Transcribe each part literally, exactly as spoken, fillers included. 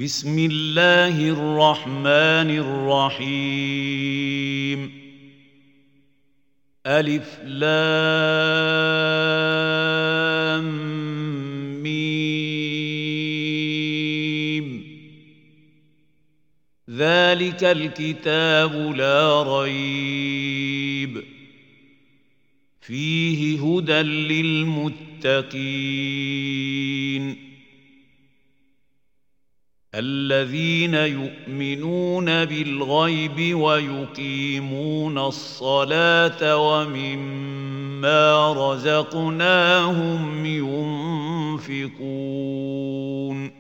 بسم الله الرحمن الرحيم ألف لام ميم ذلك الكتاب لا ريب فيه هدى للمتقين الذين يؤمنون بالغيب ويقيمون الصلاة ومما رزقناهم ينفقون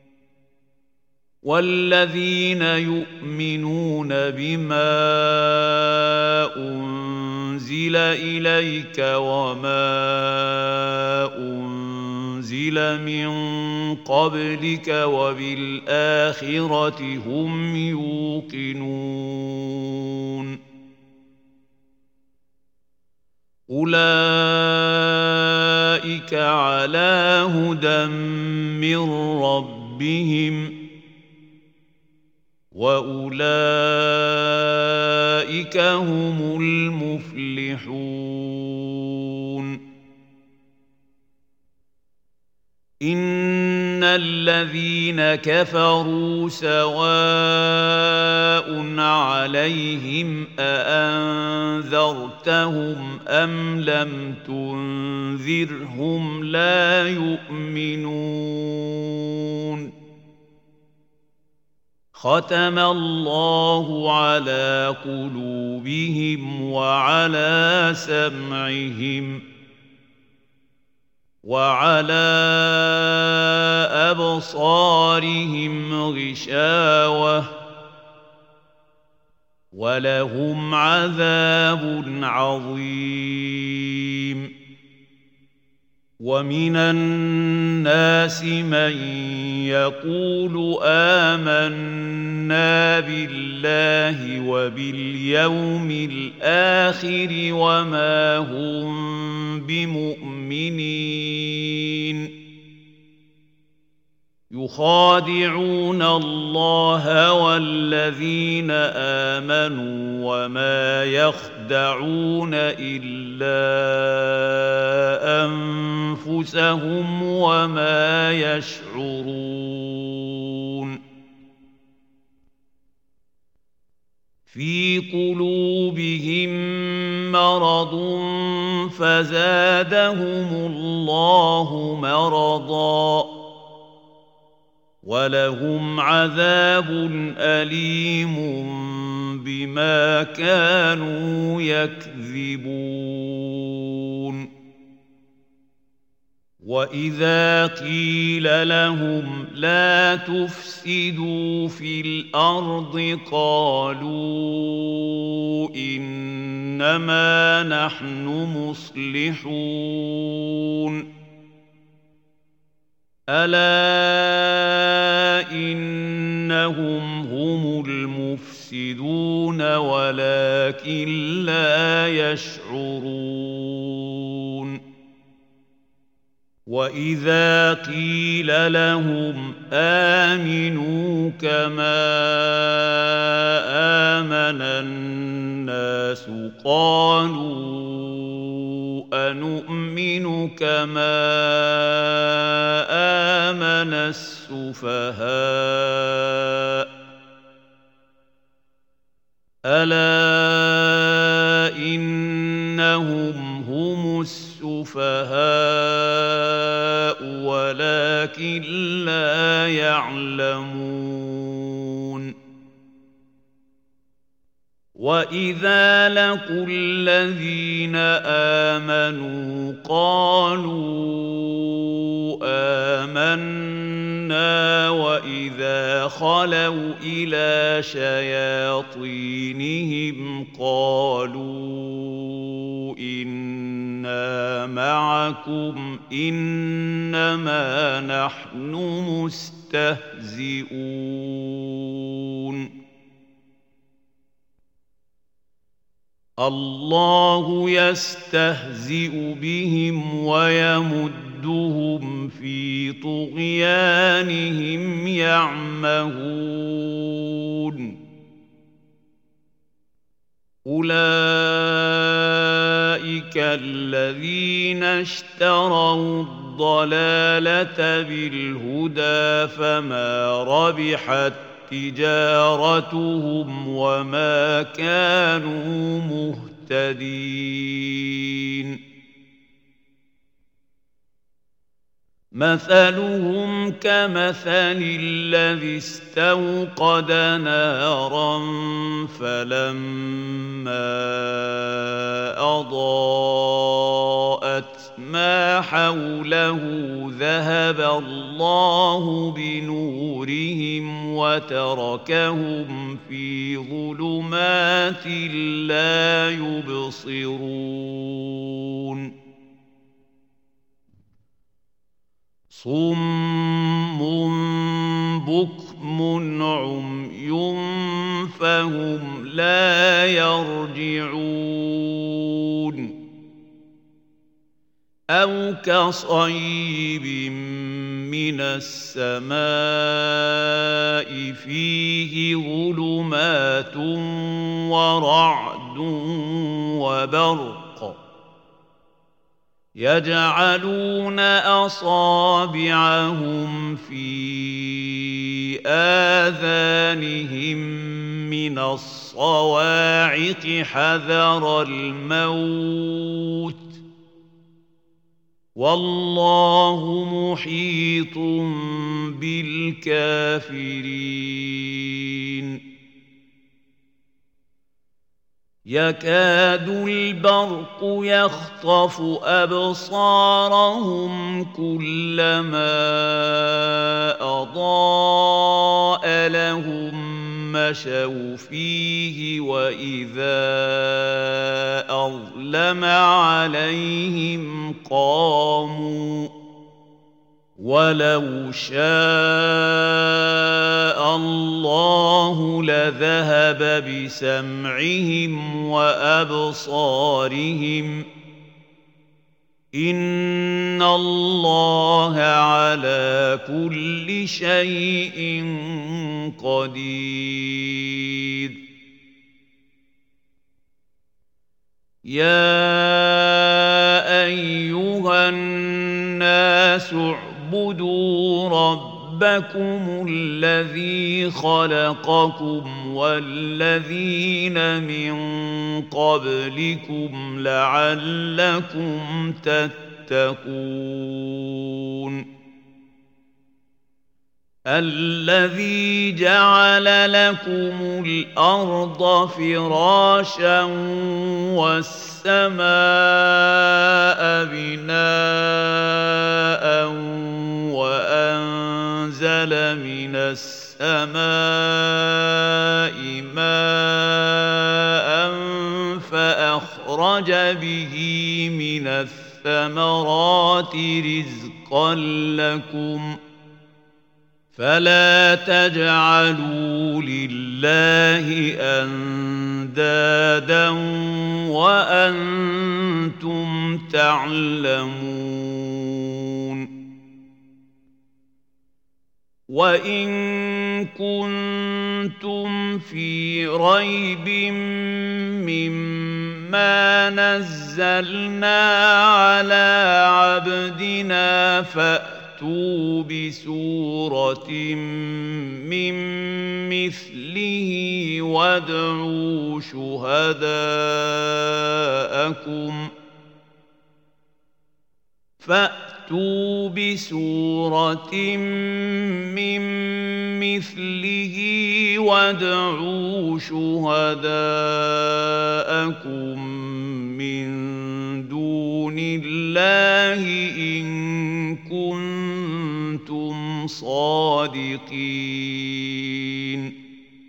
والذين يؤمنون بما أنزل إليك وما أنزل من قبلك وبالآخرة هم يوقنون أولئك على هدى من ربهم وأولئك هم المفلحون إن الذين كفروا سواء عليهم أأنذرتهم أم لم تنذرهم لا يؤمنون ختم الله على قلوبهم وعلى سمعهم وعلى أبصارهم غشاوة ولهم عذاب عظيم ومن الناس من يقول آمنا بالله وباليوم الآخر وما هم بمؤمنين يخادعون الله والذين آمنوا وما يخدعون إلا أنفسهم وما يشعرون في قلوبهم مرض فزادهم الله مرضاً ولهم عذاب أليم بما كانوا يكذبون وإذا قيل لهم لا تفسدوا في الأرض قالوا إنما نحن مصلحون ألا إنهم هم المفسدون ولكن لا يشعرون وإذا قيل لهم آمنوا كما آمن الناس قالوا أنؤمن كما آمن السفهاء ألا إنهم هم السفهاء ولكن لا يعلمون وإذا لقوا الذين آمنوا قالوا آمنا وإذا خلوا إلى شياطينهم قالوا إنا معكم إنما نحن مستهزئون الله يستهزئ بهم ويمدهم في طغيانهم يعمهون أولئك الذين اشتروا الضلالة بالهدى فما ربحت تجارتهم وما كانوا مهتدين مثلهم كمثل الذي استوقد نارا فلما أضاءت ما حوله ذهب الله بنورهم وتركهم في ظلمات لا يبصرون صم بكم عمي فهم لا يرجعون أو كصيب من السماء فيه ظلمات ورعد وبرق يجعلون أصابعهم في آذانهم من الصواعق حذر الموت والله محيط بالكافرين يكاد البرق يخطف أبصارهم كلما أضاء لهم مشوا فيه وإذا أظلم عليهم قاموا ولو شاء الله لذهب بسمعهم وأبصارهم إن الله على كل شيء قدير يا أيها الناس اعبدوا ربكم الذي خلقكم والذين من قبلكم لعلكم تتقون الذي جعل لكم الأرض فراشا والسماء بناء وأنزل من السماء ماء فأخرج به من الثمرات رزقا لكم فلا تجعلوا لله أندادا وأنتم تعلمون وإن كنتم في ريب مما نزلنا على عبدنا فأتوا فأتوا بسورة من مثله وادعوا شهداءكم فأتوا بسورة من مثله وادعوا شهداءكم من دون الله إن كنتم صادقين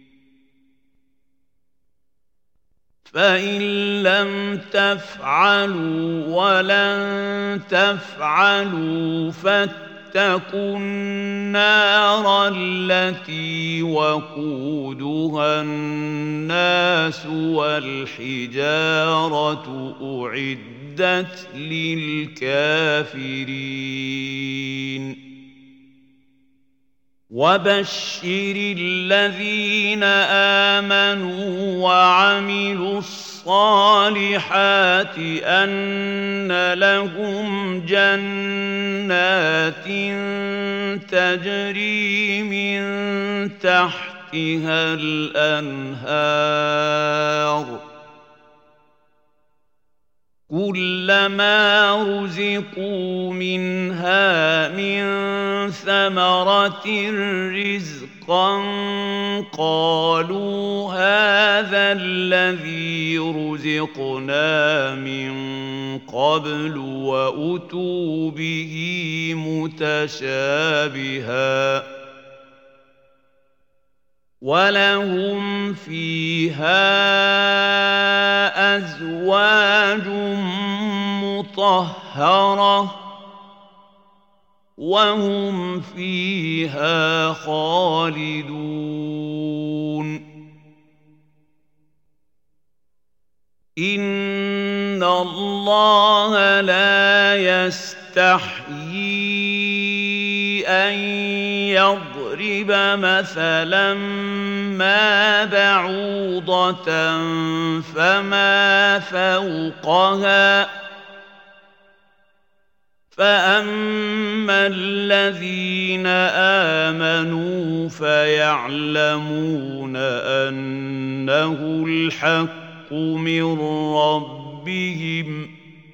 فإن لم تفعلوا ولن تفعلوا فاتقوا فاتقوا النار التي وقودها الناس والحجارة أعدت للكافرين وبشر الذين آمنوا وعملوا الصالحات أن لهم جنات تجري من تحتها الأنهار كلما رزقوا منها من ثمرة رزقا قالوا هذا الذي رزقنا من قبل وأتوا به متشابها ولهم فيها أزواج مطهرة وهم فيها خالدون إن الله لا يستحيي أن يضرب مثلا ما بعوضة فما فوقها فأما الذين آمنوا فيعلمون أنه الحق من ربهم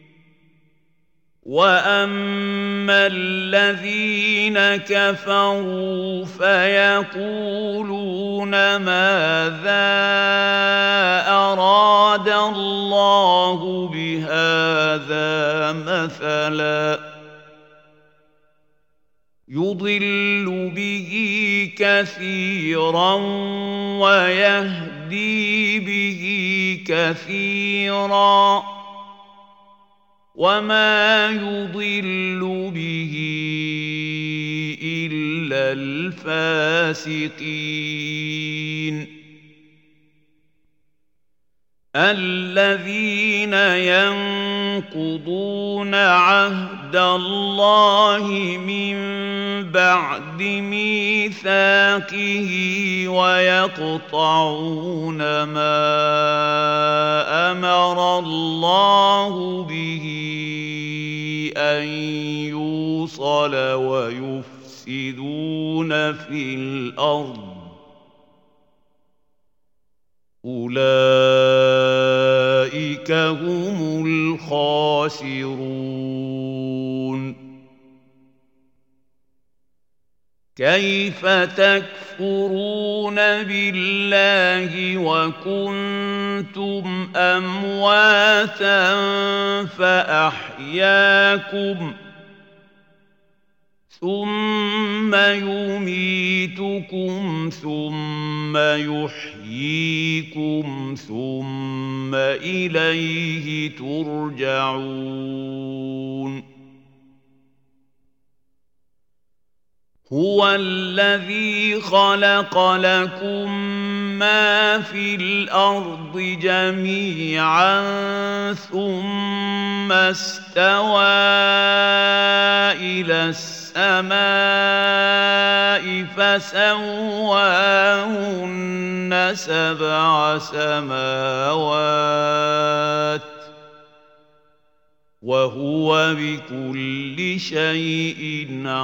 وأما الذين كفروا فيقولون ماذا أراد الله بهذا مثلا يضل به كثيرا ويهدي به كثيرا وما يضل به إلا الفاسقين الذين ينقضون عهد الله من بعد ميثاقه ويقطعون ما أمر الله به أن يوصل ويفسدون في الأرض أولئك هم الخاسرون كيف تكفرون بالله وكنتم أمواتا فأحياكم ثم يميتكم ثم يحييكم ثم إليه ترجعون هو الذي خلق لكم ما في الأرض جميعا ثم استوى إلى السماء فسواهن سبع سماوات وهو بكل شيء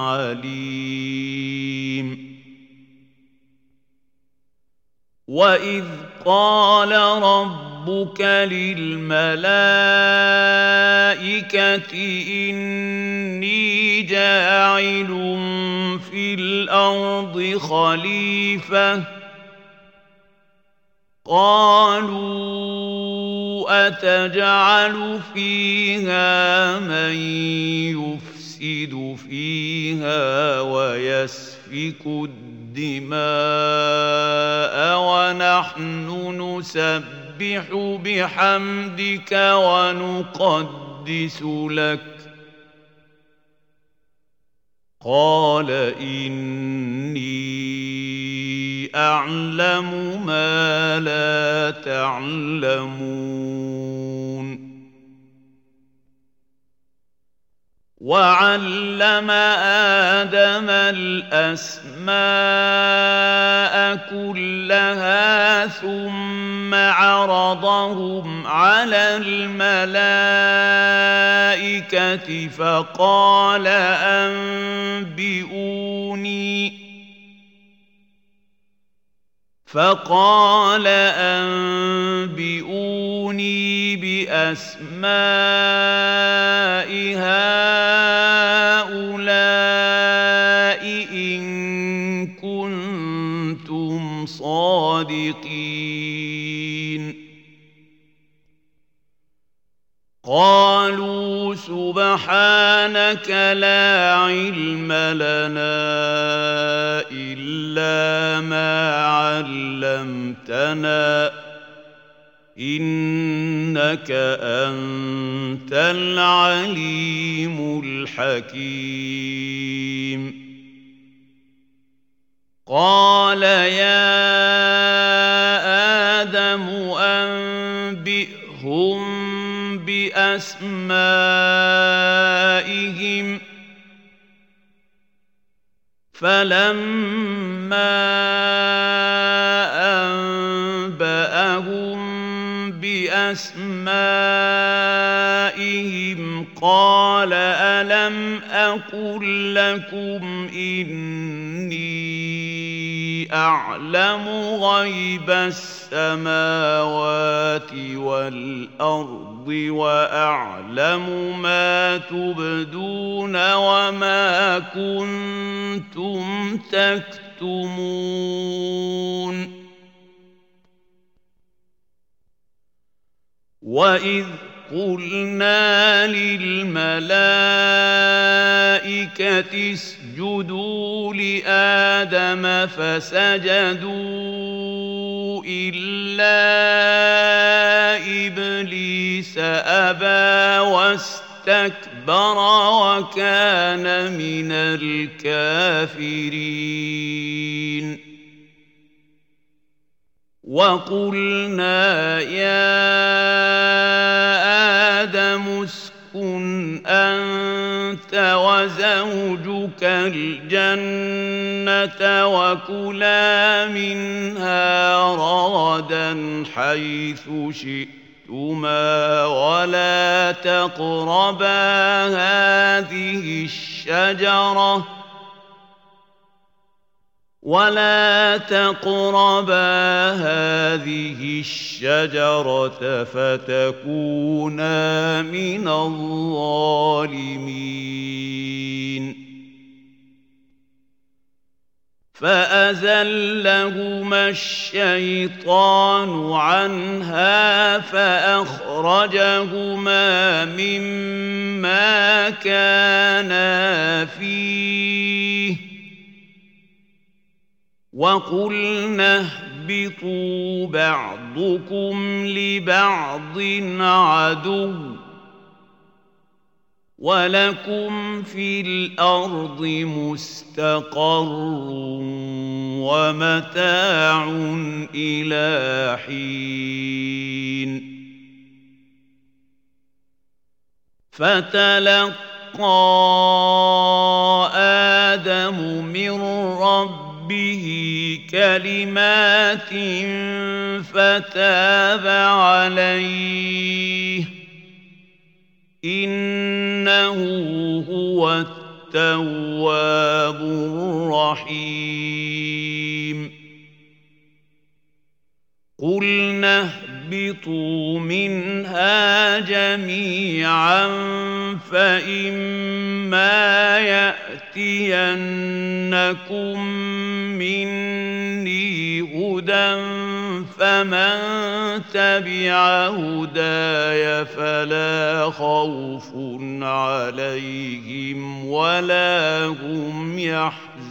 عليم وإذ قال ربك للملائكة إني جاعل في الأرض خليفة قالوا أتجعل فيها من يفسد فيها ويسفك الدماء ونحن نسبح بحمدك ونقدس لك قال إني أعلم ما لا تعلمون وعلم آدم الأسماء كلها ثم عرضهم على الملائكة فقال أنبئوني فقال أنبئوني بأسماء هؤلاء إن كنتم صادقين قالوا سبحانك لا علم لنا إلا ما علمتنا إنك أنت العليم الحكيم قال يا آدم أنبئهم بأسمائهم فلما أنبأهم بأسمائهم قال ألم أقل لكم إني أعلم غيب السماوات والأرض وأعلم ما تبدون وما كنتم تكتمون وإذ قلنا للملائكة اسجدوا لآدم فسجدوا إلا إبليس أبى واستكبر وكان من الكافرين وقلنا يا آدم اسكن أنت وزوجك الجنة وكلا منها رغدا حيث شئتما ولا تقربا هذه الشجرة ولا تقربا هذه الشجرة فتكونا من الظالمين فأزلهما الشيطان عنها فأخرجهما مما كانا فيه وقلنا اهبطوا بعضكم لبعض عدو ولكم في الأرض مستقر ومتاع إلى حين فتلقى آدم من ربه به كلمات فتاب عليه إنه هو التواب الرحيم قلنا اهبطوا منها جميعا فإما يأتينكم مني هدى فمن تبع هداي فلا خوف عليهم ولا هم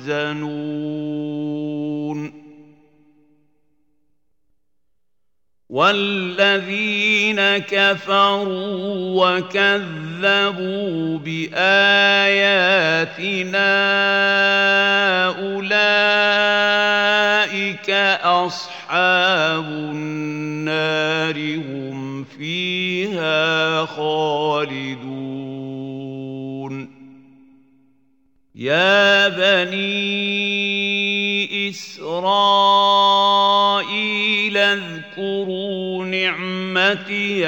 يحزنون والذين كفروا وكذبوا بآياتنا أولئك أصحاب النار هم فيها خالدون يا بني إسرائيل اذكروا نعمتي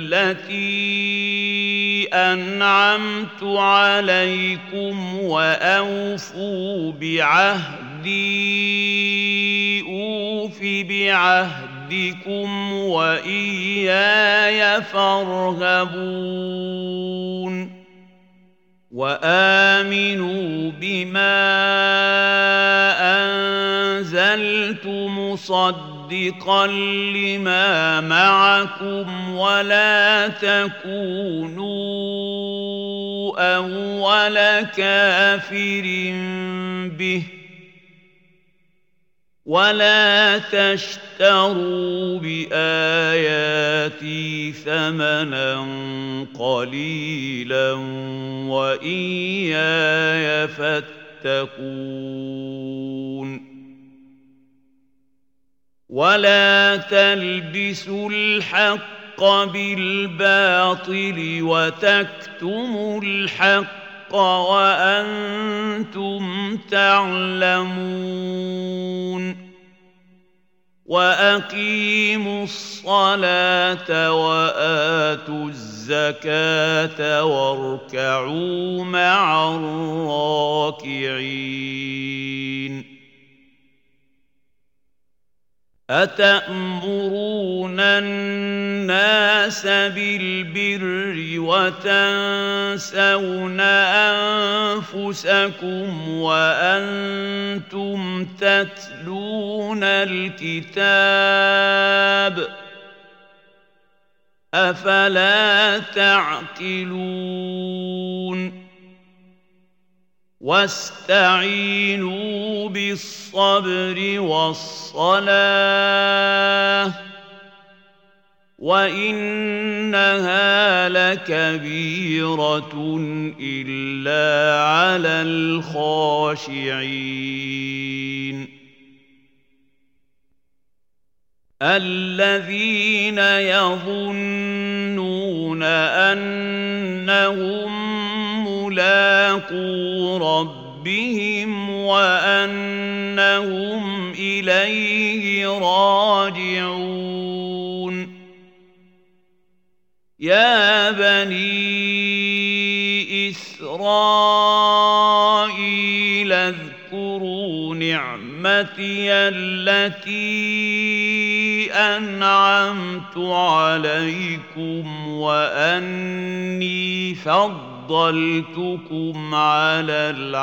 التي أنعمت عليكم وأوفوا بعهدي أوف بعهدكم وإياي فارهبون وآمنوا بما أنزلت مصدقا لما معكم ولا تكونوا أول كافر به ولا تشتروا بآياتي ثمنا قليلا وإياي فاتقون ولا تلبسوا الحق بالباطل وتكتموا الحق وأنتم تعلمون وأقيموا الصلاة وآتوا الزكاة واركعوا مع الراكعين أتأمرون الناس بالبر وتنسون أنفسكم وأنتم تتلون الكتاب أفلا تعقلون واستعينوا بالصبر والصلاة وإنها لكبيرة إلا على الخاشعين الذين يظنون أنهم ملاقو ربهم وأنهم إليه راجعون يا بني إسرائيل اذكروا نعمتي التي أنعمت عليكم وأني فضلتكم على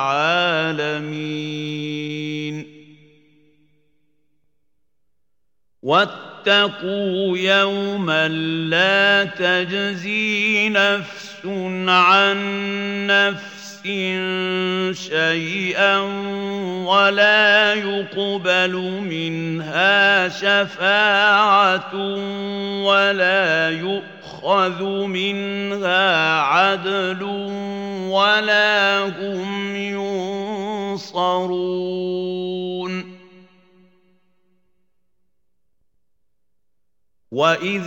العالمين واتقوا يوما لا تجزي نفس عن نفس شيئا ولا يقبل منها شفاعة ولا يؤخذ منها عدل ولا هم ينصرون وإذ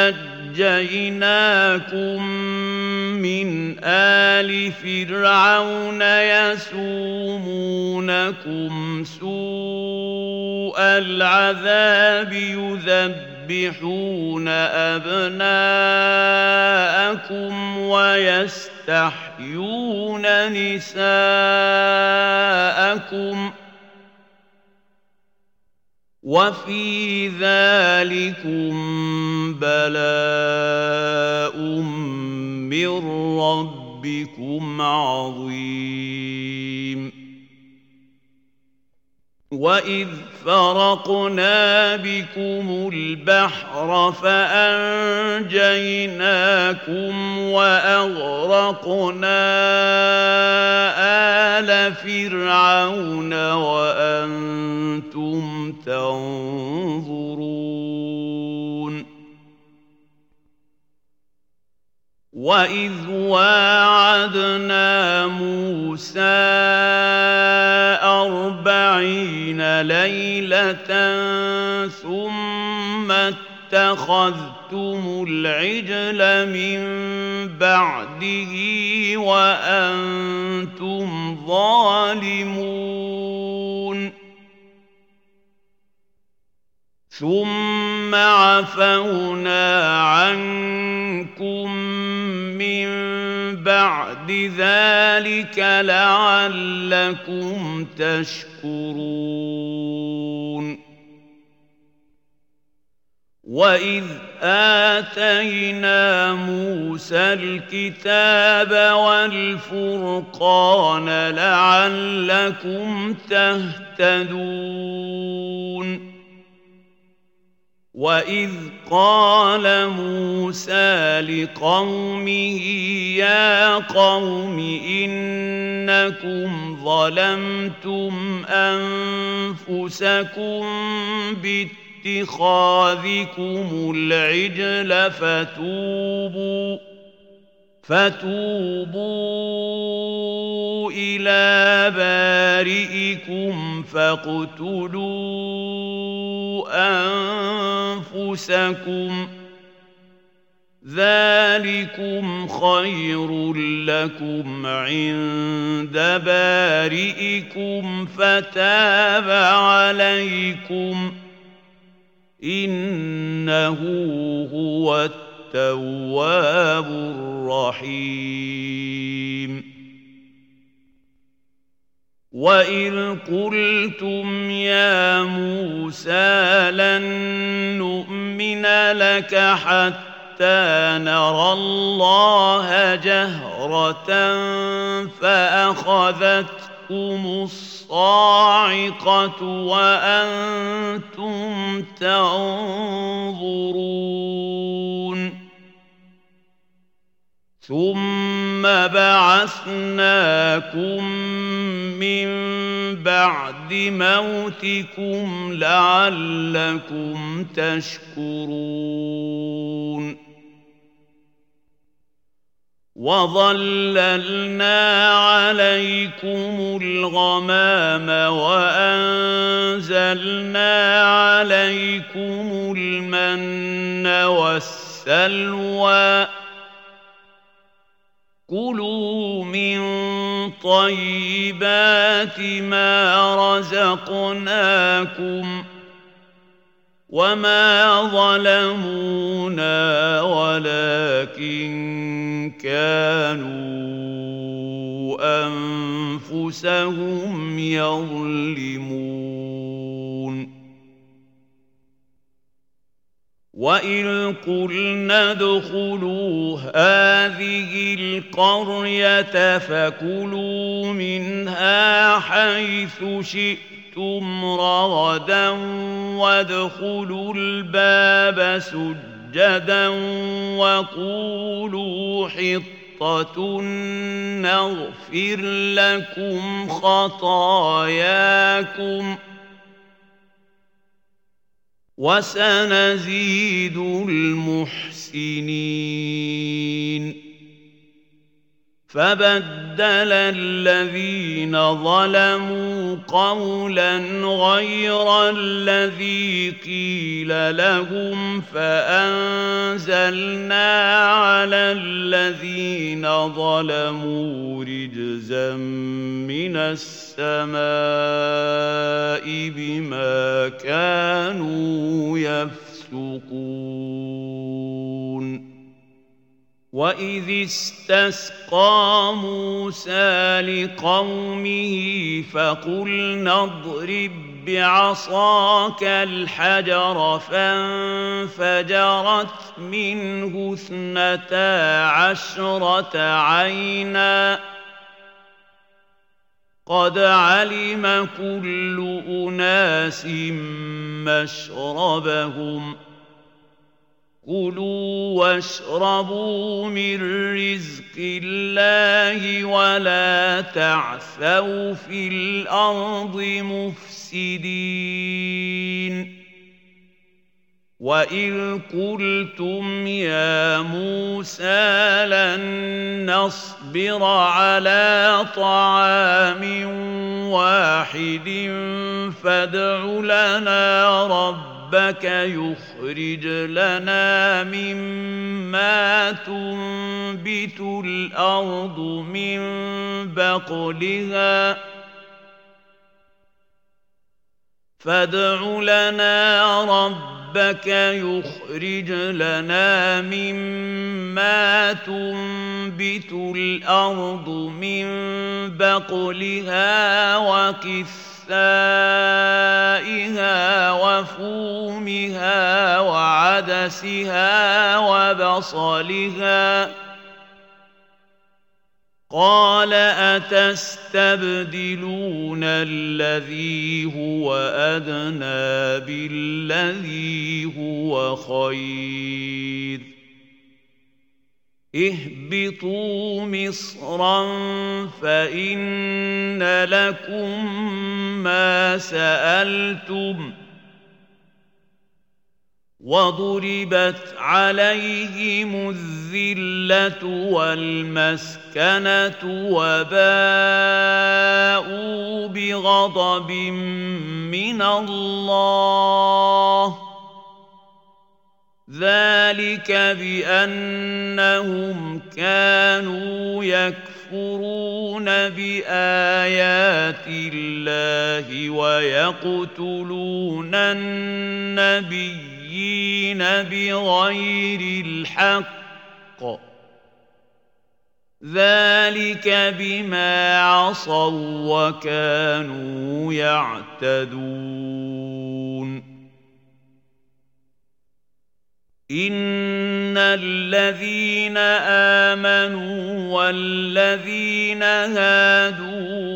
نجيناكم من آل فرعون يسومونكم سوء العذاب يذبحون أبناءكم ويستحيون نساءكم وفي ذلكم بلاء من ربكم عظيم وإذ فرقنا بكم البحر فأنجيناكم وأغرقنا آل فرعون وأنتم تنظرون وَإِذْ وَاعَدْنَا مُوسَىٰ أَرْبَعِينَ لَيْلَةً ثُمَّ اتَّخَذْتُمُ الْعِجْلَ مِن بَعْدِهِ وَأَنتُمْ ظَالِمُونَ ثُمَّ عَفَوْنَا عَنكُم مِّن بَعْدِ ذَلِكَ لَعَلَّكُمْ تَشْكُرُونَ وَإِذْ آتَيْنَا مُوسَى الْكِتَابَ وَالْفُرْقَانَ لَعَلَّكُمْ تَهْتَدُونَ وَإِذْ قَالَ مُوسَىٰ لِقَوْمِهِ يَا قَوْمِ إِنَّكُمْ ظَلَمْتُمْ أَنفُسَكُم بِاتِّخَاذِكُمُ الْعِجْلَ فَتُوبُوا فَتُوبُوا إِلَىٰ بَارِئِكُمْ فَاقْتُلُوا أَنفُسَكُمْ ذَٰلِكُمْ خَيْرٌ لَّكُمْ عِندَ بَارِئِكُمْ فَتَابَ عَلَيْكُمْ ۚ إِنَّهُ هُوَ التَّوَّابُ الرَّحِيمُ وَإِذْ قُلْتُمْ يَا مُوسَىٰ لَن نُّؤْمِنَ لَكَ حَتَّىٰ نَرَى اللَّهَ جَهْرَةً فَأَخَذَتْكُمُ الصَّاعِقَةُ وَأَنتُمْ تَنظُرُونَ ثُمَّ بَعَثْنَاكُم مِّن بَعْدِ مَوْتِكُمْ لَعَلَّكُمْ تَشْكُرُونَ وَظَلَّلْنَا عَلَيْكُمُ الْغَمَامَ وَأَنزَلْنَا عَلَيْكُمُ الْمَنَّ وَالسَّلْوَىٰ ۖ كُلُوا مِن طَيِّبَاتِ مَا رَزَقْنَاكُمْ ۚ وَمَا ظَلَمُونَا وَلَٰكِن كَانُوا أَنفُسَهُمْ يَظْلِمُونَ وَإِذْ قُلْنَا ادْخُلُوا هَٰذِهِ الْقَرْيَةَ فَكُلُوا مِنْهَا حَيْثُ شِئْتُمْ رَغَدًا وَادْخُلُوا الْبَابَ سُجَّدًا وَقُولُوا حِطَّةٌ نَّغْفِرْ لَكُمْ خَطَايَاكُمْ ۚ وَسَنَزِيدُ الْمُحْسِنِينَ فَبَدَّلَ الَّذِينَ ظَلَمُوا قَوْلًا غَيْرَ الَّذِي قِيلَ لَهُمْ فَأَنزَلْنَا عَلَى الَّذِينَ ظَلَمُوا رِجْزًا مِّنَ السَّمَاءِ بِمَا كَانُوا يَفْسُقُونَ وَإِذِ اسْتَسْقَىٰ مُوسَىٰ لِقَوْمِهِ فَقُلْنَا اضْرِب بِّعَصَاكَ الْحَجَرَ فَانفَجَرَتْ مِنْهُ اثْنَتَا عَشْرَةَ عَيْنًا ۖ قَدْ عَلِمَ كُلُّ أُنَاسٍ مَّشْرَبَهُمْ ۖ كُلُوا وَاشْرَبُوا مِن رِّزْقِ اللَّهِ وَلَا تَعْثَوْا فِي الْأَرْضِ مُفْسِدِينَ وَإِذْ قُلْتُمْ يَا مُوسَىٰ لَن نَّصْبِرَ عَلَىٰ طَعَامٍ وَاحِدٍ فَادْعُ لَنَا رَبَّكَ يُخْرِجْ لَنَا مِمَّا تُنبِتُ الْأَرْضُ مِن بَقْلِهَا فادع لنا ربك يخرج لنا مما تنبت الأرض من بقلها وقثائها وفومها وعدسها وبصلها قال أتستبدلون الذي هو أدنى بالذي هو خير اهبطوا مصرا فإن لكم ما سألتم وضربت عليهم الذلة والمسكنة وباءوا بغضب من الله ذلك بأنهم كانوا يكفرون بآيات الله ويقتلون النبي بغير الحق ذلك بما عصوا وكانوا يعتدون إن الذين آمنوا والذين هادوا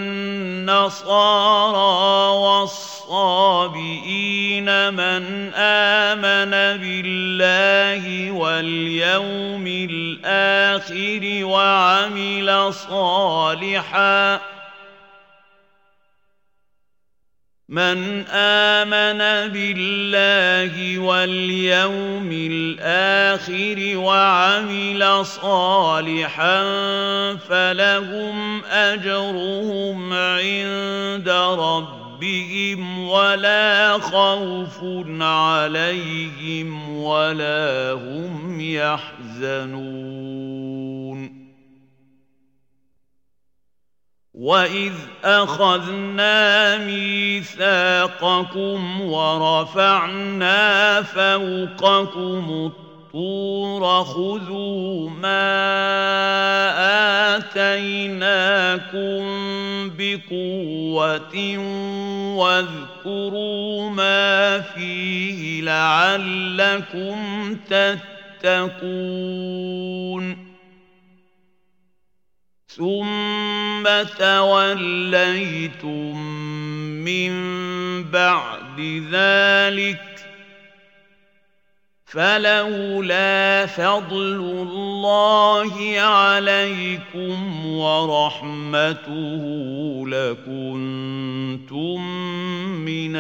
والنصارى والصابئين من آمن بالله واليوم الآخر وعمل صالحاً من آمن بالله واليوم الآخر وعمل صالحا فلهم أجرهم عند ربهم ولا خوف عليهم ولا هم يحزنون وَإِذْ أَخَذْنَا مِيثَاقَكُمْ وَرَفَعْنَا فَوْقَكُمُ الطُّورَ خُذُوا مَا آتَيْنَاكُمْ بِقُوَّةٍ وَاذْكُرُوا مَا فِيهِ لَعَلَّكُمْ تَتَّقُونَ ثُمَّ تَوَلَّيْتُم مِّن بَعْدِ ذَلِكَ فَلَوْلَا فَضْلُ اللَّهِ عَلَيْكُمْ وَرَحْمَتُهُ لَكُنتُم مِّنَ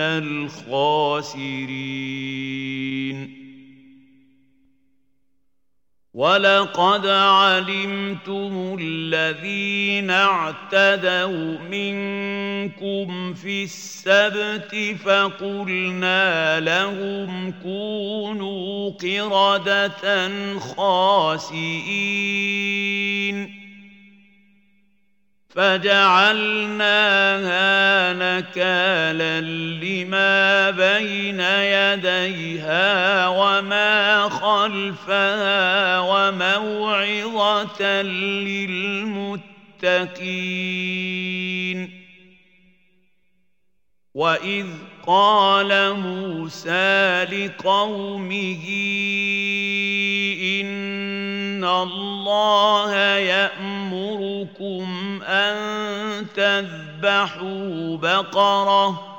الْخَاسِرِينَ وَلَقَدْ عَلِمْتُمُ الَّذِينَ اعْتَدَوْا مِنكُمْ فِي السَّبْتِ فَقُلْنَا لَهُمْ كُونُوا قِرَدَةً خَاسِئِينَ فَجَعَلْنَاهَا نَكَالًا لِمَا بَيْنَ يَدَيْهَا وَمَا خَلْفَهَا وَمَوْعِظَةً لِلْمُتَّقِينَ وَإِذْ قَالَ مُوسَىٰ لِقَوْمِهِ إِنَّ اللَّهَ يَأْمُرُكُمْ أَن تَذْبَحُوا بَقَرَةً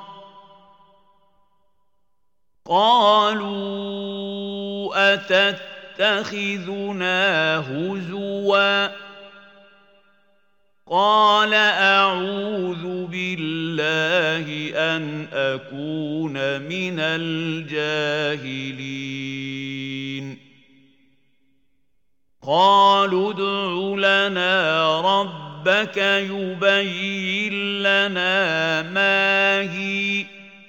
قَالُوا أَتَتَّخِذُنَا هُزُوًا قال أعوذ بالله أن أكون من الجاهلين قالوا ادع لنا ربك يبين لنا ما هي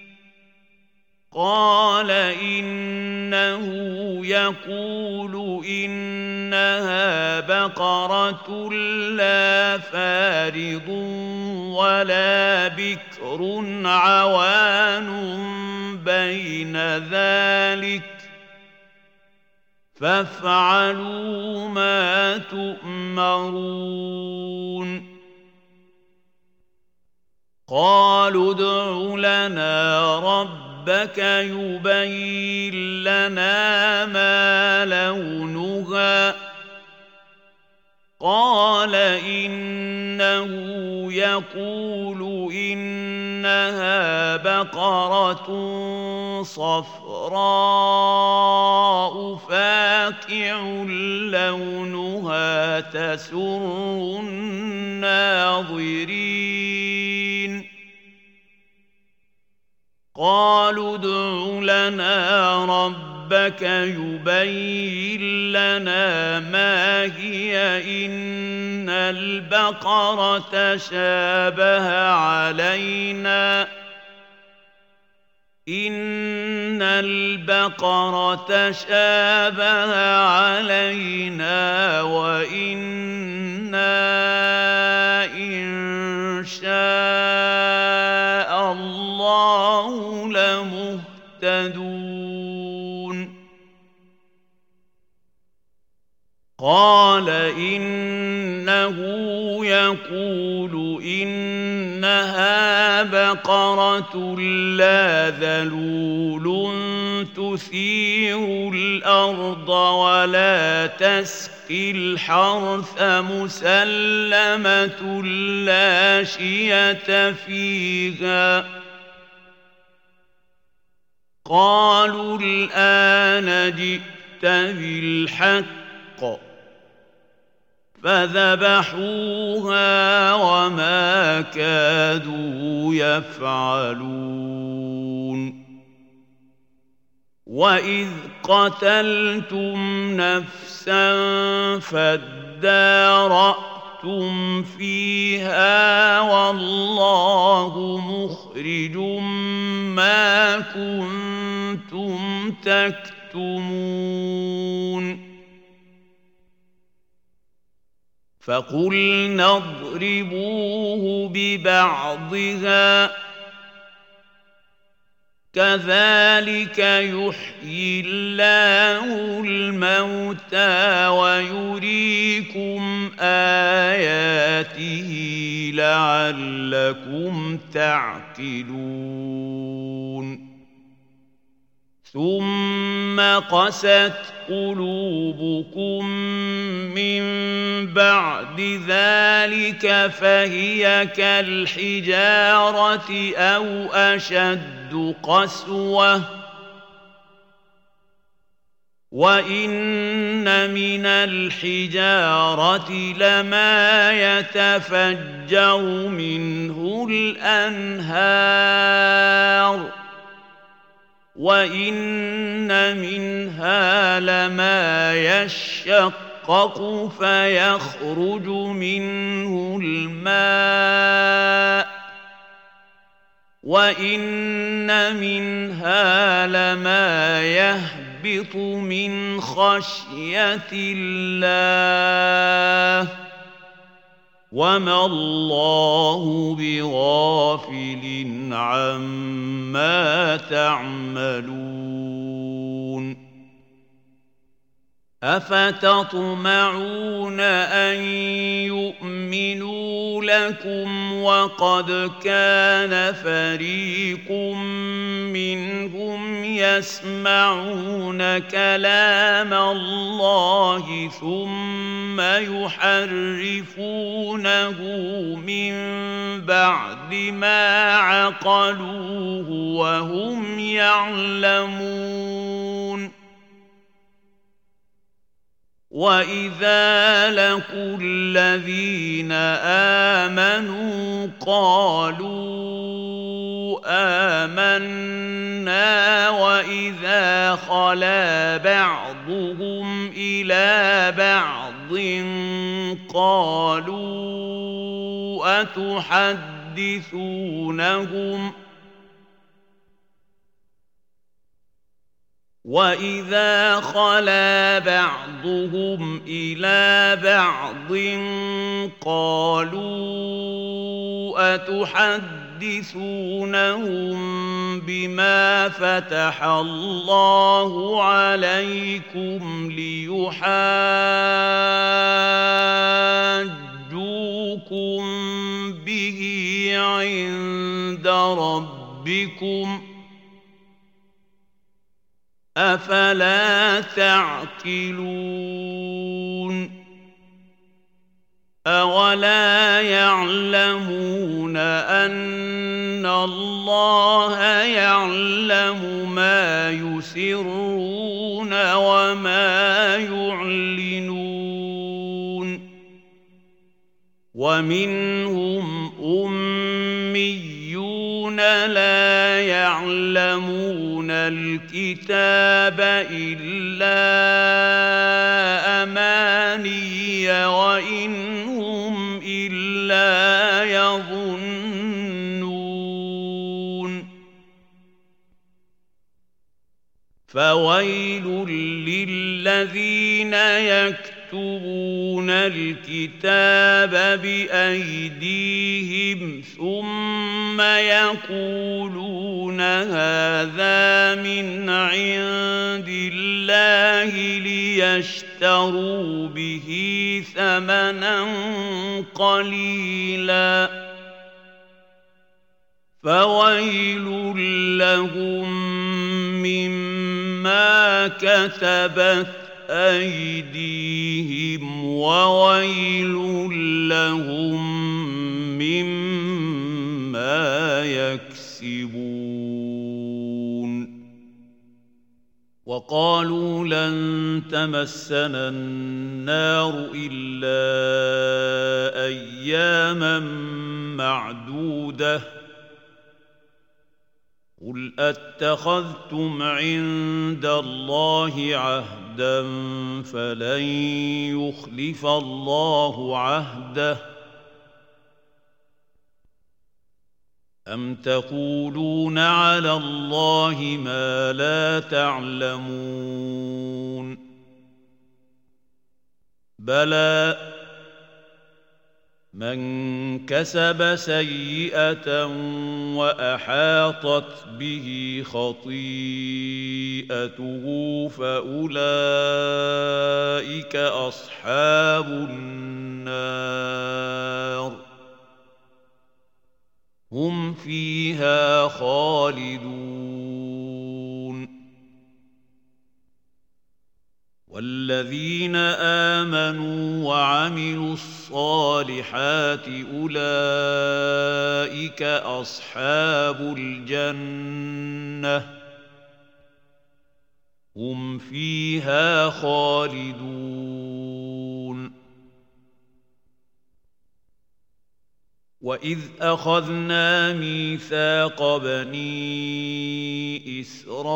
قال إنه يقول إنها بقرة لا فارض ولا بكر عوان بين ذلك فافعلوا ما تؤمرون قالوا ادع لنا ربك ربك يبين لنا ما لونها قال إنه يقول إنها بقرة صفراء فاقع لونها تسر الناظرين قالوا ادع لنا ربك يبين لنا ما هي إن البقرة شابه علينا إن البقرة شابه علينا وإنا إن شاء الله لمهتدون قال إنه يقول إنها بقرة لا ذلول تثير الأرض ولا تسقي الحرث مسلمة لا شية فيها قالوا الآن جئت بالحق فذبحوها وما كادوا يفعلون وإذ قتلتم نفسا فادارأتم فيها والله مخرج ما كنتم تكتمون فقلنا اضربوه ببعضها كذلك يحيي الله الموتى ويريكم آياته لعلكم تعقلون ثم قست قلوبكم من بعد ذلك فهي كالحجارة أو أشد قسوة وإن من الحجارة لما يتفجر منه الأنهار وإن منها لما يشقق فيخرج منه الماء وإن منها لما يهبط من خشية الله وما الله بغافل عما تعملون أفتطمعون أن يؤمنوا لكم وقد كان فريق منهم يسمعون كلام الله ثم يحرفونه من بعد ما عقلوه وهم يعلمون وإذا لقوا الذين آمنوا قالوا آمنا وإذا خلا بعضهم إلى بعض قالوا أتحدثونهم وإذا خلا بعضهم إلى بعض قالوا أتحدثونهم بما فتح الله عليكم ليحاجوكم به عند ربكم أفلا تعقلون أولا يعلمون أن الله يعلم ما يسرون وما يعلنون ومنهم أميون لا يعلمون الكتاب إلا أماني وإن هم إلا يظنون فويل للذين يكتبون الكتاب بأيديهم ثم يقولون هذا من عند الله ليشتروا به ثمنا قليلا فويل لهم مما كتبت أيديهم وويل لهم مما يكسبون وقالوا لن تمسنا النار إلا أياما معدودة قل أتخذتم عند الله عهدا فلن يخلف الله عهده أم تقولون على الله ما لا تعلمون بلى من كسب سيئة وأحاطت به خطيئته فأولئك أصحاب النار هم فيها خالدون والذين آمنوا وعملوا الصالحات أولئك أصحاب الجنة هم فيها خالدون وإذ أخذنا ميثاق بني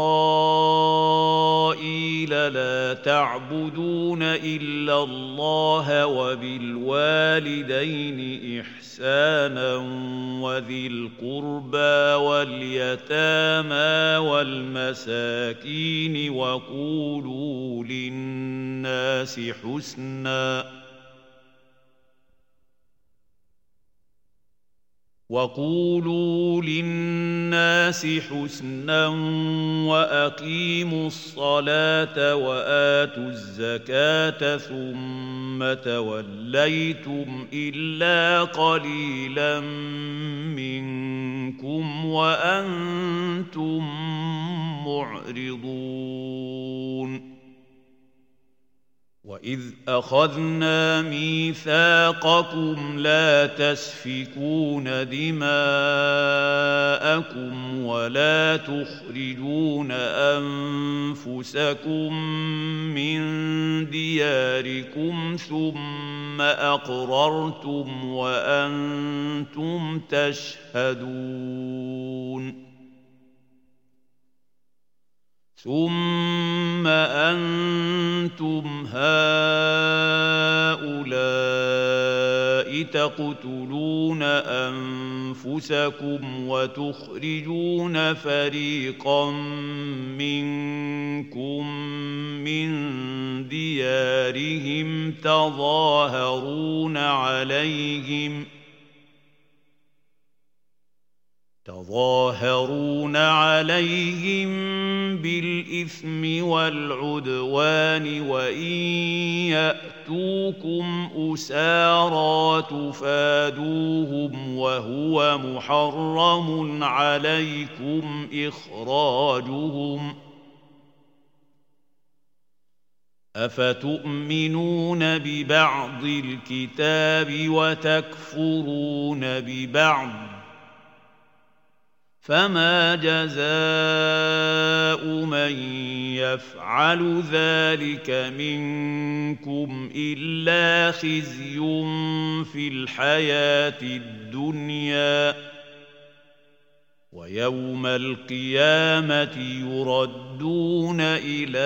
إسرائيل لا تعبدون إلا الله وبالوالدين إحسانا وذي القربى واليتامى والمساكين وقولوا للناس حسناً وقولوا للناس حسنا وأقيموا الصلاة وآتوا الزكاة ثم توليتم إلا قليلا منكم وأنتم معرضون وإذ أخذنا ميثاقكم لا تسفكون دماءكم ولا تخرجون أنفسكم من دياركم ثم أقررتم وأنتم تشهدون ثم أنتم هؤلاء تقتلون أنفسكم وتخرجون فريقا منكم من ديارهم تظاهرون عليهم تظاهرون عليهم بالإثم والعدوان وإن يأتوكم أسارى تفادوهم وهو محرم عليكم إخراجهم أفتؤمنون ببعض الكتاب وتكفرون ببعض فما جزاء من يفعل ذلك منكم إلا خزي في الحياة الدنيا ويوم القيامة يردون إلى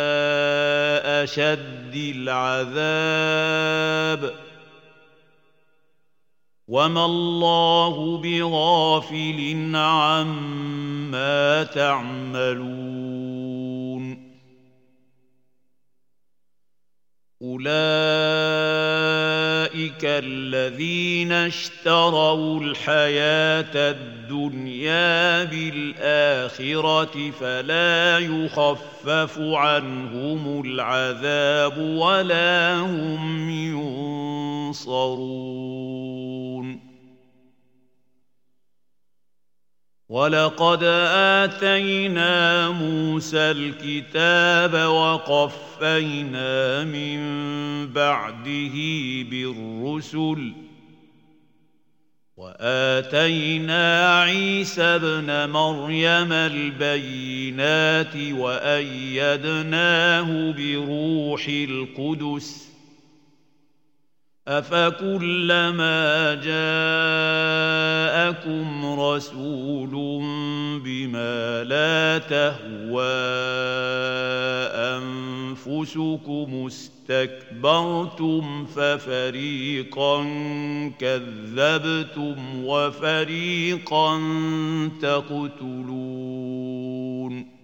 أشد العذاب وما الله بغافل عما تعملون أولئك الذين اشتروا الحياة الدنيا بالآخرة فلا يخفف عنهم العذاب ولا هم ينصرون ولقد آتينا موسى الكتاب وقفينا من بعده بالرسل وآتينا عيسى ابن مريم البينات وأيدناه بروح القدس أفكلما جاءكم رسول بما لا تهوى أنفسكم استكبرتم ففريقا كذبتم وفريقا تقتلون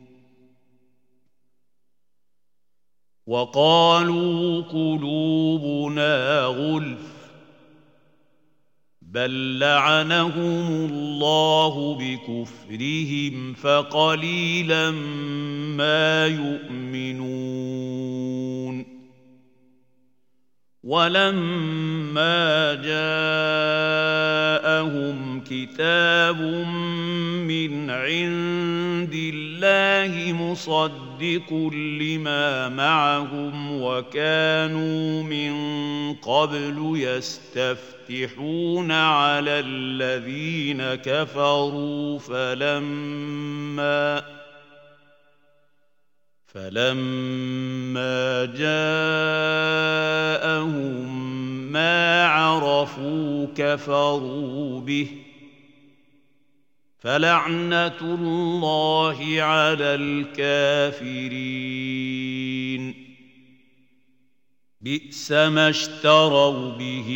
وقالوا قلوبنا غلف بل لعنهم الله بكفرهم فقليلا ما يؤمنون ولما جاءهم كتاب من عند الله مصدق لما معهم وكانوا من قبل يستفتحون على الذين كفروا فلما فلما جاءهم ما عرفوا كفروا به فلعنة الله على الكافرين بئس ما اشتروا به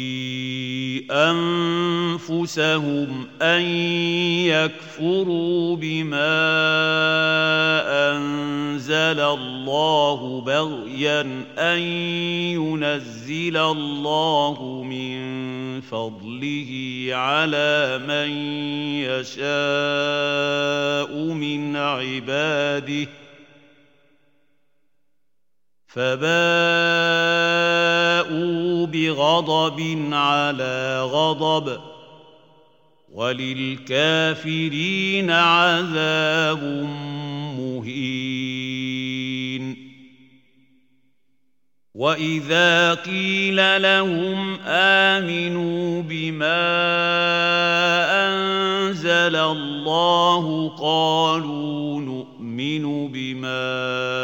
أنفسهم أن يكفروا بما أنزل الله بغيا أن ينزل الله من فضله على من يشاء من عباده فباءوا بغضب على غضب وللكافرين عذاب مهين وإذا قيل لهم آمنوا بما أنزل الله قالوا نؤمن بما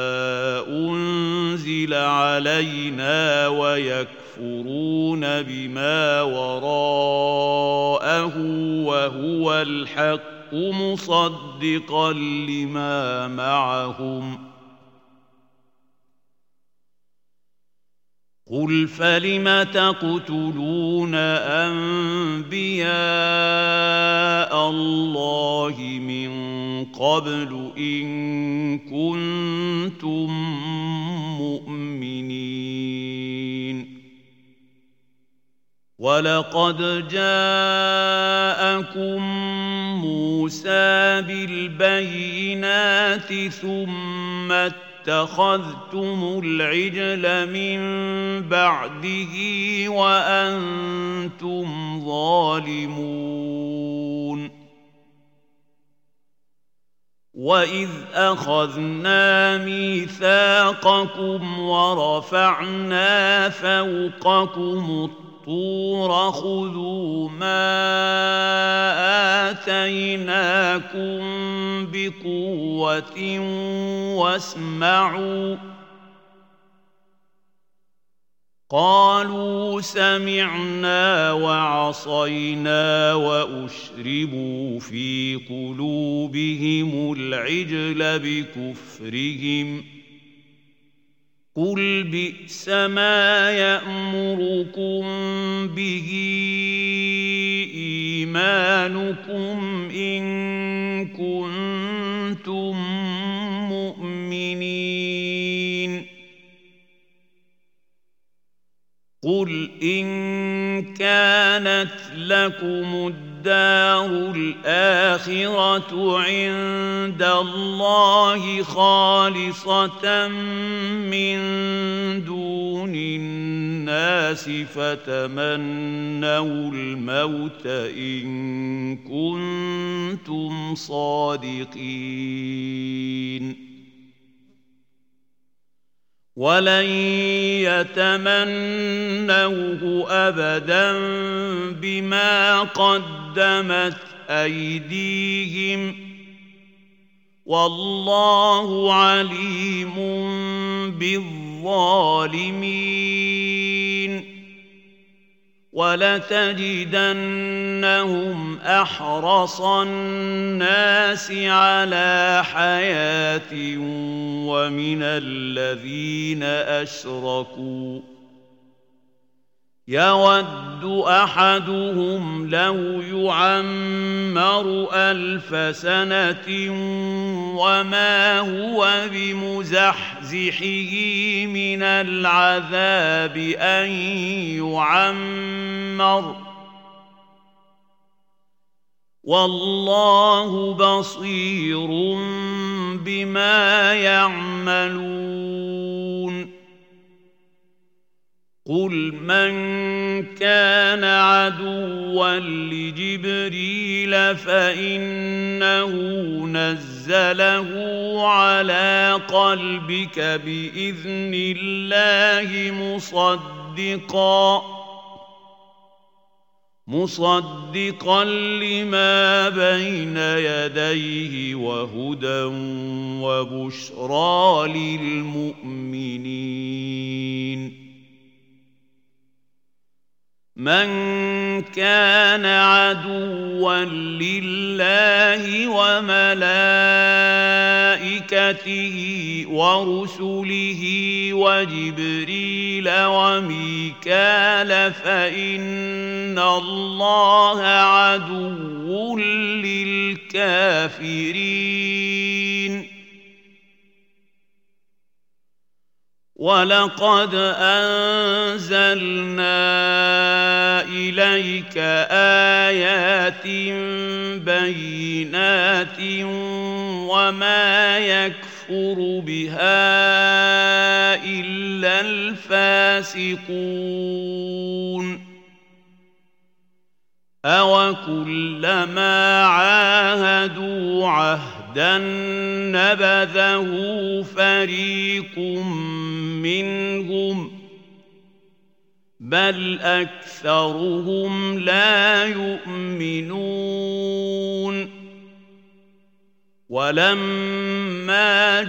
أنزل علينا ويكفرون بما وراءه وهو الحق مصدقا لما معهم قل فلم تقتلون أنبياء الله من قبل إن كنتم مؤمنين ولقد جاءكم موسى بالبينات ثم اتخذتم العجل من بعده وأنتم ظالمون وإذ أخذنا ميثاقكم ورفعنا فوقكم الطور خذوا ما آتيناكم بقوة واسمعوا قالوا سمعنا وعصينا وأشربوا في قلوبهم العجل بكفرهم قل بئس ما يأمركم به إيمانكم إن كنتم مؤمنين قل إن كانت لكم الدار الآخرة عند الله خالصة من دون الناس فتمنوا الموت إن كنتم صادقين ولن يتمنوه أبدا بما قدمت أيديهم والله عليم بالظالمين ولتجدنهم أحرص الناس على حياة ومن الذين أشركوا يود أحدهم لو يعمر ألف سنة وما هو بمزحزحه من العذاب أن يعمر والله بصير بما يعملون قل من كان عدوا لجبريل فإنه نزله على قلبك بإذن الله مصدقا مصدقا لما بين يديه وهدى وبشرى للمؤمنين من كان عدوا لله وملائكته ورسله وجبريل وميكال فإن الله عدو للكافرين ولقد أنزلنا إليك آيات بينات وما يكفر بها إلا الفاسقون أوكلما عاهدوا عهدا نبذه فريق منهم بل أكثرهم لا يؤمنون ولما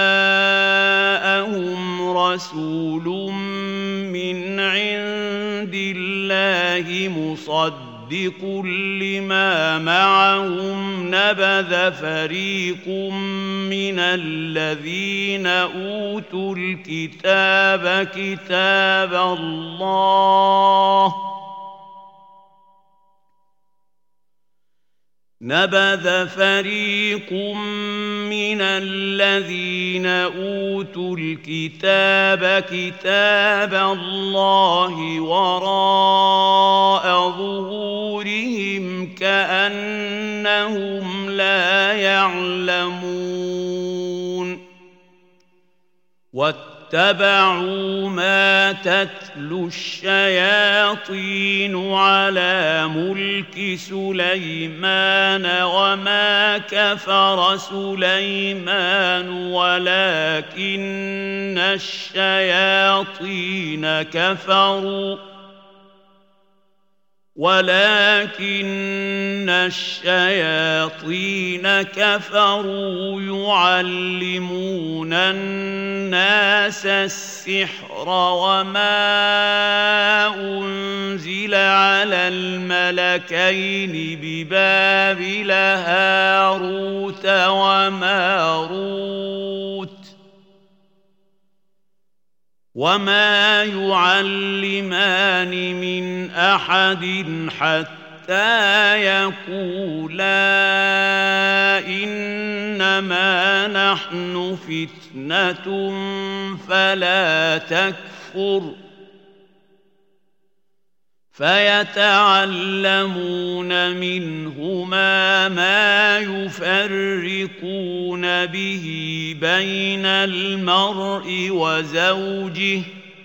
جاءهم رسول من عند الله مصدق لما معهم نبذ فريق من الذين أوتوا الكتاب كتاب الله نبذ فريق من الذين أوتوا الكتاب كتاب الله وراء ظهورهم كأنهم لا يعلمون واتبعوا ما تتلو الشياطين على ملك سليمان وما كفر سليمان ولكن الشياطين كفروا ولكن الشياطين كفروا يعلمون الناس السحر وما أنزل على الملكين ببابل هاروت وماروت وما يعلمان من أحد حتى يقولا إنما نحن فتنة فلا تكفر فيتعلمون منهما ما يفرقون به بين المرء وزوجه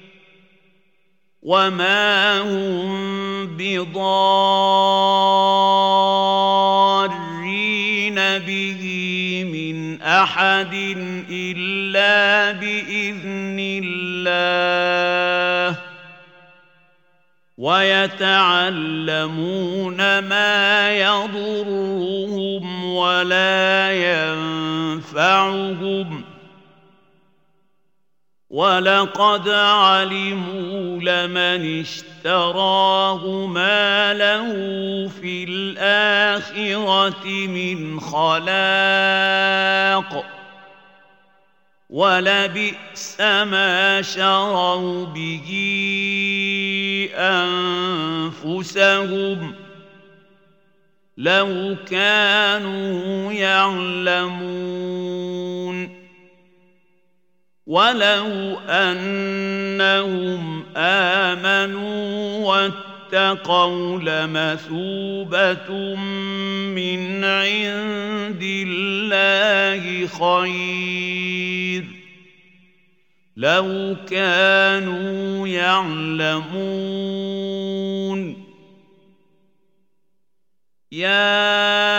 وما هم بضارين به من أحد إلا بإذن الله ويتعلمون ما يضرهم ولا ينفعهم ولقد علموا لمن اشتراه ما له في الآخرة من خلاق ولبئس ما شروا به أنفسهم لو كانوا يعلمون ولو أنهم آمنوا واتقوا لمثوبة من عند الله خير لو كانوا يعلمون يا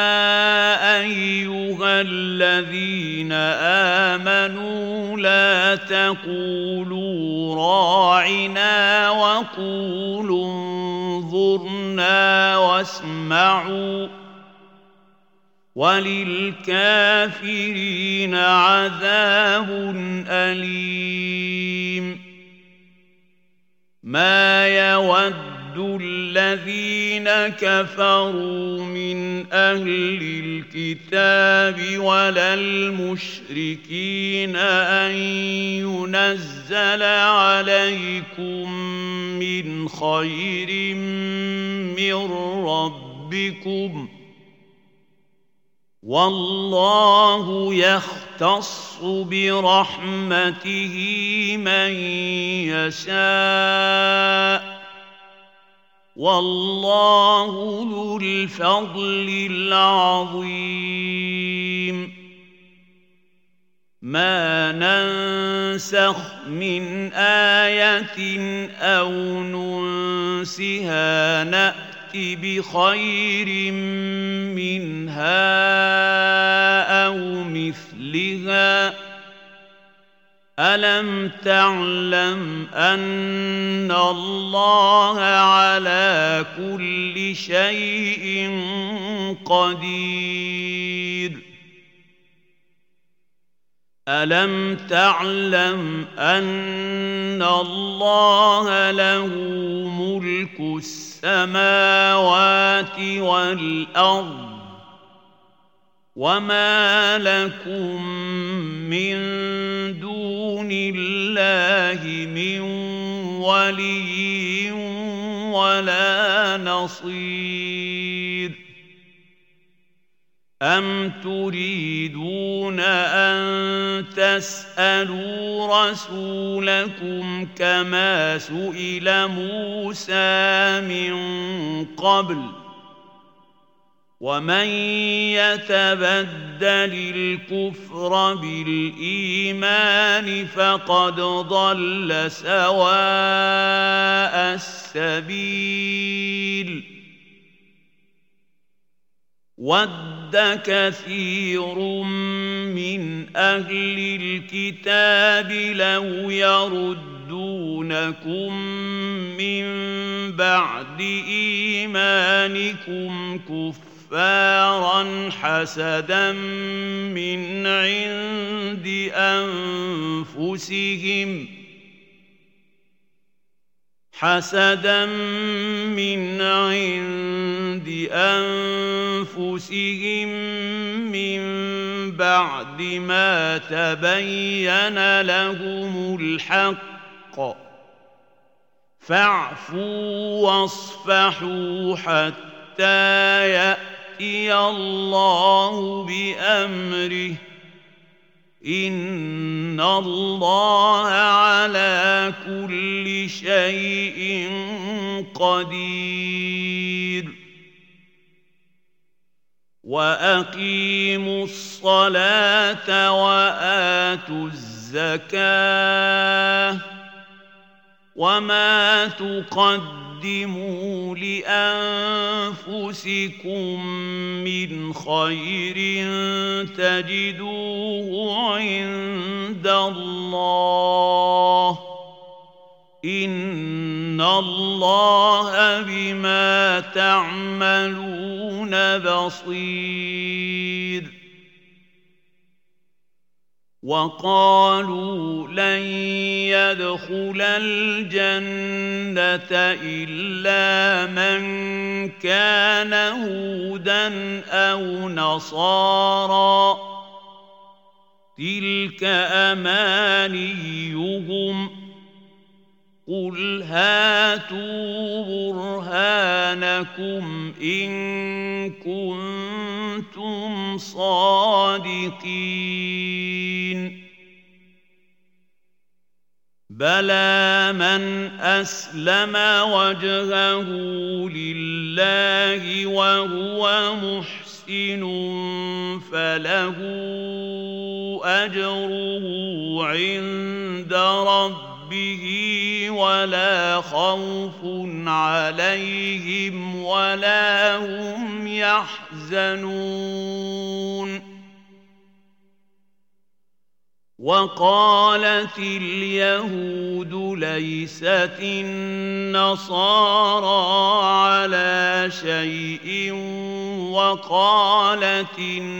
أيها الذين آمنوا لا تقولوا راعنا وقولوا انظرنا واسمعوا وللكافرين عذاب أليم ما يود الذين كفروا من أهل الكتاب ولا المشركين أن ينزل عليكم من خير من ربكم والله يختص برحمته من يشاء والله ذو الفضل العظيم ما ننسخ من آية أو ننسها نأت بخير منها أو مثلها ألم تعلم أن الله على كل شيء قدير ألم تعلم أن الله له ملك السماوات والأرض وما لكم من دون الله من ولي ولا نصير أم تريدون أن تسألوا رسولكم كما سئل موسى من قبل ومن يتبدل الكفر بالإيمان فقد ضل سواء السبيل ود كثير من أهل الكتاب لو يردونكم من بعد إيمانكم كفارا حسدا من عند أنفسهم حسدا من عند أنفسهم من بعد ما تبين لهم الحق فاعفوا واصفحوا حتى يأتي الله بأمره إن الله على كل شيء قدير وأقيموا الصلاة وآتوا الزكاة وما تقدموا لأنفسكم من خير تجدوه عند الله إن الله بما تعملون بصير وقالوا لن يدخل الجنة إلا من كان هودا أو نصارى تلك أمانيهم قل هاتوا برهانكم إن كنتم صادقين بلى من أسلم وجهه لله وهو محسن فله أجره عند ربه به ولا خوف عليهم ولا هم يحزنون وقالت اليهود ليست النصارى على شيء وقالت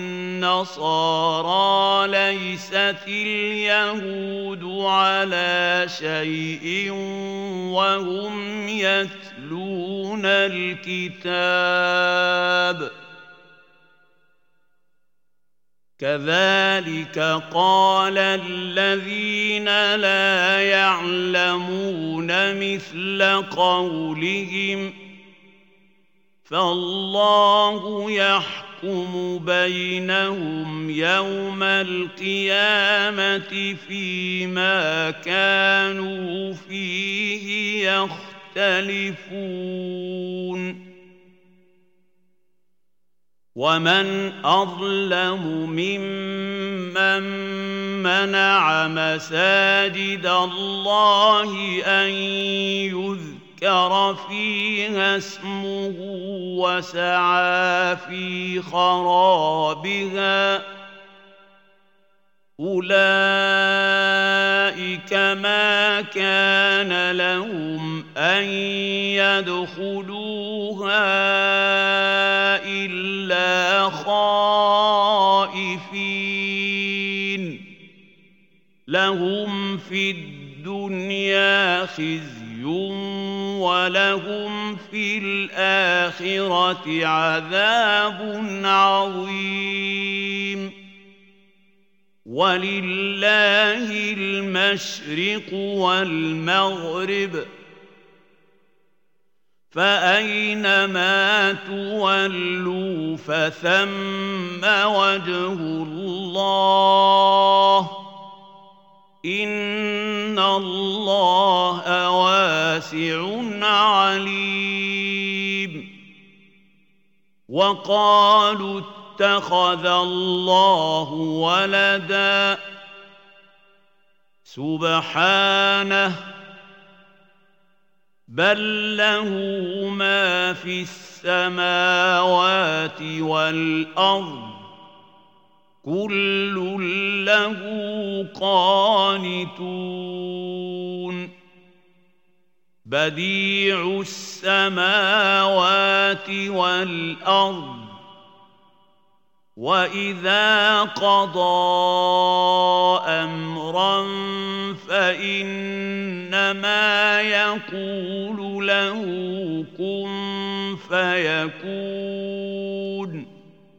النصارى ليست اليهود على شيء وهم يتلون الكتاب كذلك قال الذين لا يعلمون مثل قولهم فالله يحكم بينهم يوم القيامة فيما كانوا فيه يختلفون ومن أظلم ممن منع مساجد الله أن يذكر فيها اسمه وسعى في خرابها أولئك أولئك ما كان لهم أن يدخلوها إلا خائفين لهم في الدنيا خزي ولهم في الآخرة عذاب عظيم ولله المشرق والمغرب فأينما تولوا فثم وجه الله إن الله واسع عليم وقالوا اتخذ الله ولدا سبحانه بل له ما في السماوات والأرض كل له قانتون بديع السماوات والأرض وإذا قضى أمرا فإنما يقول له كن فيكون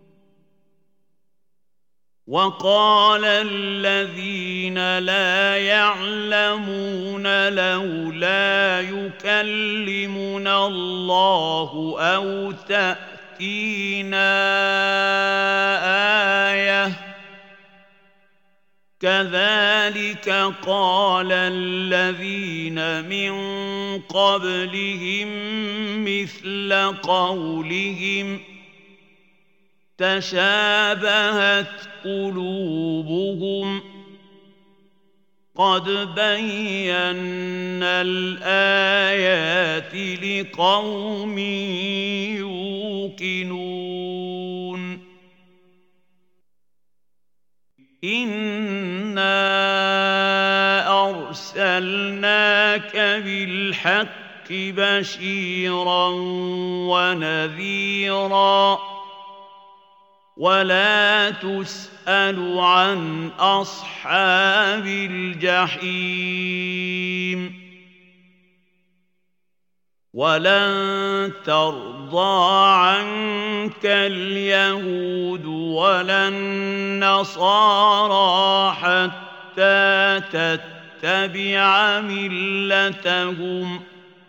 وقال الذين لا يعلمون لولا يكلمنا الله أو تأتينا آية كذلك قال الذين من قبلهم مثل قولهم تشابهت قلوبهم قد بينا الآيات لقوم يوقنون إنا أرسلناك بالحق بشيرا ونذيرا ولا تسأل عن أصحاب الجحيم ولن ترضى عنك اليهود ولا النصارى حتى تتبع ملتهم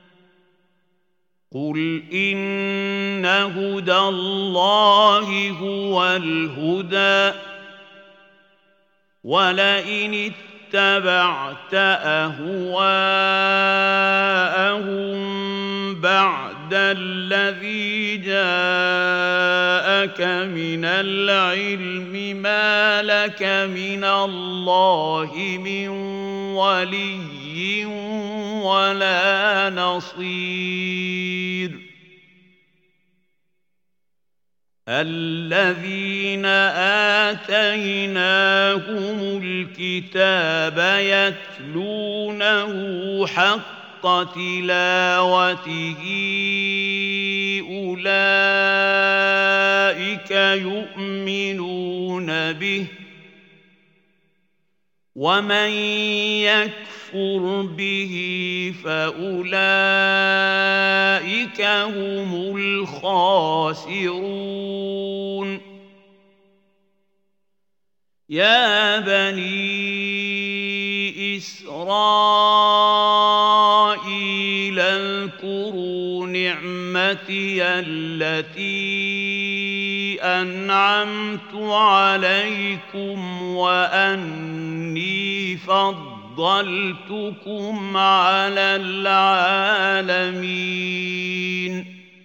قل إن هدى الله هو الهدى ولئن اتبعت أهواءهم بعد الذي جاءك من العلم ما لك من الله من ولي ولا نصير الذين آتيناهم الكتاب يتلونه حق تلاوته أولئك يؤمنون به ومن يكفر به فأولئك هم الخاسرون يا بني إسرائيل اذكروا نعمتي التي أنعمت عليكم وأني فضلتكم على العالمين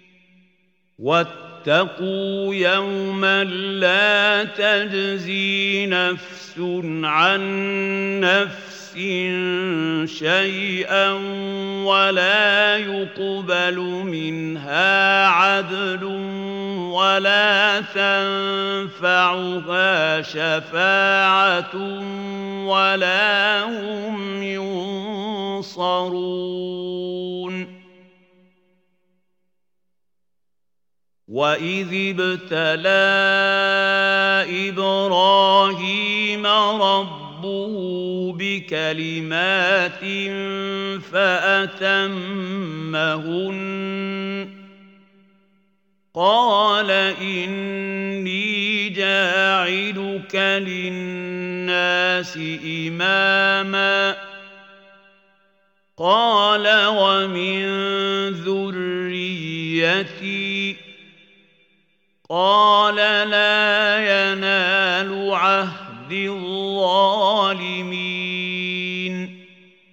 واتقوا يوما لا تجزي نفس عن نفس شيئا ولا يقبل منها عدل ولا تنفعها شفاعة ولا هم ينصرون وإذ ابتلى إبراهيم ربه بكلمات فأتمهن قال إني جاعلك للناس إماما قال ومن ذريتي قال لا ينال عهد الظالمين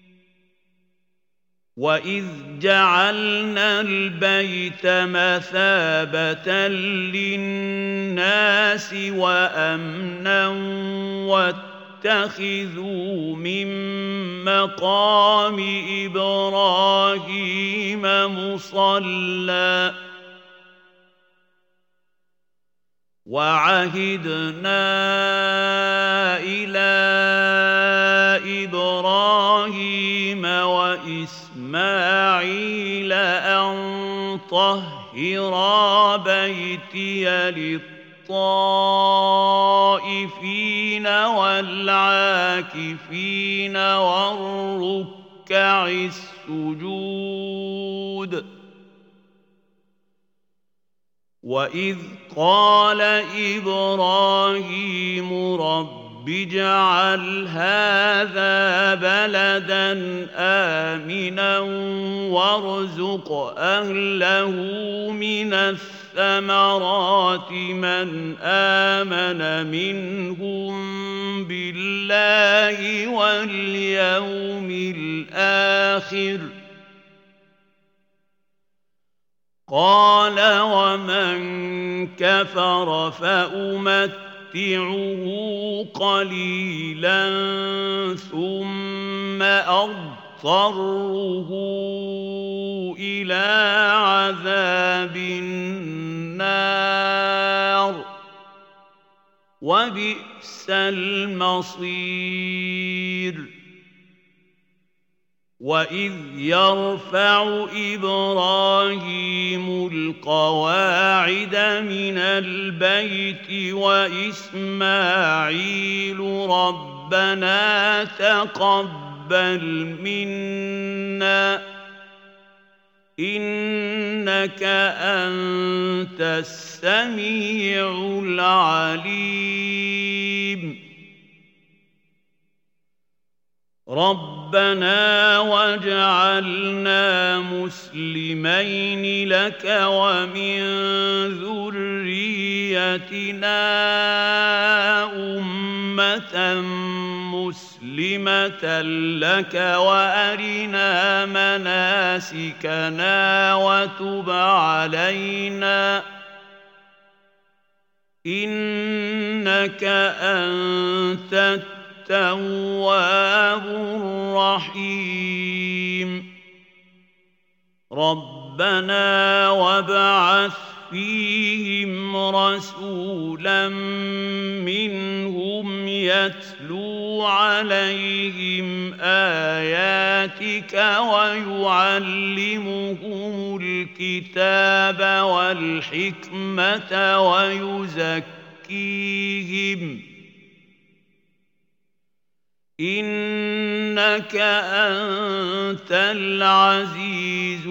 وإذ جعلنا البيت مثابة للناس وأمنا واتخذوا من مقام إبراهيم مصلى وعهدنا إلى إبراهيم وإسماعيل أن طهرا بيتي للطائفين والعاكفين والركع السجود وإذ قال إبراهيم رب اجعل هذا بلدا آمنا وارزق أهله من الثمرات من آمن منهم بالله واليوم الآخر قال ومن كفر فأمتعه قليلا ثم أضطره إلى عذاب النار وبئس المصير وإذ يرفع إبراهيم القواعد من البيت وإسماعيل ربنا تقبل منا إنك أنت السميع العليم ربنا واجعلنا مسلمين لك ومن ذريتنا أمة مسلمة لك وأرنا مناسكنا وتب علينا إنك أنت التواب الرحيم ربنا وابعث فيهم رسولا منهم يتلو عليهم آياتك ويعلمهم الكتاب والحكمة ويزكيهم إنك أنت العزيز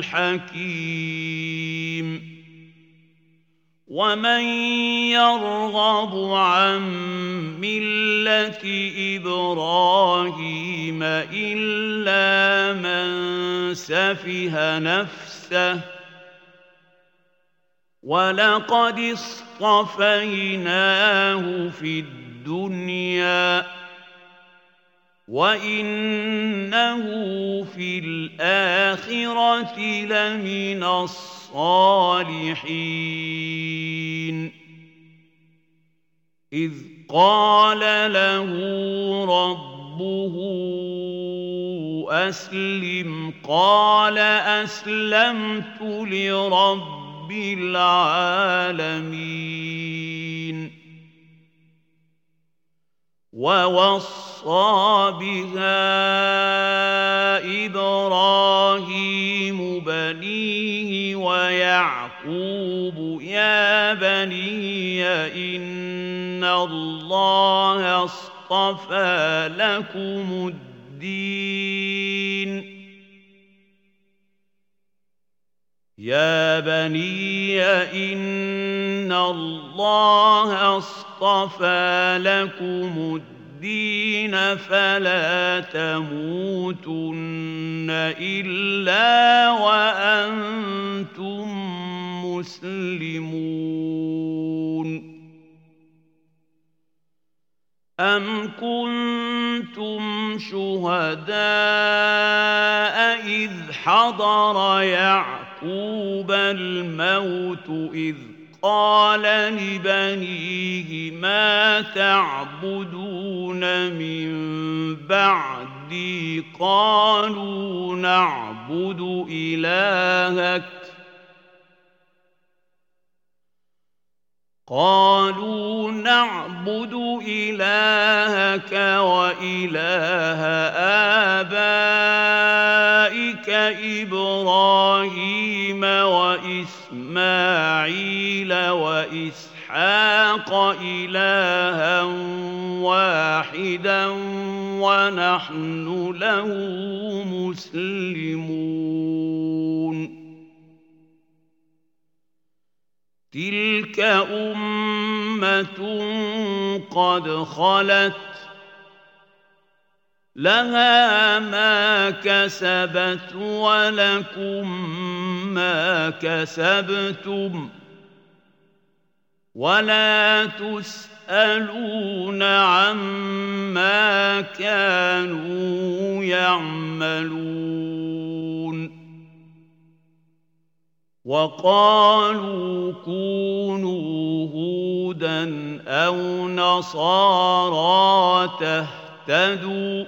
الحكيم ومن يرغب عن ملة إبراهيم إلا من سفه نفسه ولقد اصطفيناه في الدنيا وإنه في الآخرة لمن الصالحين إذ قال له ربه أسلم قال أسلمت لرب رب العالمين ووصى بها إبراهيم بنيه ويعقوب يا بني إن الله اصطفى لكم الدين يا بني إن الله اصطفى لكم الدين فلا تموتن إلا وأنتم مسلمون أم كنتم شهداء إذ حضر يعقوب الموت إذ قال لبنيه ما تعبدون من بعدي قالوا نعبد إلهك قالوا نعبد إلهك وإله آبائك إبراهيم وإسماعيل وإسحاق إلها واحدا ونحن له مسلمون تلك أمة قد خلت لها ما كسبت ولكم ما كسبتم ولا تسألون عما كانوا يعملون وقالوا كونوا هودا أو نصارى تهتدوا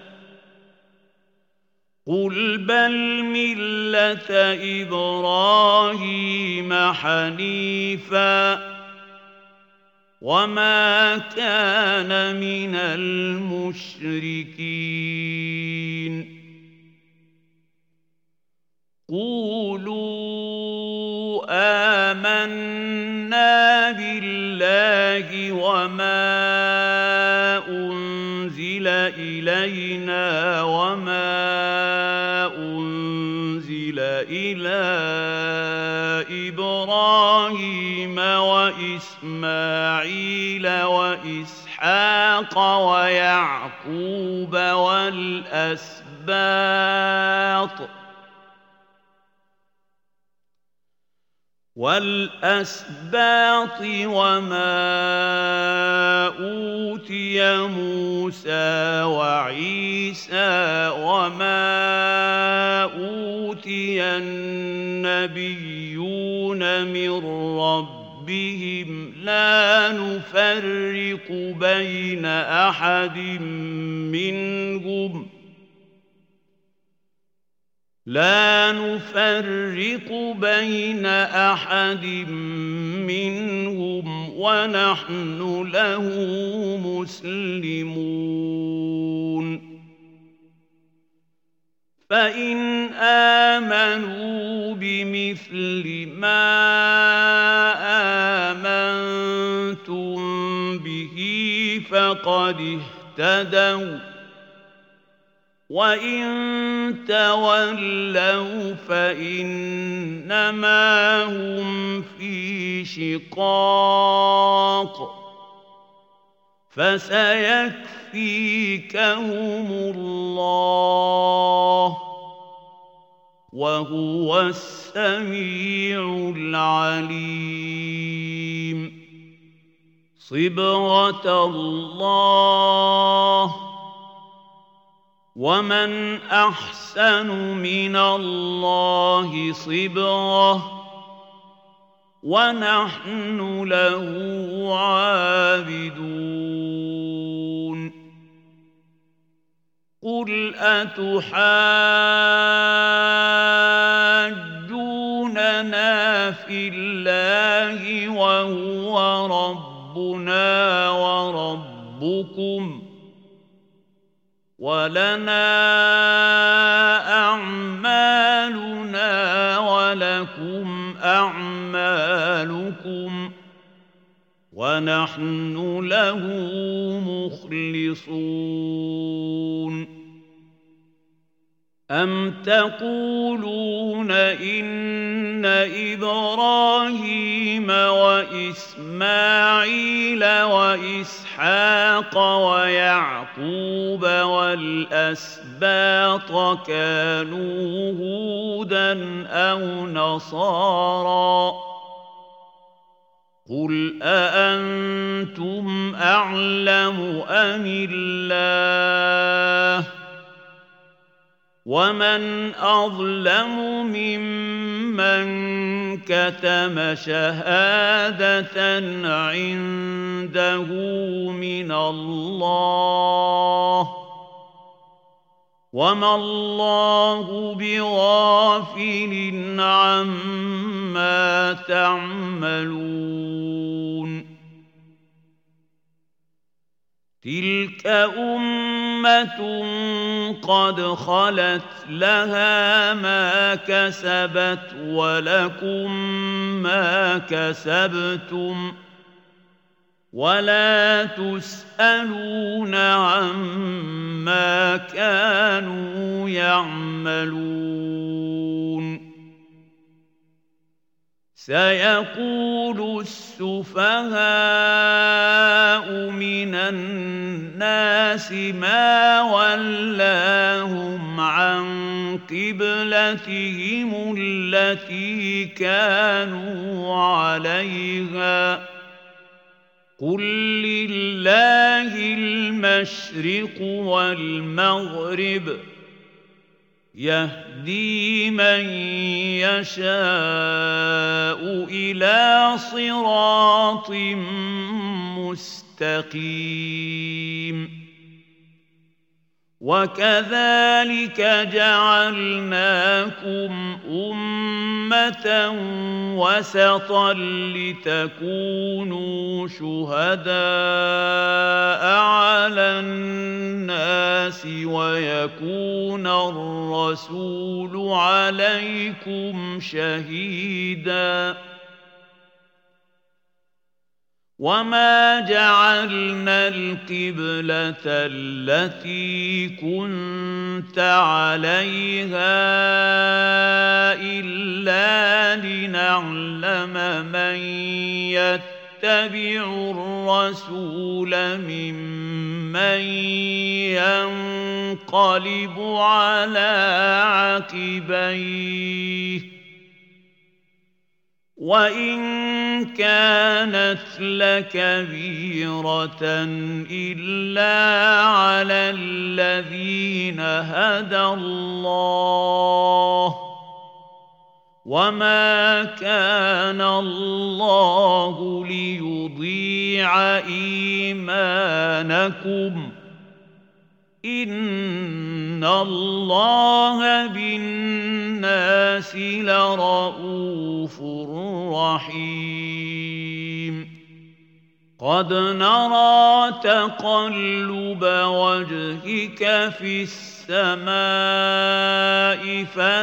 قل بل ملة إبراهيم حنيفا وما كان من المشركين قولوا آمنا بالله وما أنزل إلينا وما أنزل إلى إبراهيم وإسماعيل وإسحاق ويعقوب والأسباط والأسباط وما أوتي موسى وعيسى وما أوتي النبيون من ربهم لا نفرق بين أحد منهم لا نفرق بين أحد منهم ونحن له مسلمون فإن آمنوا بمثل ما آمنتم به فقد اهتدوا وإن تولوا فإنما هم في شقاق فسيكفيكهم الله وهو السميع العليم صبغة الله ومن أحسن من الله صبغة ونحن له عابدون قل أتحاجوننا في في الله وهو ربنا وربكم ولنا أعمالنا ولكم أعمالكم ونحن له مخلصون أم تقولون إن إبراهيم وإسماعيل وإسحاق ويعقوب والأسباط كانوا هودا أو نصارى قل أأنتم أعلم أم الله ومن أظلم ممن كتم شهادة عنده من الله وما الله بغافل عما تعملون تلك أمة قد خلت لها ما كسبت ولكم ما كسبتم ولا تسألون عما كانوا يعملون سيقول السفهاء من الناس ما ولاهم عن قبلتهم التي كانوا عليها قل لله المشرق والمغرب يهدي من يشاء إلى صراط مستقيم وكذلك جعلناكم أمة وسطا لتكونوا شهداء على الناس ويكون الرسول عليكم شهيداً وما جعلنا القبلة التي كنت عليها إلا لنعلم من يتبع الرسول ممن ينقلب على عقبيه وإن كانت لكبيرة إلا على الذين هدى الله وما كان الله ليضيع إيمانكم إن الله بالناس لرءوف رحيم قد نرى تقلب وجهك في السماء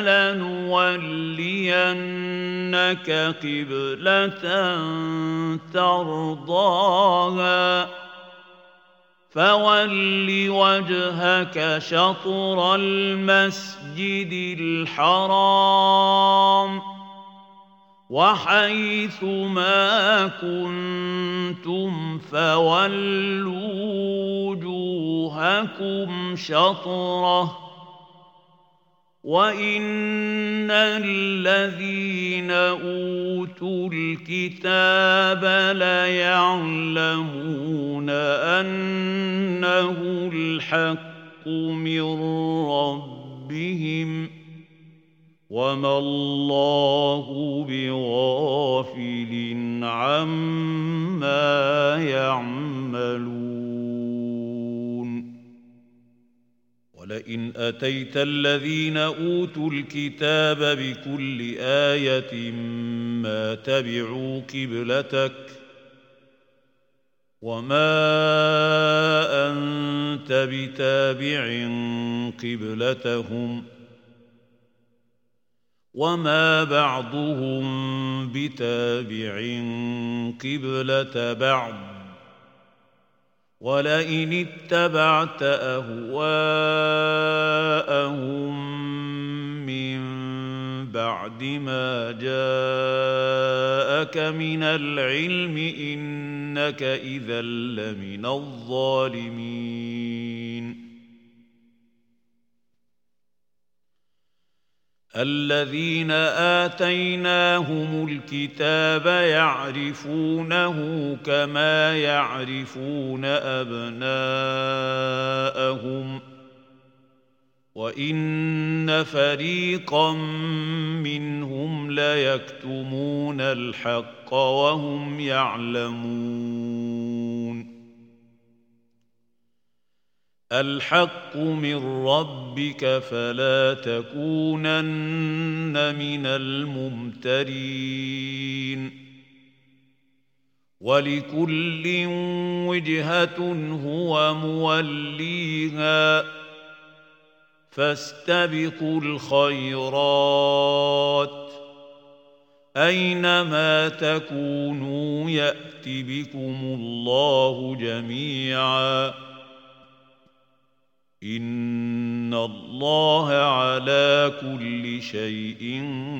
فلنولينك قبلة ترضاها فول وجهك شطر المسجد الحرام وحيث ما كنتم فولوا وجوهكم شطره وإن الذين أوتوا الكتاب ليعلمون أنه الحق من ربهم وما الله بغافل عما يعملون ولئن أتيت الذين أوتوا الكتاب بكل آية فلما تبعوا قبلتك وما أنت بتابع قبلتهم وما بعضهم بتابع قبلة بعض ولئن اتبعت أهواءهم من بعد ما جاءك من العلم إنك إذا لمن الظالمين الذين آتيناهم الكتاب يعرفونه كما يعرفون أبناءهم وإن فريقا منهم ليكتمون الحق وهم يعلمون الحق من ربك فلا تكونن من الممترين ولكل وجهة هو موليها فاستبقوا الخيرات أينما تكونوا يأت بكم الله جميعا إن الله على كل شيء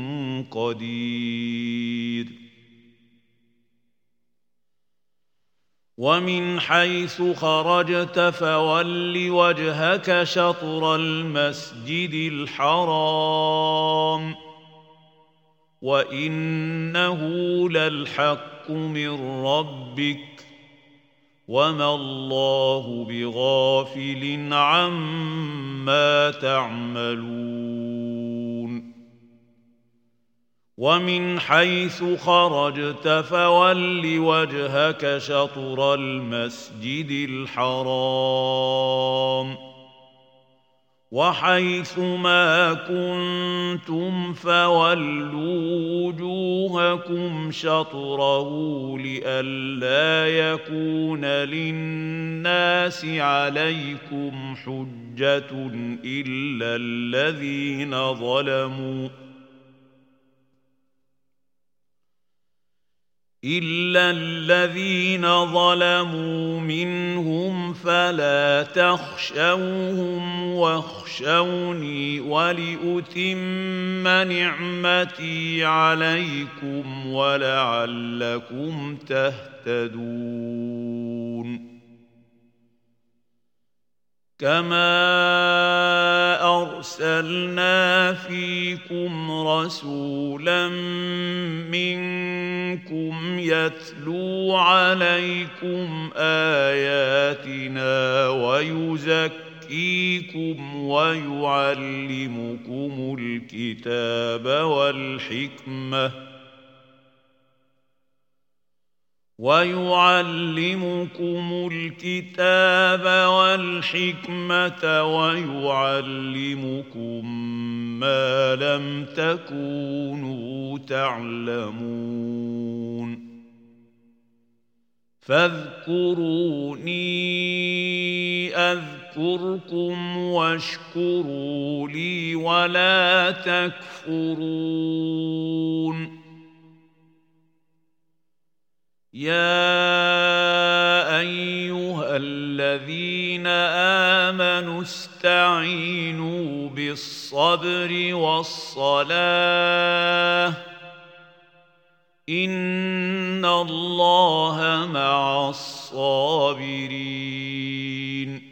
قدير ومن حيث خرجت فول وجهك شطر المسجد الحرام وإنه للحق من ربك وما الله بغافل عما تعملون ومن حيث خرجت فول وجهك شطر المسجد الحرام وحيث ما كنتم فولوا وجوهكم شطره لئلا يكون للناس عليكم حجة إلا الذين ظلموا إلا الذين ظلموا منهم فلا تخشوهم واخشوني ولأتم نعمتي عليكم ولعلكم تهتدون كما أرسلنا فيكم رسولا منكم يتلو عليكم آياتنا ويزكيكم ويعلمكم الكتاب والحكمة ويعلمكم الكتاب والحكمة ويعلمكم ما لم تكونوا تعلمون فاذكروني أذكركم واشكروا لي ولا تكفرون يا أيها الذين آمنوا استعينوا بالصبر والصلاة إن الله مع الصابرين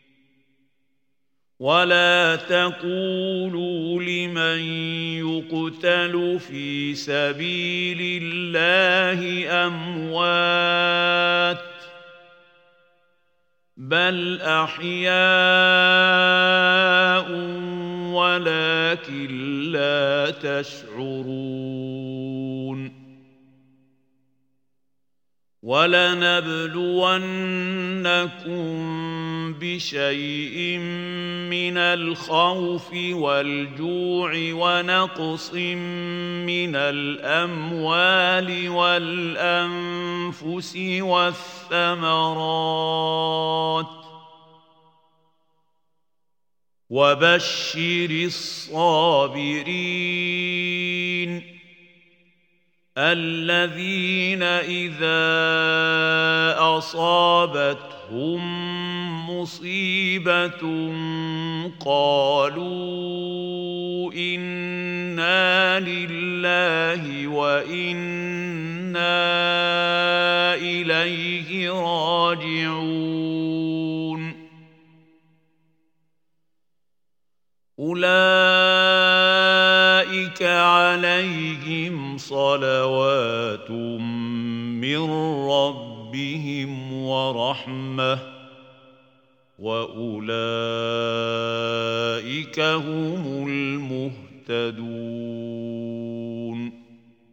ولا تقولوا لمن يقتل في سبيل الله أموات بل أحياء ولكن لا تشعرون وَلَنَبْلُوَنَّكُم بِشَيْءٍ مِّنَ الْخَوْفِ وَالْجُوعِ وَنَقْصٍ مِّنَ الْأَمْوَالِ وَالْأَنفُسِ وَالثَّمَرَاتِ ۗ وَبَشِّرِ الصَّابِرِينَ الَّذِينَ إِذَا أَصَابَتْهُم مُّصِيبَةٌ قَالُوا إِنَّا لِلَّهِ وَإِنَّا إِلَيْهِ راجعون أُولَٰئِكَ عَلَيْهِمْ صَلَوَاتٌ مِّن رَّبِّهِمْ وَرَحْمَةٌ وَأُولَٰئِكَ هُمُ الْمُهْتَدُونَ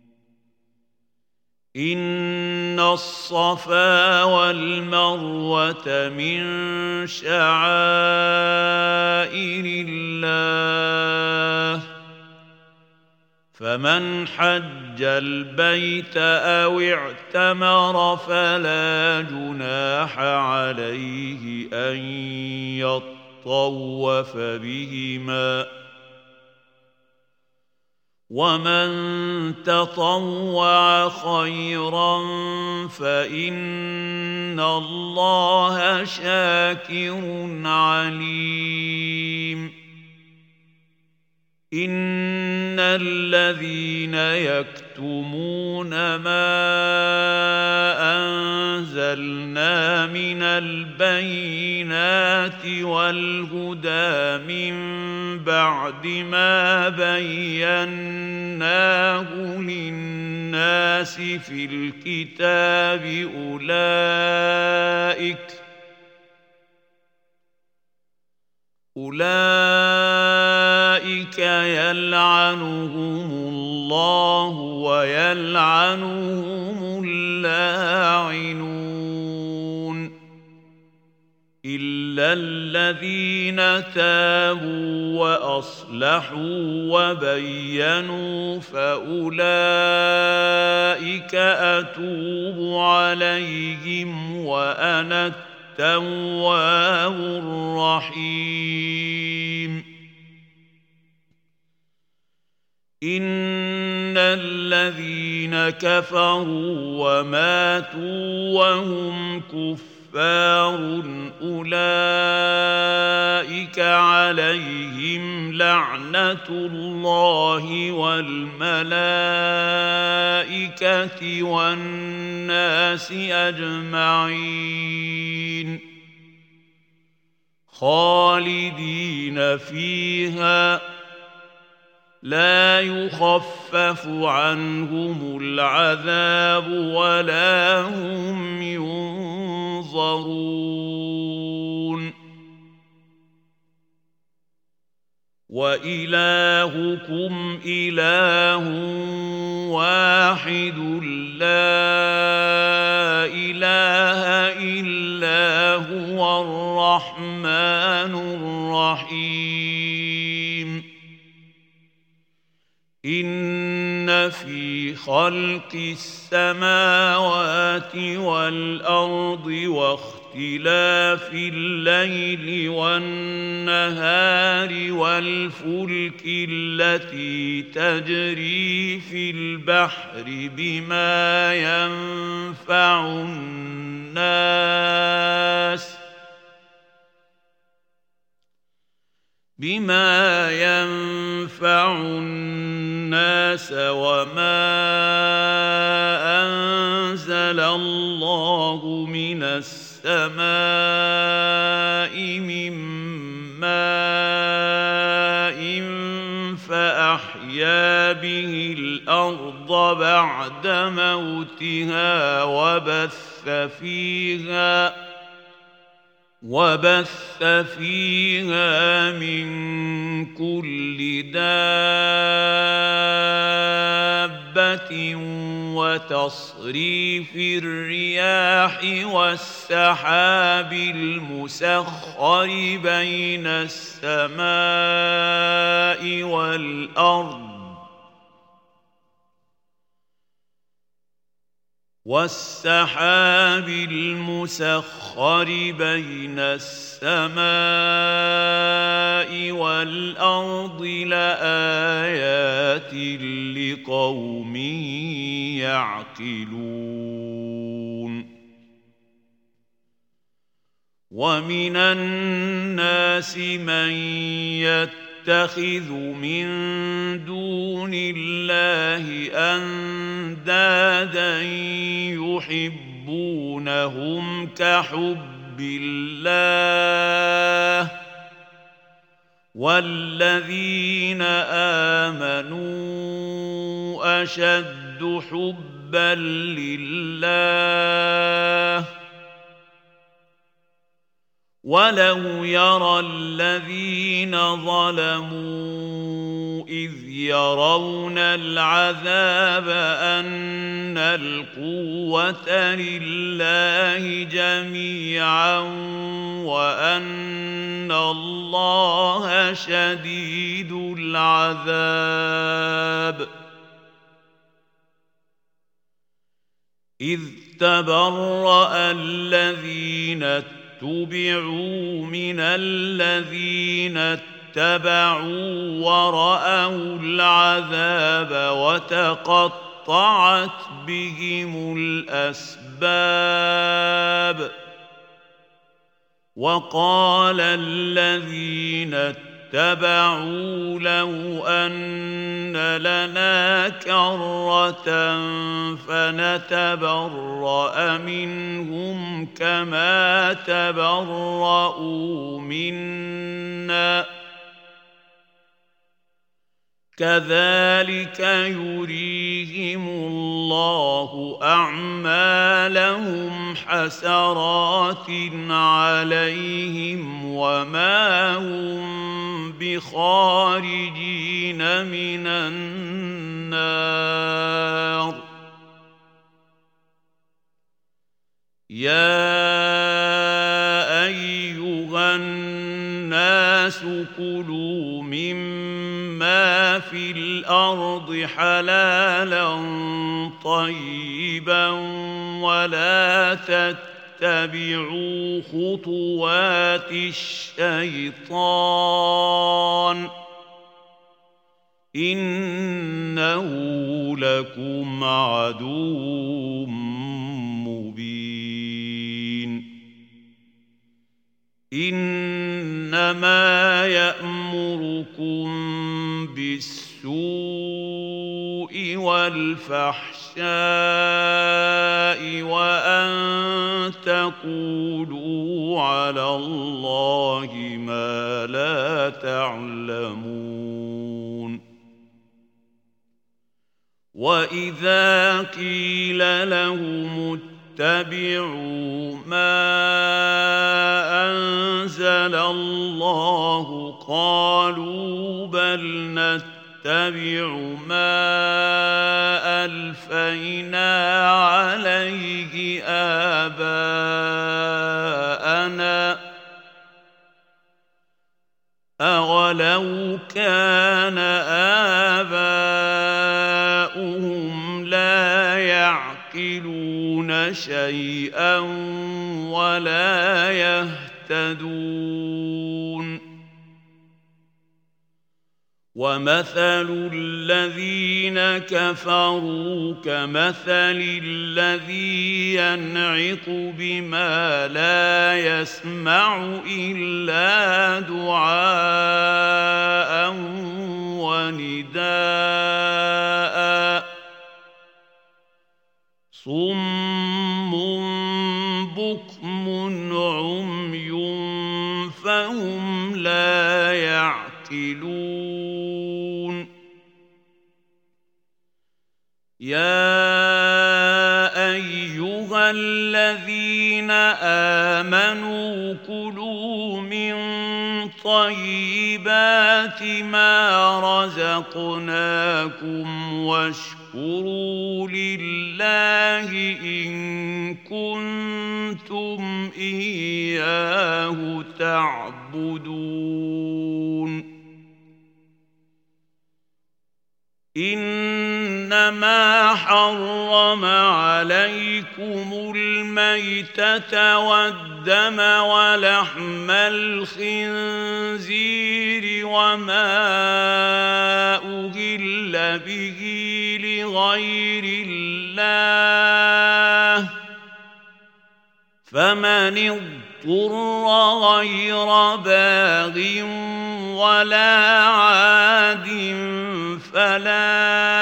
إِنَّ الصَّفَا وَالْمَرْوَةَ مِن شَعَائِرِ اللَّهِ ۖ فَمَنْ حَجَّ الْبَيْتَ أَوِ اعْتَمَرَ فَلَا جُنَاحَ عَلَيْهِ أَن يَطَّوَّفَ بِهِمَا ۚ وَمَن تَطَوَّعَ خَيْرًا فَإِنَّ اللَّهَ شَاكِرٌ عَلِيمٌ إِنَّ الَّذِينَ يَكْتُمُونَ مَا أَنزَلْنَا مِنَ الْبَيِّنَاتِ وَالْهُدَىٰ مِن بَعْدِ مَا بَيَّنَّاهُ لِلنَّاسِ فِي الْكِتَابِ أُولَٰئِكَ أُولَٰئِكَ يَلْعَنُهُمُ اللَّهُ وَيَلْعَنُهُمُ اللاعنون إِلَّا الَّذِينَ تَابُوا وَأَصْلَحُوا وَبَيَّنُوا فَأُولَٰئِكَ أَتُوبُ عَلَيْهِمْ وَأَنَا التَّوَّابُ الرَّحِيمُ إِنَّ الَّذِينَ كَفَرُوا وَمَاتُوا وَهُمْ كُفَّارٌ أُولَٰئِكَ عَلَيْهِمْ لَعْنَةُ اللَّهِ وَالْمَلَائِكَةِ وَالنَّاسِ أَجْمَعِينَ خَالِدِينَ فِيهَا لَا يُخَفَّفُ عَنْهُمُ الْعَذَابُ وَلَا هُمْ يُنظَرُونَ وَإِلَٰهُكُمْ إِلَٰهٌ وَاحِدٌ لَّا إِلَٰهَ إِلَّا هُوَ الرَّحْمَٰنُ الرَّحِيمُ إِنَّ فِي خَلْقِ السَّمَاوَاتِ وَالْأَرْضِ وَاخْتِلَافِ اللَّيْلِ وَالنَّهَارِ وَالْفُلْكِ الَّتِي تَجْرِي فِي الْبَحْرِ بِمَا يَنفَعُ النَّاسَ بما ينفع الناس وما أنزل الله من السماء من ماء فأحيا به الأرض بعد موتها وبث فيها وبث فيها من كل دابة وتصريف الرياح والسحاب المسخر بين السماء والأرض والسحاب المسخر بين السماء والأرض لآيات لقوم يعقلون ومن الناس من يتخذ من دون الله أندادا يحبونهم كحب الله والذين آمنوا أشد حبا لله ولو يرى الذين ظلموا إذ يرون العذاب أن القوة لله جميعا وأن الله شديد العذاب إذ تبرأ الذين اتبعوا من الذين اتبعوا ورأوا العذاب وتقطعت بهم الأسباب وقال الذين اتبعوا لو أن لنا كرة فنتبرأ منهم كما تبرؤوا منا كذلك يريهم الله أعمالهم حسرات عليهم وما هم بخارجين من النار يا أيها الناس كلوا مما في الأرض حلالا طيبا ولا تتبعوا خطوات الشيطان إنه لكم عدو مبين إنما يأمركم بالسوء والفحشاء وأن تقولوا على الله ما لا تعلمون وإذا قيل لهم اتبعوا ما أنزل الله قالوا بل نتبع ما ألفينا عليه آباءنا أولو كان آباؤهم لا يعقلون شيئا ولا يهتدون ومثل الذين كفروا كمثل الذي ينعق بما لا يسمع إلا دعاء ونداء صم بكم عمي فهم لا يعقلون يا أيها الذين آمنوا كلوا من طيبات ما رزقناكم واشكروا واشكروا لله إن كنتم إياه تعبدون إنما حرم عليكم الميتة والدم ولحم الخنزير وما أهل به لغير الله فمن اضطر غير باغ ولا عاد فلا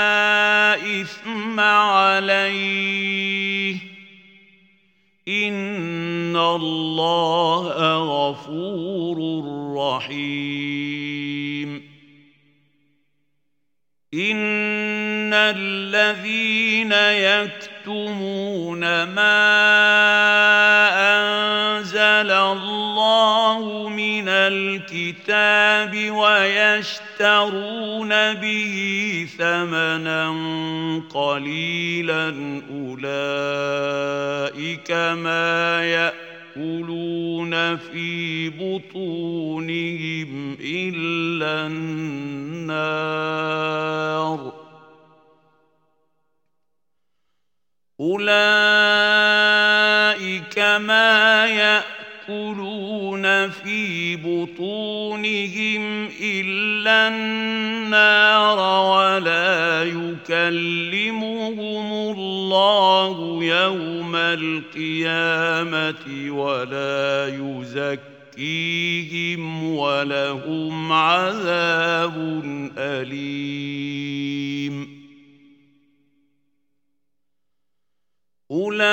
إثم عليه إن الله غفور رحيم إن الذين يكتمون ما أنزل الله من الكتاب ويشترون به ثمنا قليلا أولئك ما يأكلون في بطونهم إلا النار أولئك ما يأكلون في بطونهم إلا النار ولا يكلمهم الله يوم القيامة ولا يزكيهم ولهم عذاب أليم أولئك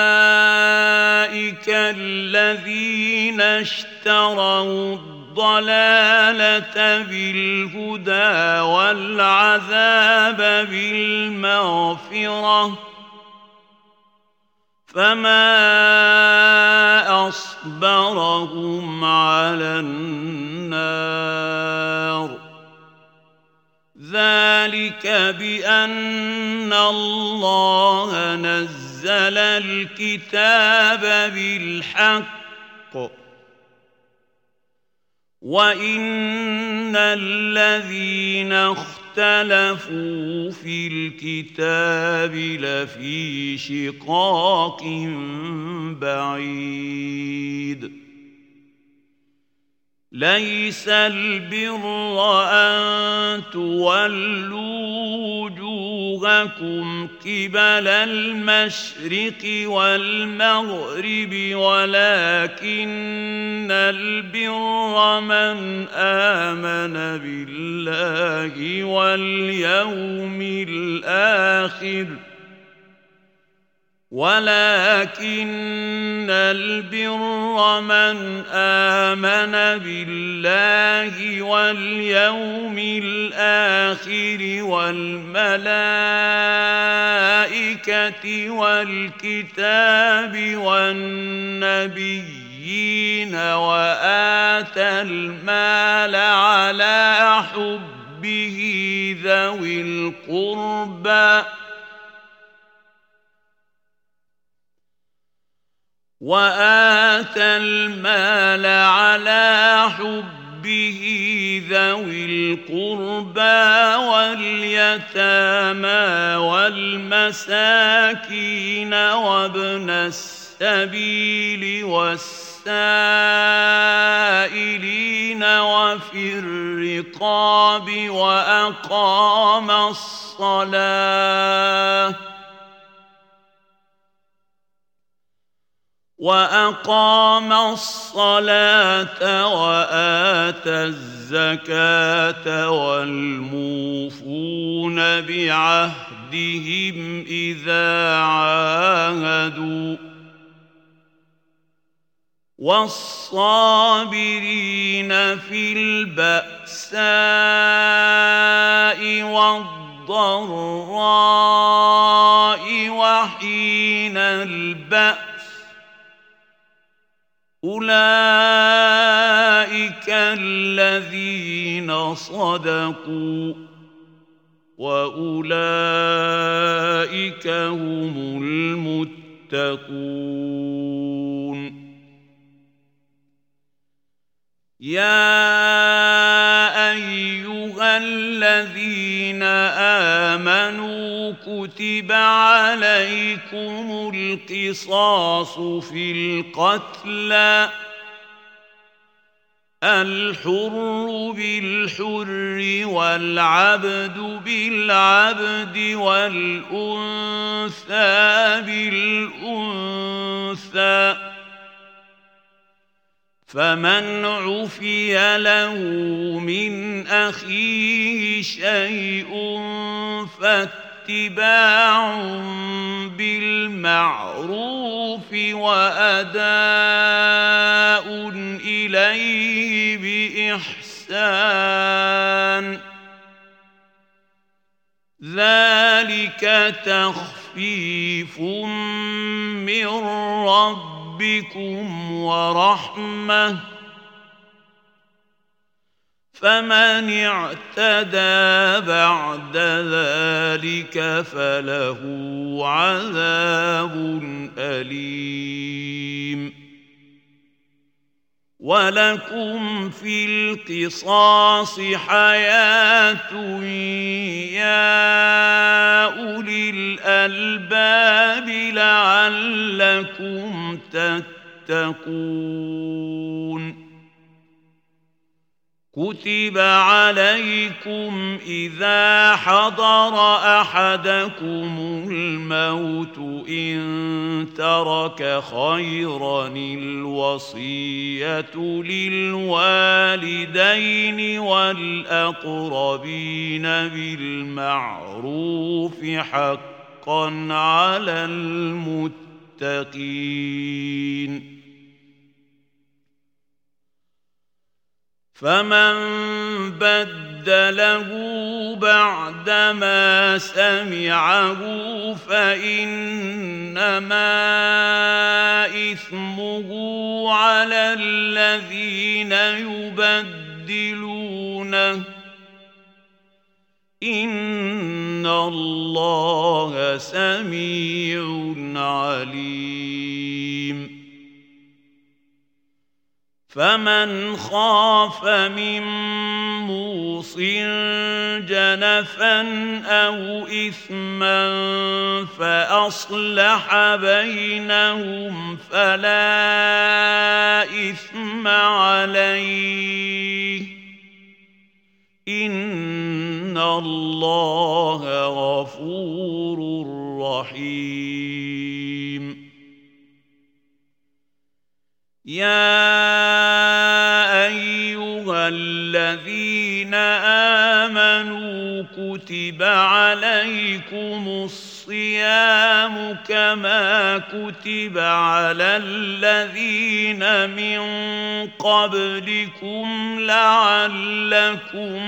الذين اشتروا الضلالة بالهدى والعذاب بالمغفرة فما أصبرهم على النار ذلك بأن الله نزل الكتاب بالحق وإن الذين اختلفوا في الكتاب لفي شقاق بعيد ليس البر أن تولوا وجوهكم قبل المشرق والمغرب ولكن البر من آمن بالله واليوم الآخر ولكن البر من آمن بالله واليوم الآخر والملائكة والكتاب والنبيين وآتى المال على حبه ذوي القربى وآتى المال على حبه ذوي القربى واليتامى والمساكين وابن السبيل والسائلين وفي الرقاب وأقام الصلاة وأقام الصلاة وآتى الزكاة والموفون بعهدهم إذا عاهدوا والصابرين في البأساء والضراء وحين البأس أولئك الذين صدقوا وأولئك هم المتقون. يا أيها الذين آمنوا كتب عليكم القصاص في القتلى الحر بالحر والعبد بالعبد والأنثى بالأنثى، فمن عفي له من أخيه شيء فاتباع بالمعروف وأداء إليه بإحسان، ذلك تخفيف من ربكم ورحمة، فمن اعتدى بعد ذلك فله عذاب أليم. ولكم في القصاص حياة يا أولي الألباب لعلكم تتقون. كتب عليكم إذا حضر أحدكم الموت إن ترك خيرا الوصية للوالدين والأقربين بالمعروف حقا على المتقين. فمن بدله بعدما سمعه فإنما إثمه على الذين يبدلونه، إن الله سميع عليم. فمن خاف من موص جنفا أو إثما فأصلح بينهم فلا إثم عليه، إن الله غفور رحيم. يا أيها الذين آمنوا كتب عليكم الصيام كما كتب على الذين من قبلكم لعلكم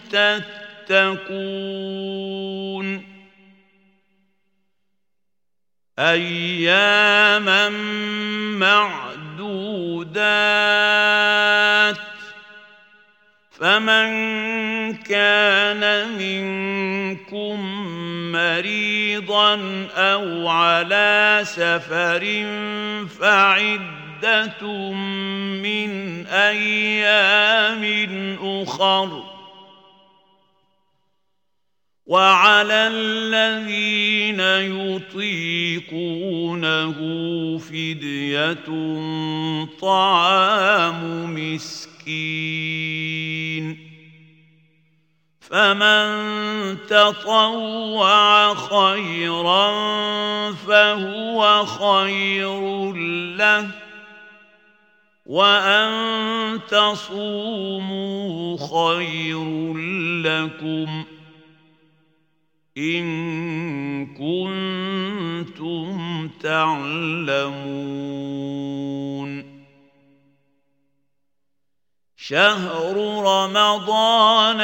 تتقون. أياما معدودات، فمن كان منكم مريضا أو على سفر فعدة من أيام أخر، وعلى الذين يطيقونه فدية طعام مسكين، فمن تطوع خيرا فهو خير له، وأن تصوموا خير لكم إن كنتم تعلمون. شهر رمضان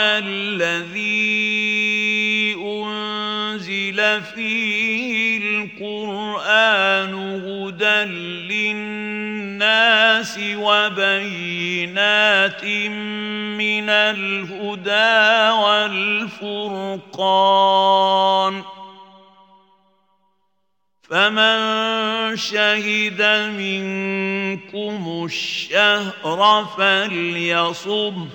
الذي أنزل فيه القرآن هدى للناس للناس وبينات من الهدى والفرقان فمن شهد منكم الشهر فليصمه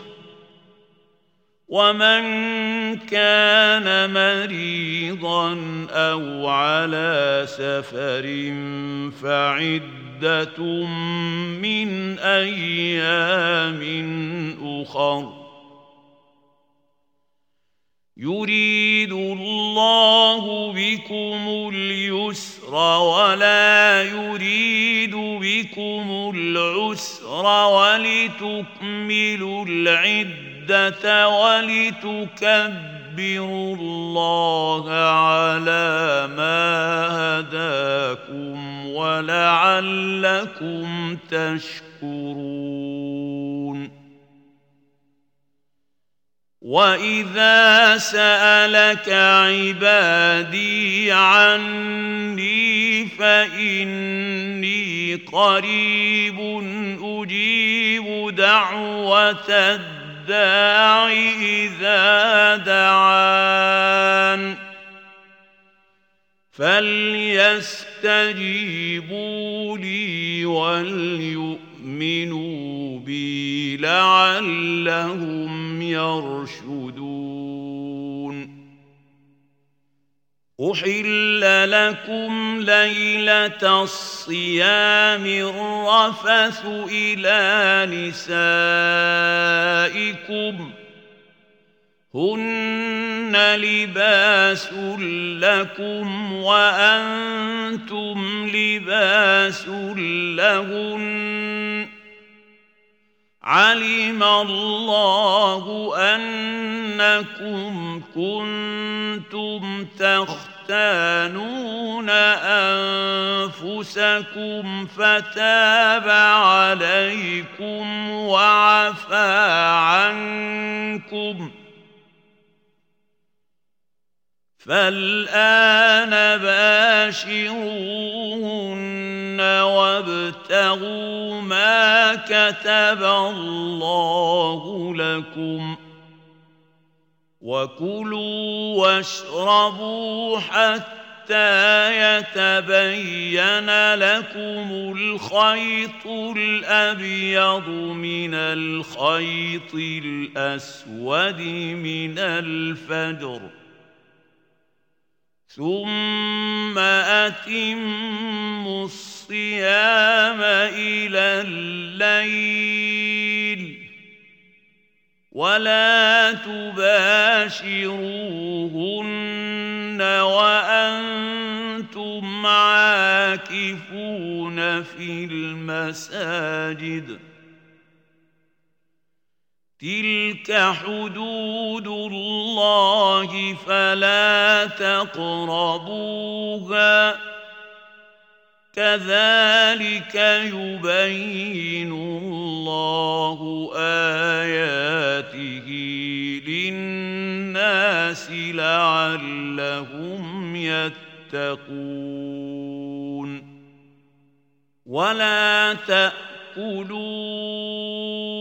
ومن كان مريضا أو على سفر فعدة من أيام أخر يريد الله بكم اليسر ولا يريد بكم العسر ولتكملوا العدة ولتكبروا الله على ما هداكم ولعلكم تشكرون وَإِذَا سَأَلَكَ عِبَادِي عَنِّي فَإِنِّي قَرِيبٌ أُجِيبُ دَعْوَةَ الدَّاعِ إِذَا دَعَانِ فَلْيَسْتَجِيبُوا لِي وَلْيُؤْمِنُوا بِي لَعَلَّهُمْ يرشدون أحل لكم ليلة الصيام الرفث إلى نسائكم هن لباس لكم وأنتم لباس لهن علم الله أنكم كنتم تختانون أنفسكم فتاب عليكم وعفى عنكم فالآن باشروهن وابتغوا ما كتب الله لكم وكلوا واشربوا حتى يتبين لكم الخيط الأبيض من الخيط الأسود من الفجر ثم أتموا الصيام إلى الليل ولا تباشروهن وأنتم عاكفون في المساجد تلك حدود الله فلا تقربوها كذلك يبين الله آياته للناس لعلهم يتقون ولا تأكلوا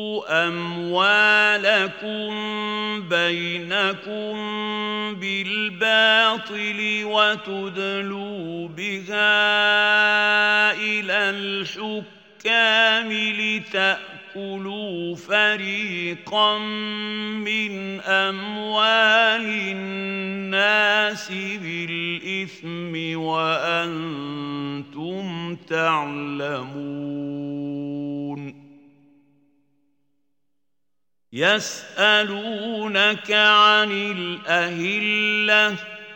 أموالكم بينكم بالباطل وتدلوا بها إلى الحكام لتأكلوا فريقا من أموال الناس بالإثم وأنتم تعلمون يسألونك عن الأهلة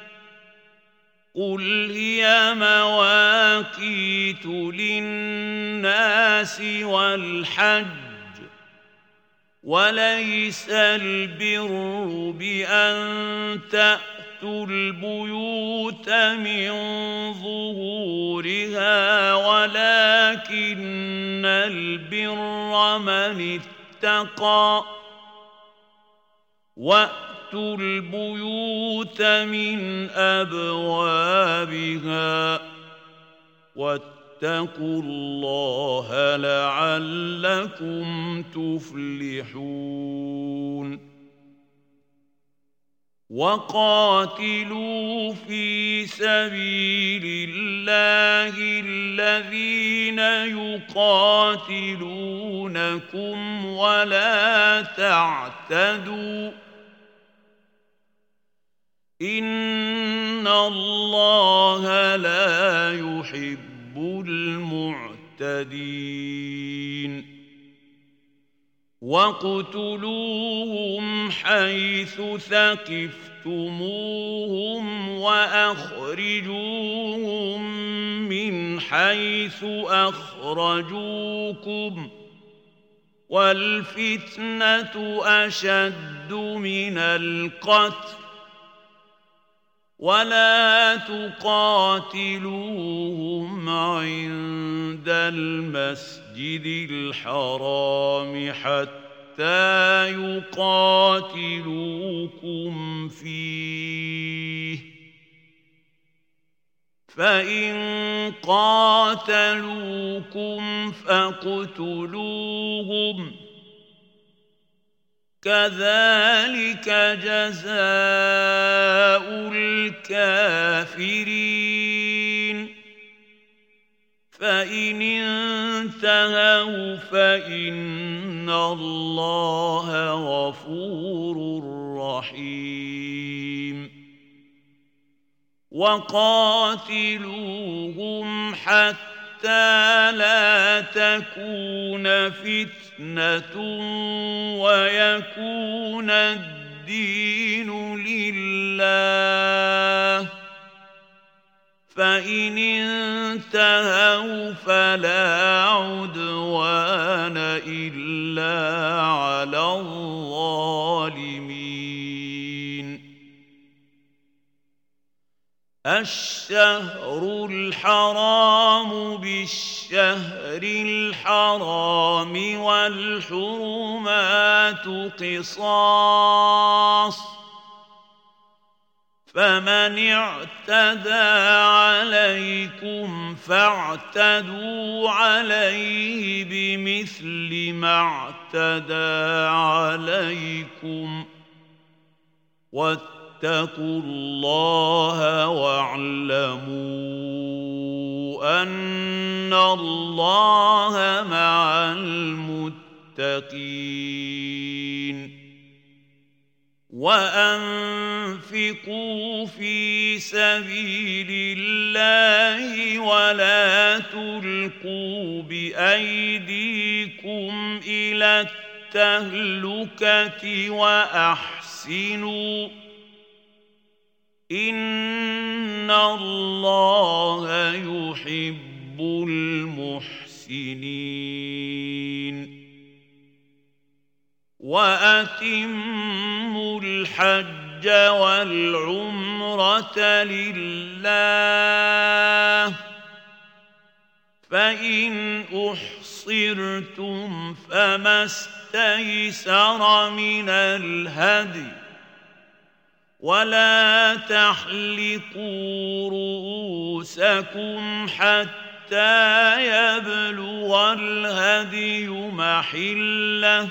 قل هي مواقيت للناس والحج وليس البر بأن تأتوا البيوت من ظهورها ولكن البر من اتقى وأتوا البيوت من أبوابها واتقوا واتقوا الله لعلكم تفلحون وقاتلوا في سبيل الله الذين يقاتلونكم ولا تعتدوا إن الله لا يحب المعتدين واقتلوهم حيث ثقفتموهم وأخرجوهم من حيث أخرجوكم والفتنة أشد من القتل ولا تقاتلوهم عند المسجد الحرام حتى يقاتلوكم فيه فإن قاتلوكم فاقتلوهم كذلك جزاء الكافرين فإن انتهوا فإن الله غفور رحيم وقاتلوهم حتى حتى لا تكون فتنة ويكون الدين لله فإن انتهوا فلا عدوان إلا على الظالمين الشهر الحرام بالشهر الحرام والحرمات قصاص فمن اعتدى عليكم فاعتدوا عليه بمثل ما اعتدى عليكم واتقوا الله واعلموا أن الله مع المتقين وأنفقوا في سبيل الله ولا تلقوا بأيديكم إلى التهلكة وأحسنوا إن الله يحب المحسنين وأتموا الحج والعمرة لله فإن أحصرتم فما استيسر من الهدي ولا تحلقوا رؤوسكم حتى يبلغ الهدي محله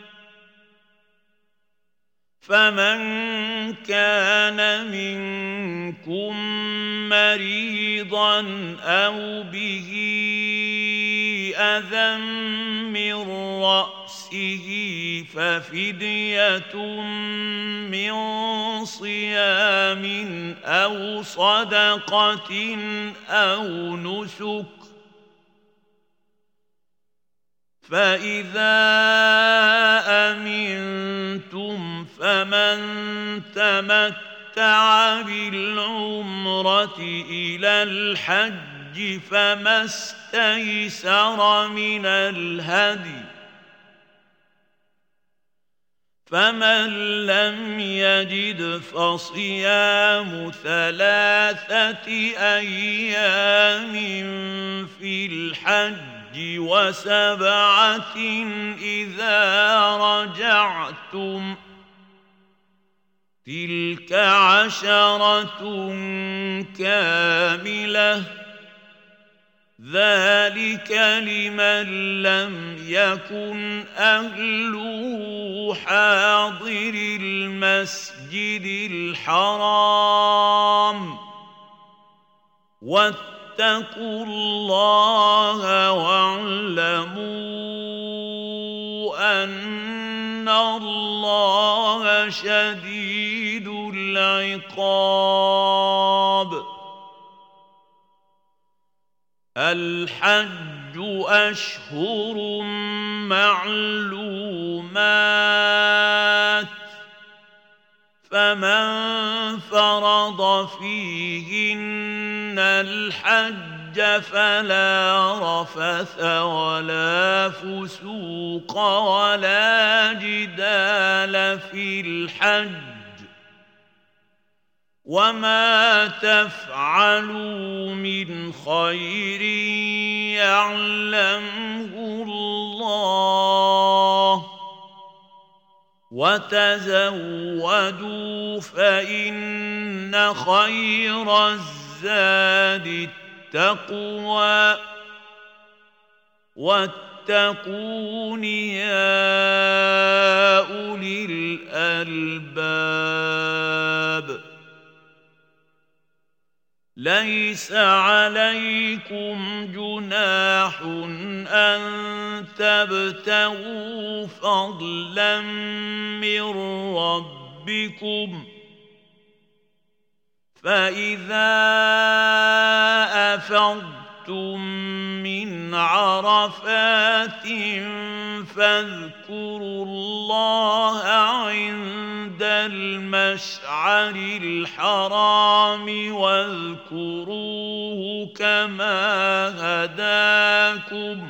فمن كان منكم مريضا أو به أذى من رأسه ففدية من صيام أو صدقة أو نسك فإذا أمنتم فمن تمتع بالعمرة إلى الحج فما استيسر من الهدي فمن لم يجد فصيام ثلاثة أيام في الحج وسبعة إذا رجعتم تلك عشرة كاملة ذلك لمن لم يكن أهله حاضر المسجد الحرام واتقوا الله واعلموا أن الله شديد العقاب. الحج أشهر معلومات فمن فرض فيهن الحج فلا رفث ولا فسوق ولا جدال في الحج وما تفعلوا من خير يعلمه الله وتزودوا فإن خير الزاد التقوى واتقون يا أولي الألباب. ليس عليكم جناح أن تبتغوا فضلا من ربكم فإذا أفضتم من عرفات فاذكروا الله عند المشعر الحرام واذكروه كما هداكم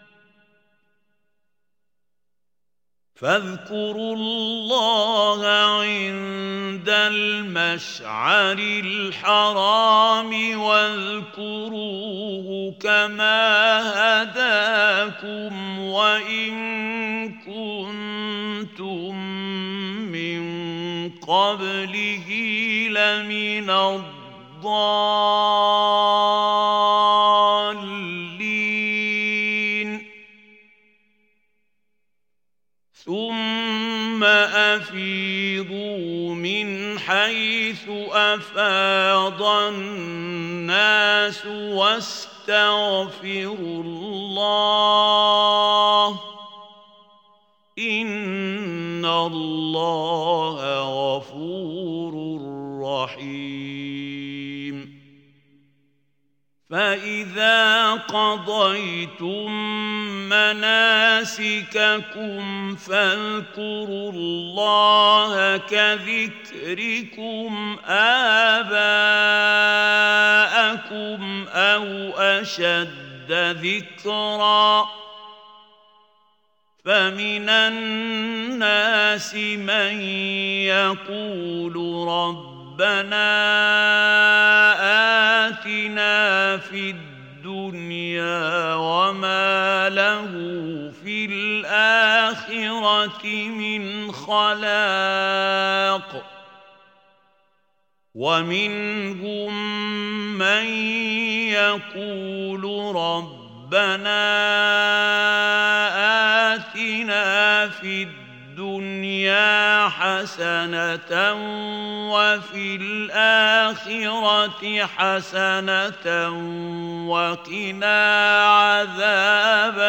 فاذكروا الله عند المشعر الحرام واذكروه كما هداكم وإن كنتم من قبله لمن الضالين. ثم أفيضوا من حيث أفاض الناس واستغفروا الله إن الله غفور رحيم. فإذا قضيتم مناسككم فاذكروا الله كذكركم آباءكم أو أشد ذكرًا فمن الناس من يقول ربنا آتنا في الدنيا وما له في الآخرة من خلاق ومنهم من يقول ربنا آتنا في الدنيا حسنة وفي الآخرة حسنة وقنا عذاب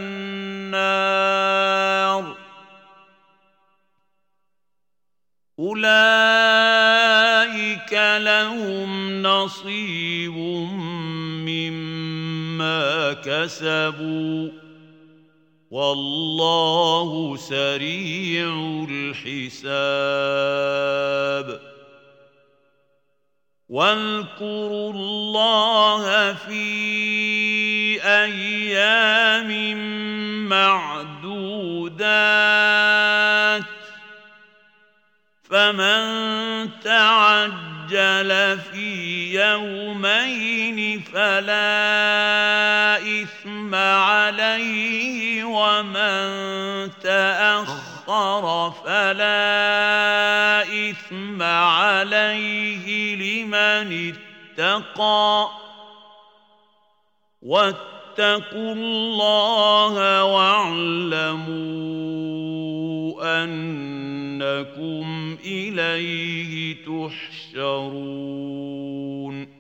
النار. أولئك لهم نصيب مما كسبوا والله سريع الحساب. واذكروا الله في أيام معدودات فمن تعجل في يومين فلا إثم عليه ومن تأخر فلا إثم عليه لمن اتقى واتقوا الله واعلموا أنكم إليه تحشرون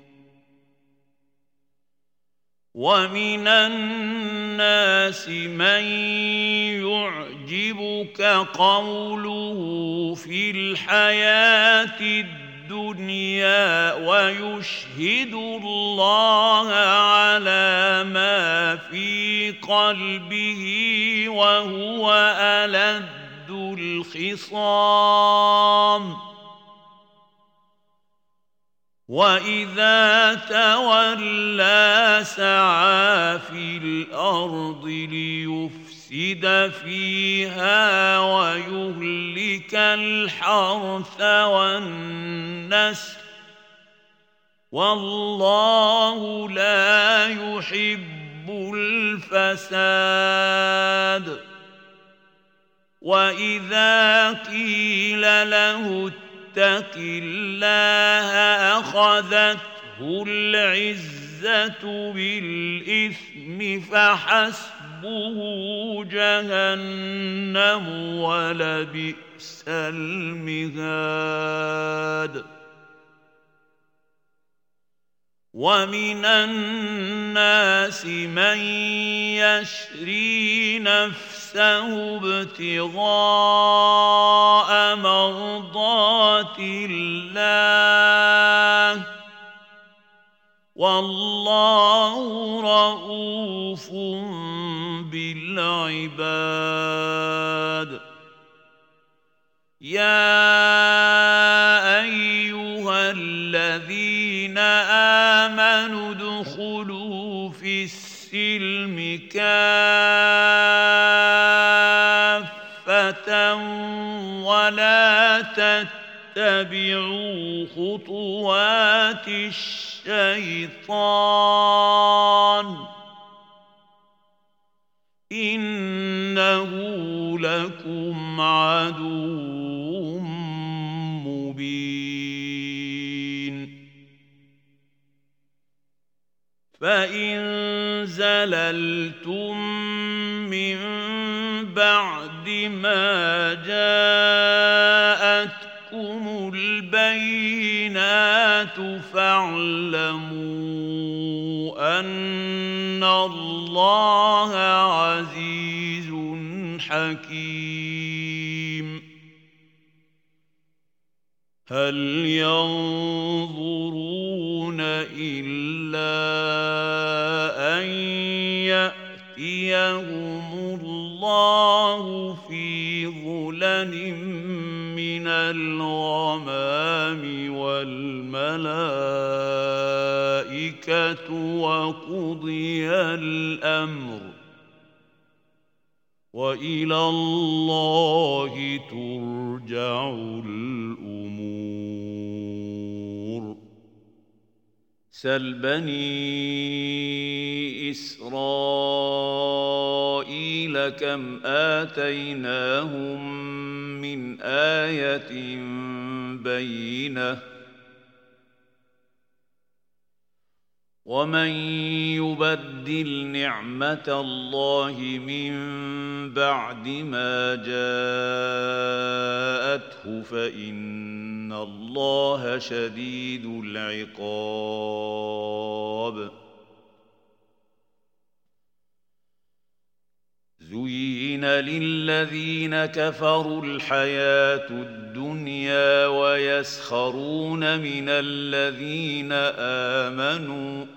ومن الناس من يعجبك قوله في الحياة الدنيا ويشهد الله على ما في قلبه وهو ألد الخصام وإذا تولى سعى في الأرض ليفسد فيها ويهلك الحرث والنسل والله لا يحب الفساد وإذا قيل له اتق الله أخذته العزة بالإثم فحسبه جهنم ولبئس المهاد ومن الناس من يشري نفسه ابتغاء مرضات الله والله رؤوف بالعباد يا أيها الذين آمنوا ادخلوا في السلم كافة ولا تتبعوا خطوات الشيطان إنه لكم عدو مبين فإن زللتم من بعد ما جاءتكم البينات فاعلموا أن الله عزيز حكيم هل ينظرون إلا أن يأتيهم الله في ظلل من الغمام والملائكة وقضي الأمر وإلى الله ترجع الأمور سل بني إسرائيل كم آتيناهم من آية بينة ومن يبدل نعمة الله من بعد ما جاءته فإن الله شديد العقاب زين للذين كفروا الحياة الدنيا ويسخرون من الذين آمنوا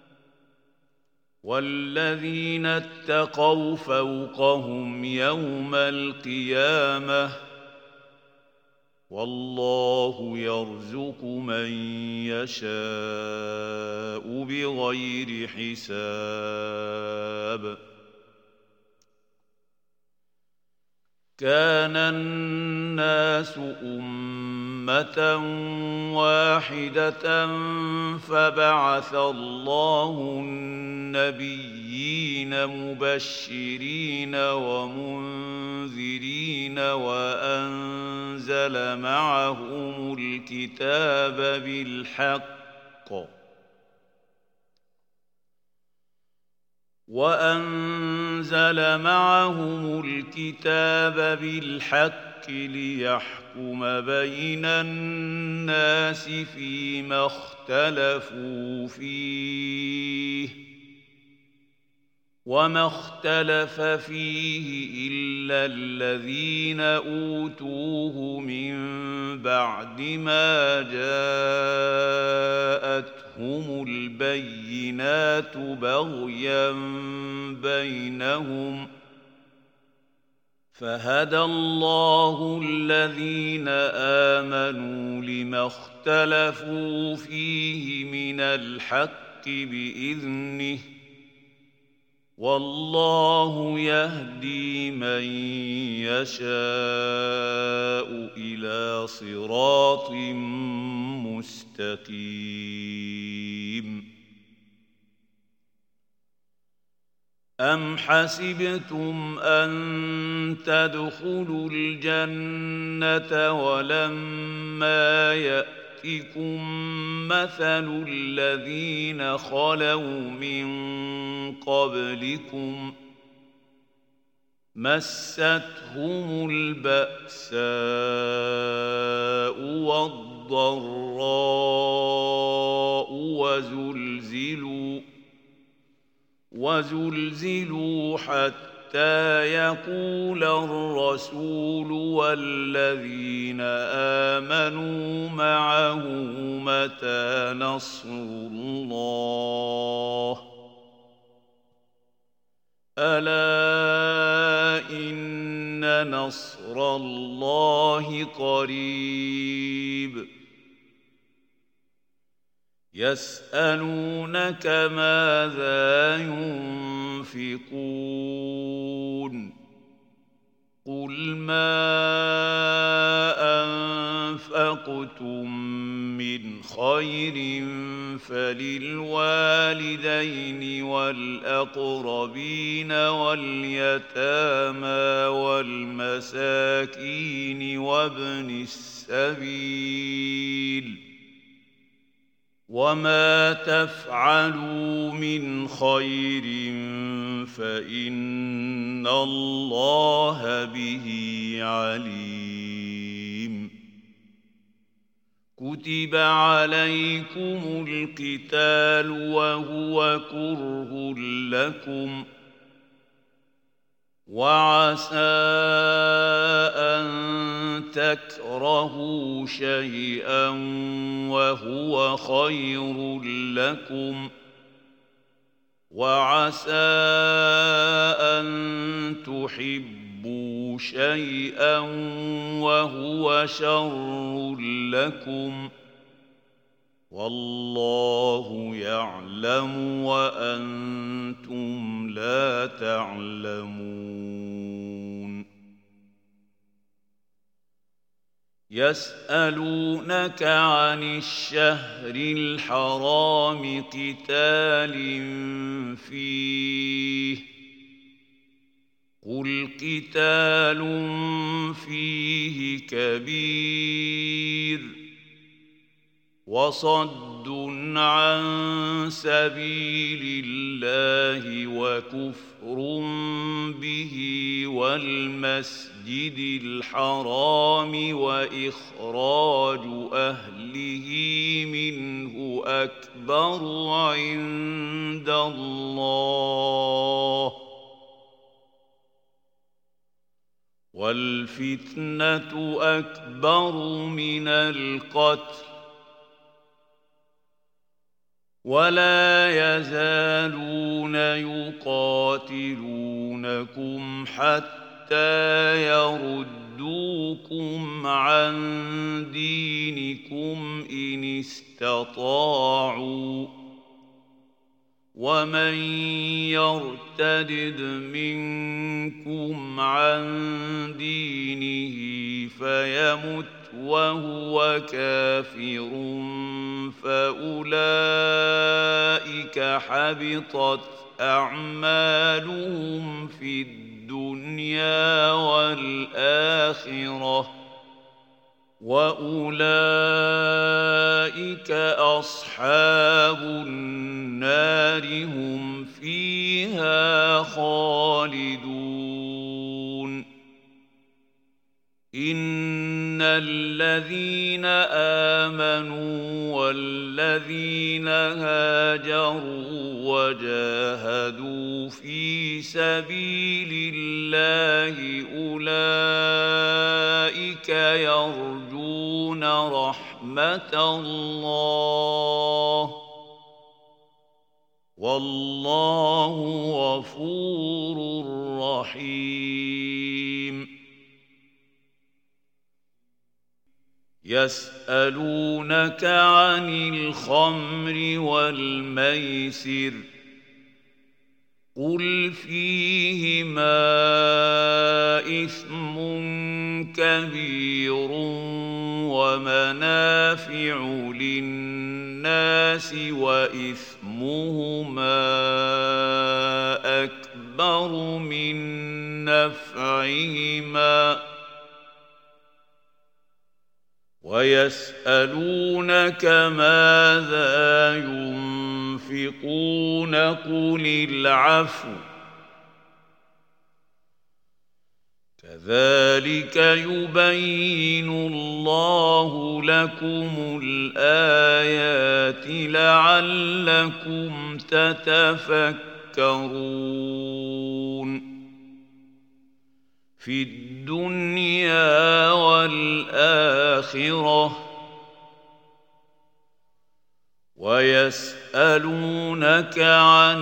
والذين اتقوا فوقهم يوم القيامة والله يرزق من يشاء بغير حساب كان الناس أمة واحدة فبعث الله النبيين مبشرين ومنذرين وأنزل معهم الكتاب بالحق وأنزل معهم الكتاب بالحق ليحكم بين الناس فيما اختلفوا فيه وما اختلف فيه إلا الذين أوتوه من بعد ما جاءتهم البينات بغيا بينهم فهدى الله الذين آمنوا لما اختلفوا فيه من الحق بإذنه والله يهدي من يشاء إلى صراط مستقيم أم حسبتم أن تدخلوا الجنة ولما يأتكم مثل الذين خلوا من قبلكم مستهم البأساء والضراء وزلزلوا وزلزلوا حتى يقول الرسول والذين آمنوا معه متى نصر الله ألا إن نصر الله قريب يسألونك ماذا ينفقون قل ما أنفقتم من خير فللوالدين والأقربين واليتامى والمساكين وابن السبيل وما تفعلوا من خير فإن الله به عليم كتب عليكم القتال وهو كره لكم وعسى أن تكرهوا شيئا وهو خير لكم وعسى أن تحبوا شيئا وهو شر لكم والله يعلم وأنتم لا تعلمون يسألونك عن الشهر الحرام قتال فيه قل قتال فيه كبير وصد عن سبيل الله وكفر به والمسجد الحرام وإخراج أهله منه أكبر عند الله والفتنة أكبر من القتل ولا يزالون يقاتلونكم حتى يردوكم عن دينكم إن استطاعوا ومن يرتد منكم عن دينه فيمت وهو كافر فأولئك حبطت أعمالهم في الدنيا والآخرة وأولئك أصحاب النار هم فيها خالدون إن الذين آمنوا والذين هاجروا وجاهدوا في سبيل الله أولئك يرجون رحمة الله والله غفور رحيم يسألونك عن الخمر والميسر قل فيهما إثم كبير ومنافع للناس وإثمهما أكبر من نفعهما ويسألونك ماذا ينفقون قل العفو كذلك يبين الله لكم الآيات لعلكم تتفكرون في الدنيا والآخرة ويسألونك عن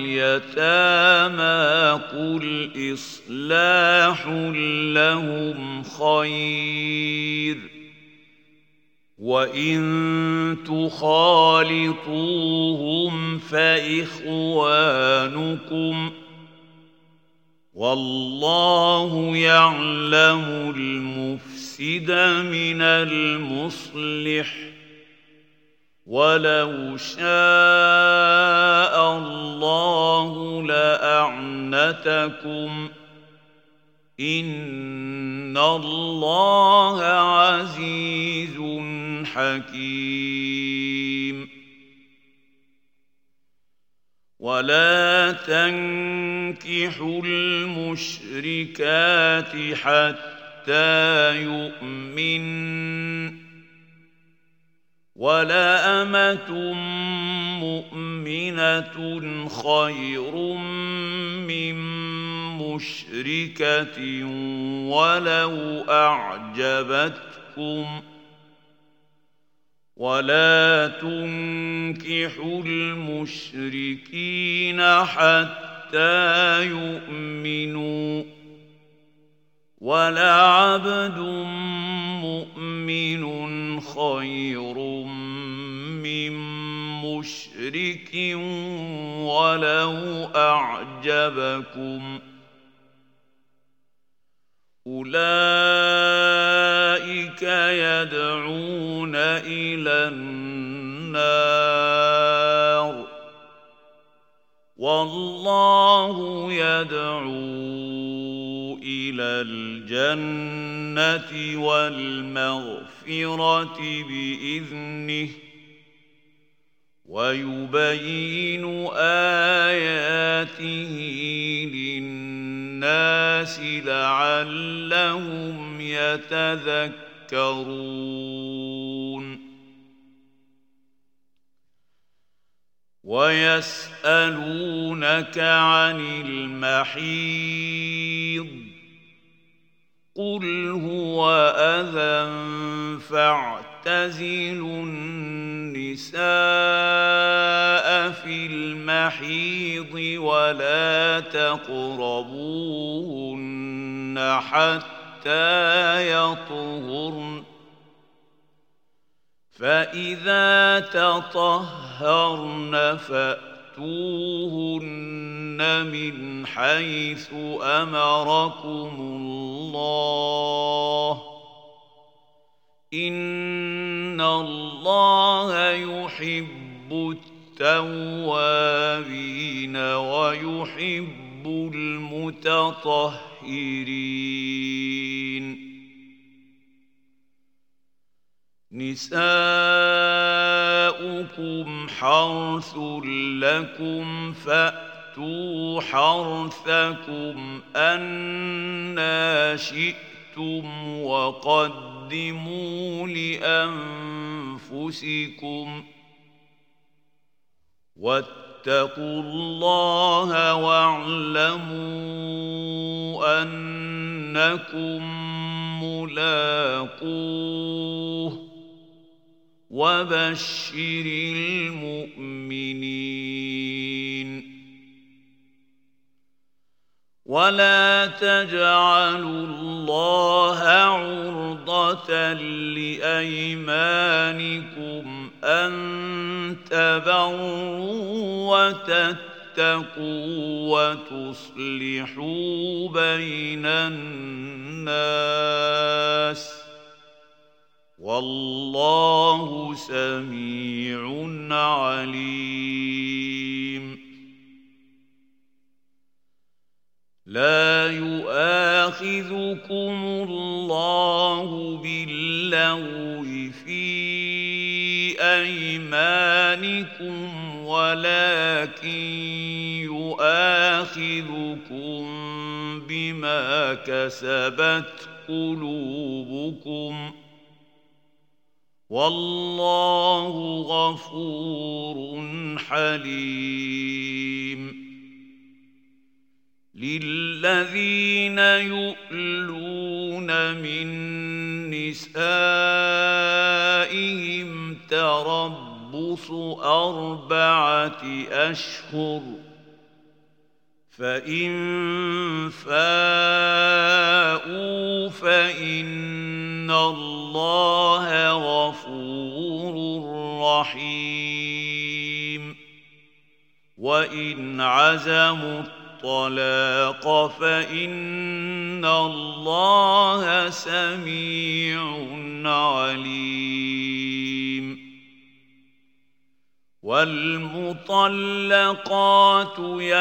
اليتامى قل إصلاح لهم خير وإن تخالطوهم فإخوانكم والله يعلم المفسد من المصلح ولو شاء الله لأعنتكم إن الله عزيز حكيم ولا تنكحوا المشركات حتى يؤمنن ولا أمة مؤمنة خير من مشركة ولو أعجبتكم ولا تنكحوا المشركين حتى يؤمنوا ولعبد مؤمن خير من مشرك ولو أعجبكم أولئك يدعون إلى النار والله يدعو إلى الجنة والمغفرة بإذنه ويبين آياته للناس لعلهم يتذكرون ويسألونك عن المحيض قل هو أذى فاعتزلوا النساء في المحيض ولا تقربوهن حتى يطهرن فإذا تطهرن فأتوهن من حيث أمركم الله إن الله يحب التوابين ويحب المتطهرين نساؤكم حرث لكم فأتوا حرثكم أنى شئتم وقدموا لأنفسكم واتقوا الله واعلموا أنكم ملاقوه وبشر المؤمنين ولا تجعلوا الله عرضة لأيمانكم أن تبروا وتتقوا وتصلحوا بين الناس والله سميع عليم لا يؤاخذكم الله باللغو في أيمانكم ولكن يؤاخذكم بما كسبت قلوبكم والله غفور حليم للذين يؤلون من نسائهم تربص أربعة أشهر فإن فاءوا فإن الله غفور رحيم وإن عزموا الطلاق فإن الله سميع عليم والمطلقات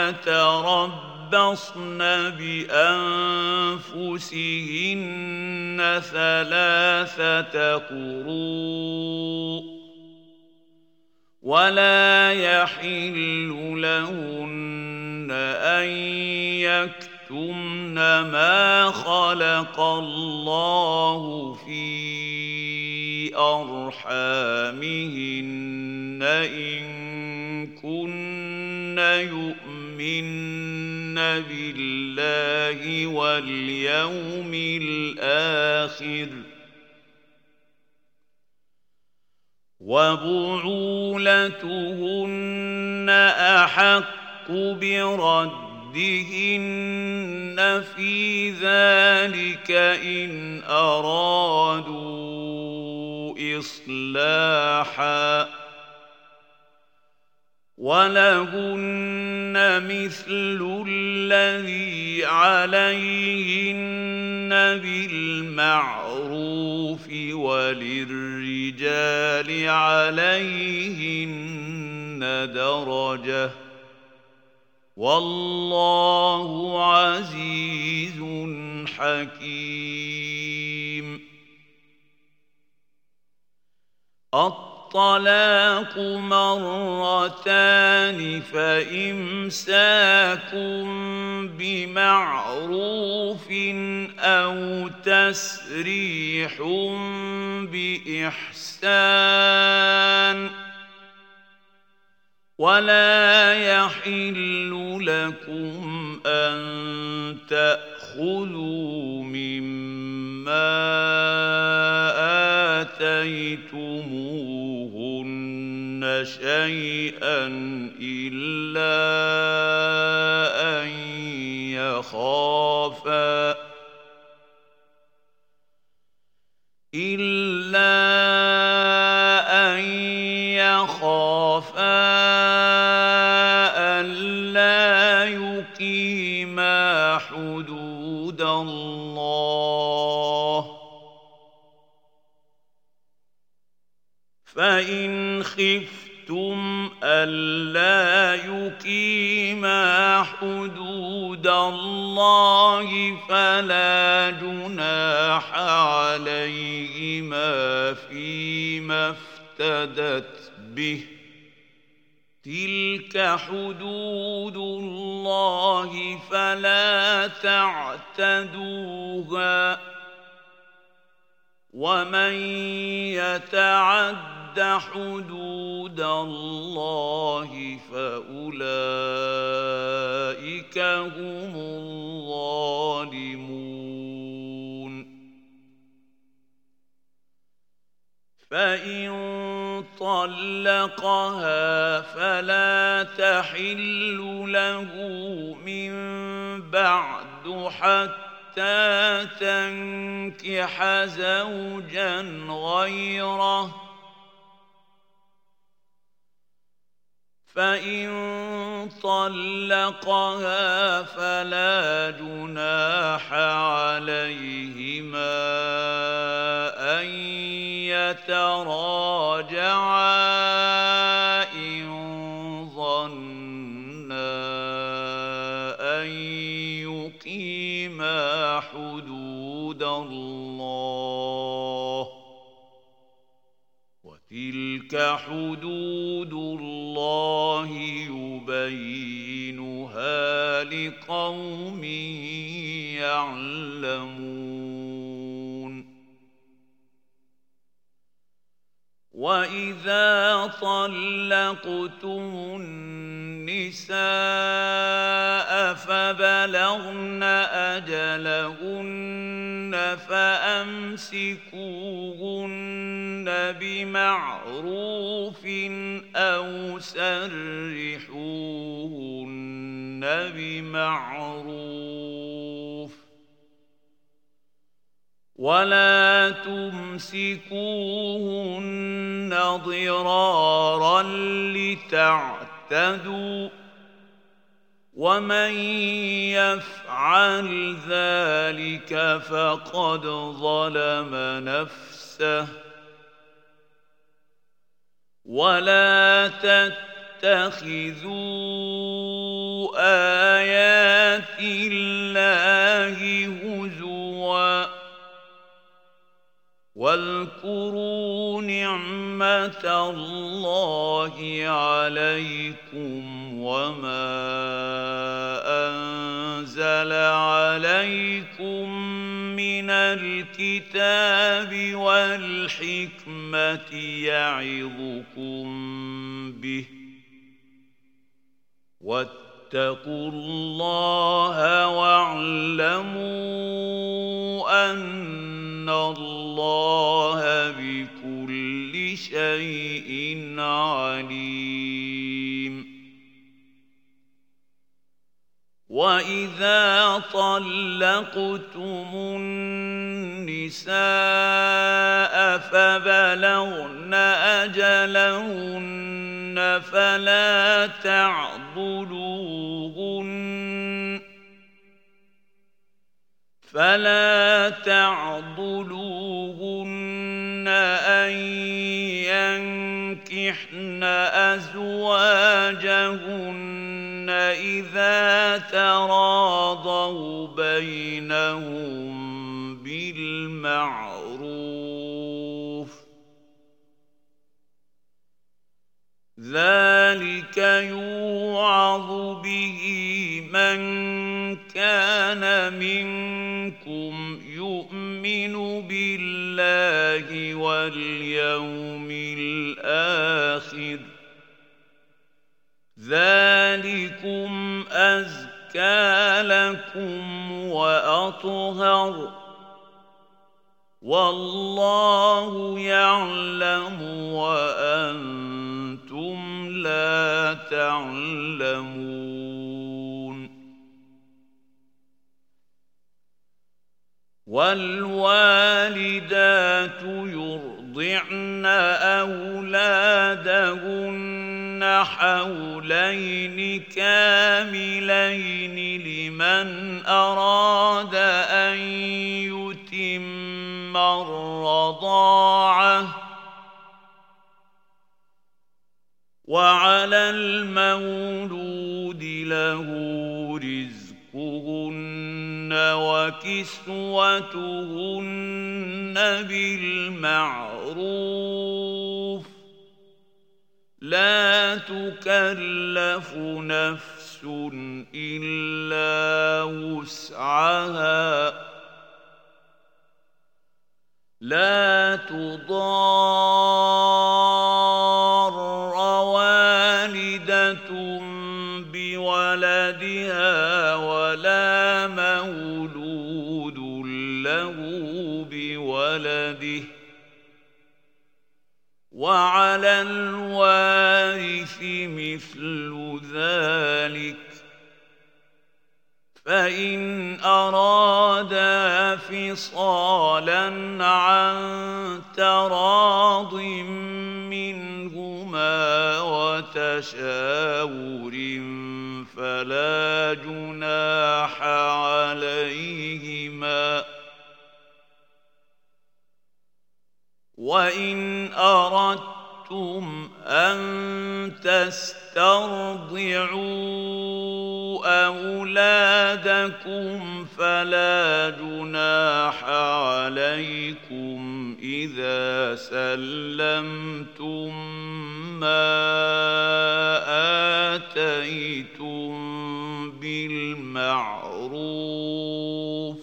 يتربصن بأنفسهن ثلاثة قروء ولا يحل لهن أن يكتمن ما خلق الله في أرحامهن إن كن يؤمن بالله واليوم الآخر وبعولتهن أحق بردهن في ذلك إن أرادوا إصلاحا ولهن مثل الذي عليهن بالمعروف وللرجال عليهن درجة والله عزيز حكيم الطلاق مرتان فإمساك بمعروف أو تسريح بإحسان ولا يحل لكم أن تأخذوا مما آتيتموهن شيئا إلا أن يخافا إلا أن يخافا ألا يقيما حدود الله فإن خفتم ألا يقيما حدود الله فلا جناح عليهما في ما افتدت به تلك حدود الله فلا تعتدوها ومن يتعد حدود الله فأولئك هم الظالمون فإن طلقها فلا تحل له من بعد حتى تنكح زوجا غيره فإن طلقها فلا جناح عليهما أن يتراجعا إن ظنا أن يقيما حدود الله وتلك حدود الله يبينها لقوم يعلمون وإذا طلقتم النساء فبلغن أجلهن فأمسكوهن بمعروف أو سرحوهن بمعروف ولا تمسكوهن ضرارا لتعتدوا ومن يفعل ذلك فقد ظلم نفسه ولا تتخذوا آيات الله هزوا واذكروا نعمة الله عليكم وما أنزل عليكم من الكتاب والحكمة يعظكم به واتقوا الله واعلموا أن الله بكل شيء عليم وإذا طلقتم النساء فبلغن أجلهن فلا تعضلوهن فلا تعضلوهن أن ينكحن أزواجهن إذا تراضوا بينهم بالمعروف ذلك يوعظ به من كان منكم يؤمن بالله واليوم الآخر ذلكم أزكى لكم وأطهر والله يعلم وأنتم لا تعلمون والوالدات يرضعن أولادهن حولين كاملين لمن أراد أن يتم الرضاعة وعلى المولود له رزقهن وكسوتهن بالمعروف لا تكلف نفس إلا وسعها لا تضار والدة بولدها ولا مولود له بولده وعلى الوارث مثل ذلك فإن أرادا فصالا عن تراض منهما وتشاور فلا جناح عليهما وإن أردتم أن تسترضعوا أولادكم فلا جناح عليكم إذا سلمتم ما آتيتم بالمعروف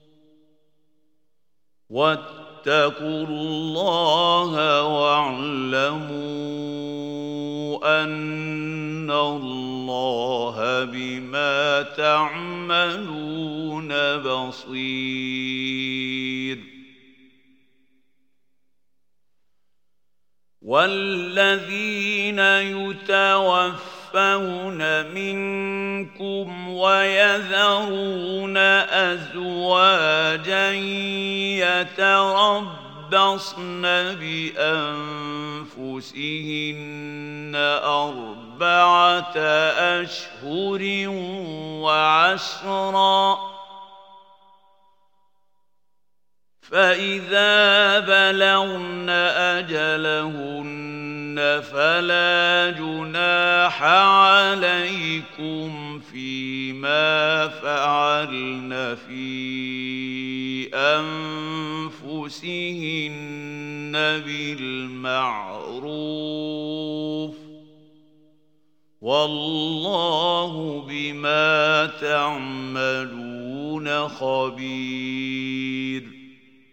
واتقوا الله واعلموا أن الله بما تعملون بصير والذين يتوفون منكم ويذرون أزواجا يتربصن بأنفسهن أربعة أشهر وعشرا فإذا بلغن أجلهن فلا جناح عليكم فيما فعلن في أنفسهن بالمعروف والله بما تعملون خبير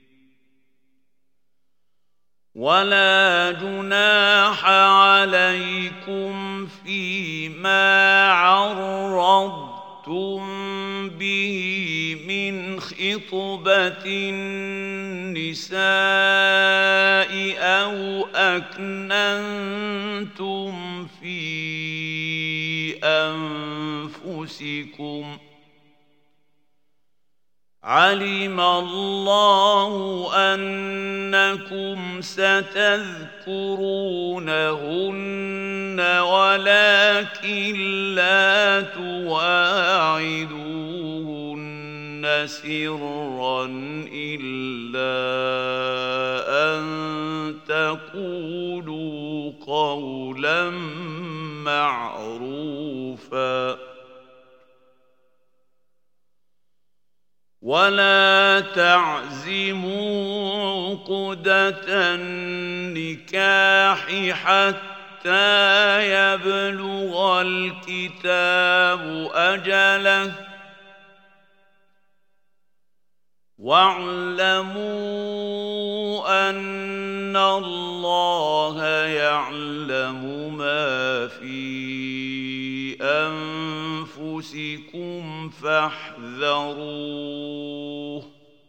ولا جناح عليكم فيما عرضتم به من خطبة النساء أو أكننتم في أنفسكم علم الله أنكم ستذكرونهن ولكن لا تواعدوهن سرا إلا أن تقولوا قولا معروفا ولا تعزموا عقدة النكاح حتى يبلغ الكتاب أجله واعلموا أن الله يعلم ما في أنفسكم فاحذروه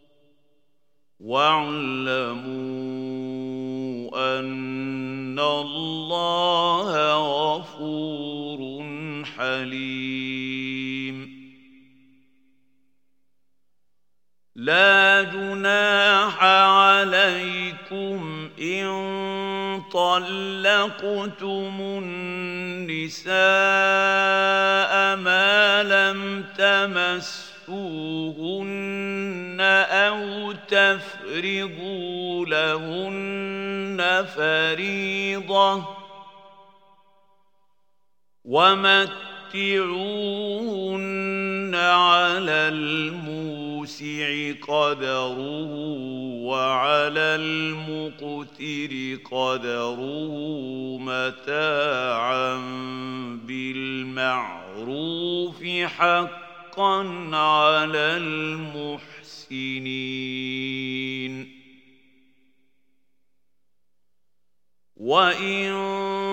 واعلموا أن الله غفور حليم لا جناح عليكم إن طلقتم النساء ما لم تمسوهن أو تفرضوا لهن فريضة ومتعوهن فعلى الموسع قدره وعلى المقتر قدره متاعا بالمعروف حقا على المحسنين. وإن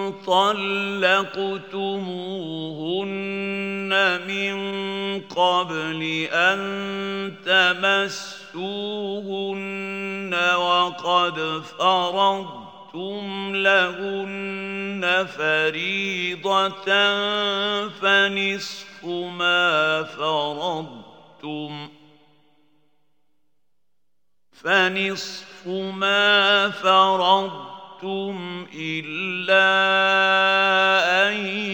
طلقتموهن من قبل أن تمسوهن وقد فرضتم لهن فريضة فنصف ما فرضتم فنصف ما فرضتم إلا أن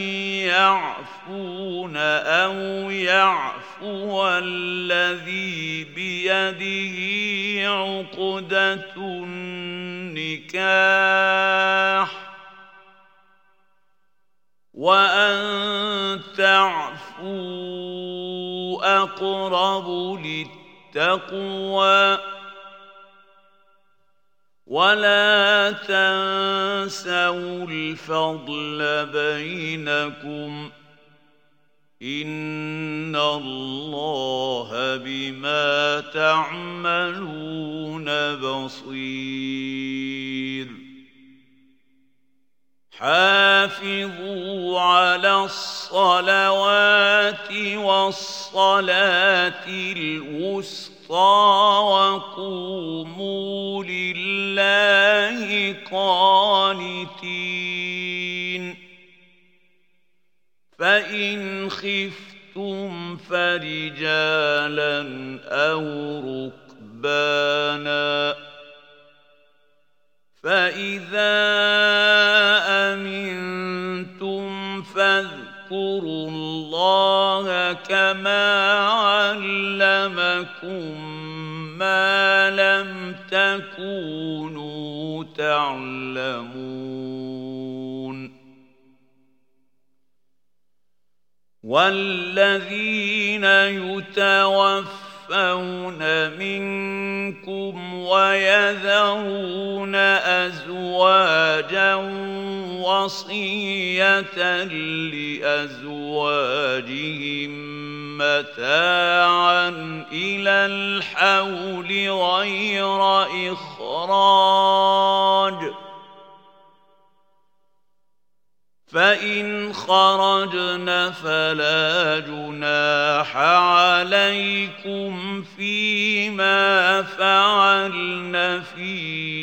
يعفون أو يعفو الذي بيده عقدة النكاح وأن تعفوا أقرب للتقوى ولا تنسوا الفضل بينكم إن الله بما تعملون بصير. حافظوا على الصلوات والصلاة الوسطى وقوموا لله قانتين. فإن خفتم فرجالا أو ركبانا فإذا أمنتم فاذكروا الله كما علمكم ما لم تكونوا تعلمون. والذين يتوفون منكم ويذرون أزواجا وصية لأزواجهم متاعا إلى الحول غير إخراج فإن خرجن فلا جناح عليكم فيما فعلن في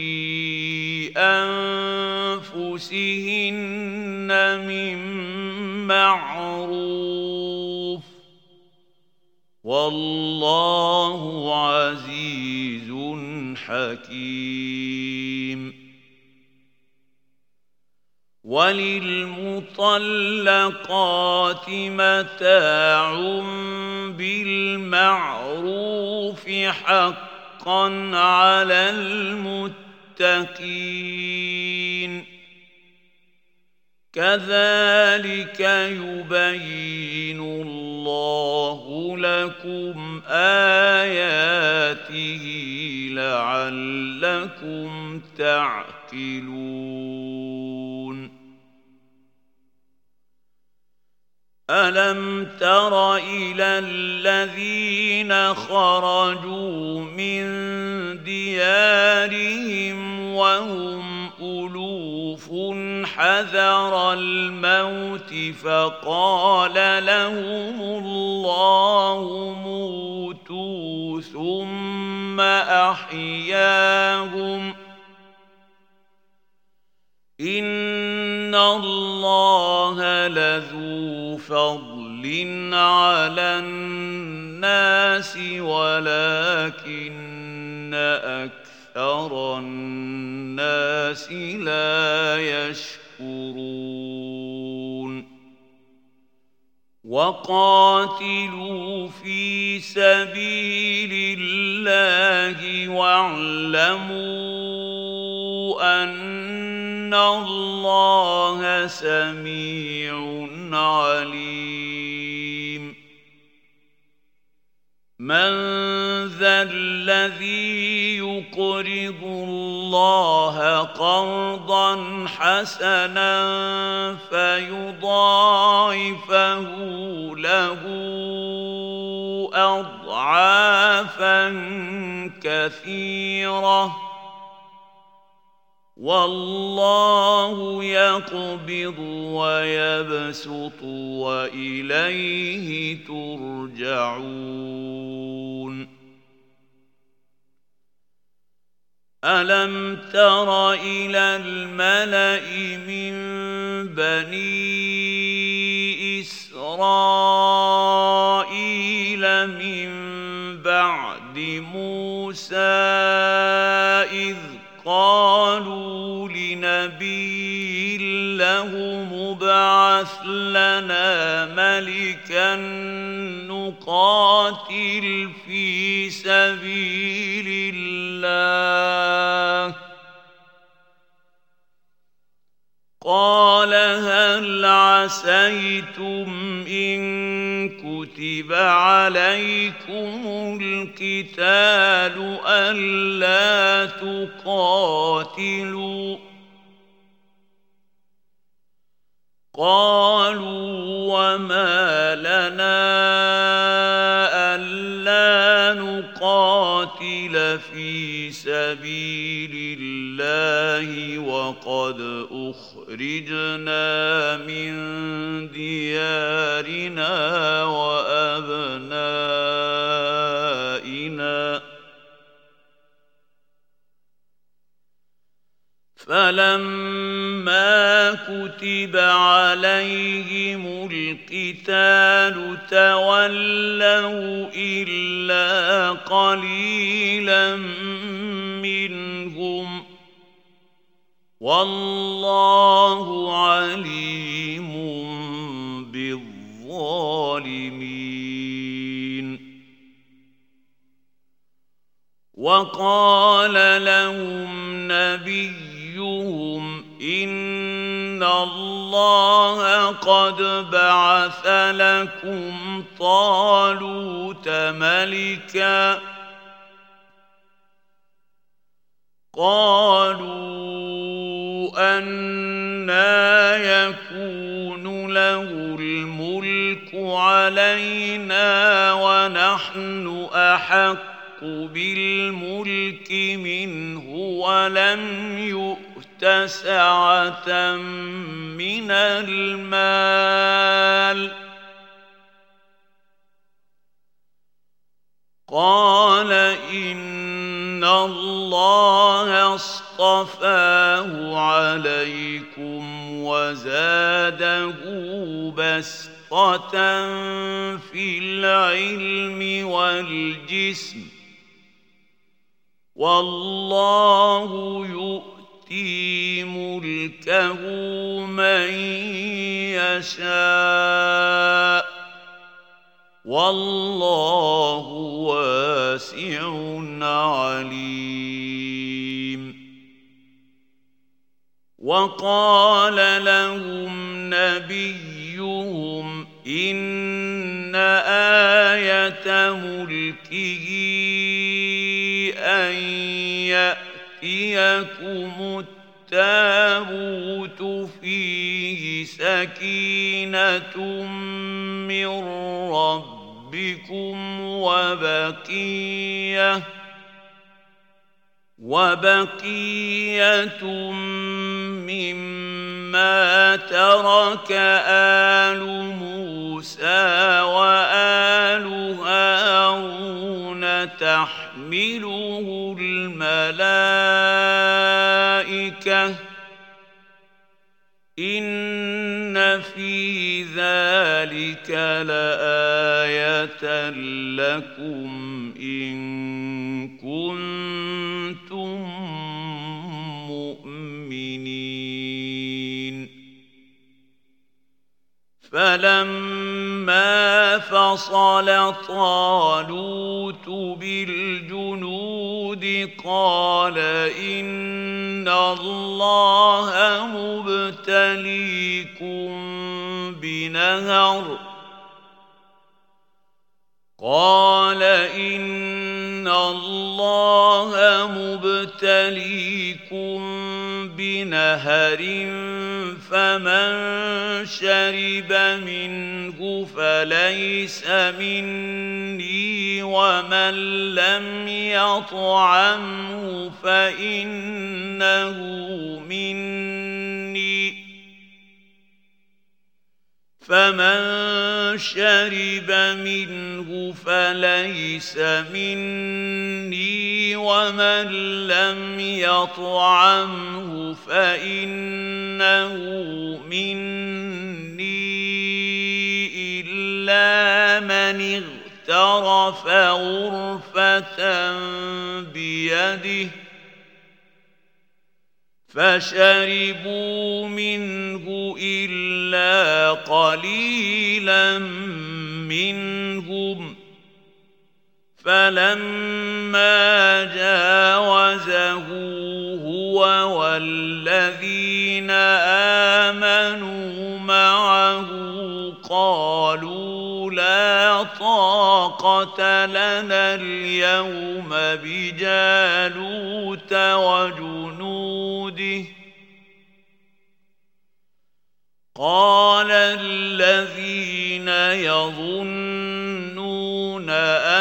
أنفسهن من معروف والله عزيز حكيم. وللمطلقات متاع بالمعروف حقا على المتقين. كذلك يبين الله لكم آياته لعلكم تعقلون. ألم تر إلى الذين خرجوا من ديارهم وهم ألوف حذر الموت فقال لهم الله موتوا ثم أحياهم إن الله لذو فضل على الناس ولكن أكثر الناس لا يشكرون. وقاتلوا في سبيل الله واعلموا أن الله سميع عليم. من ذا الذي يقرض الله قرضا حسنا فيضاعفه له أضعافا كثيرة والله يقبض ويبسط وإليه ترجعون ألم تر إلى الملأ من بني إسرائيل من بعد موسى إذ قالوا لنبي له مبعث لنا ملكا نقاتل في سبيل الله قال هل عسيتم إن كتب عليكم القتال ألا تقاتلوا قالوا وما لنا ألا نقاتل في سبيل الله وقد أخرجنا من ديارنا وأبنائنا فلما كتب عليهم القتال تولوا إلا قليلا منهم والله عليم بالظالمين وقال لهم نبيهم إن الله قد بعث لكم طالوت ملكا قالوا أنى يكون له الملك علينا ونحن أحق بالملك منه ولم يؤت سعة من المال قال إن الله اصطفاه عليكم وزاده بسطة في العلم والجسم والله يؤتي ملكه من يشاء والله واسع عليم وقال لهم نبيهم إن آية ملكه أن يأتيكم التابوت فيه سكينة من ربكم وبقية وبقية مما ترك آل موسى وآل هارون تحمله الملائكة إن في ذلك لآية لكم إن كنتم مؤمنين فلما فصل طالوت بالجنود قال إن الله مبتليكم بنهر قال إن الله مبتليكم بنهر فمن شرب منه فليس مني ومن لم يطعمه فإنه مني فمن شرب منه فليس مني ومن لم يطعمه فإنه مني إلا من اغترف غرفة بيده فشربوا منه إلا قليلا منهم فلما جاوزه هو والذين آمنوا معه قالوا لا طاقة لنا اليوم بجالوت وجنوده قال الذين يظنون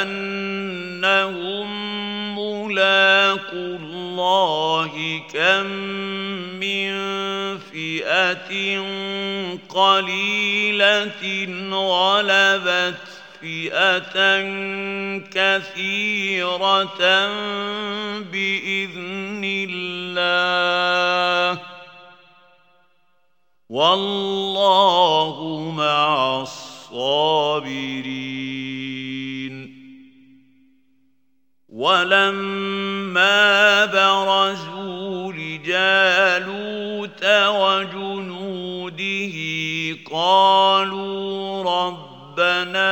أنهم ملاقو الله كم من فئة قليلة غلبت فئة كثيرة بإذن الله والله مع الصابرين. ولما برزوا لجالوت وجنوده قالوا ربنا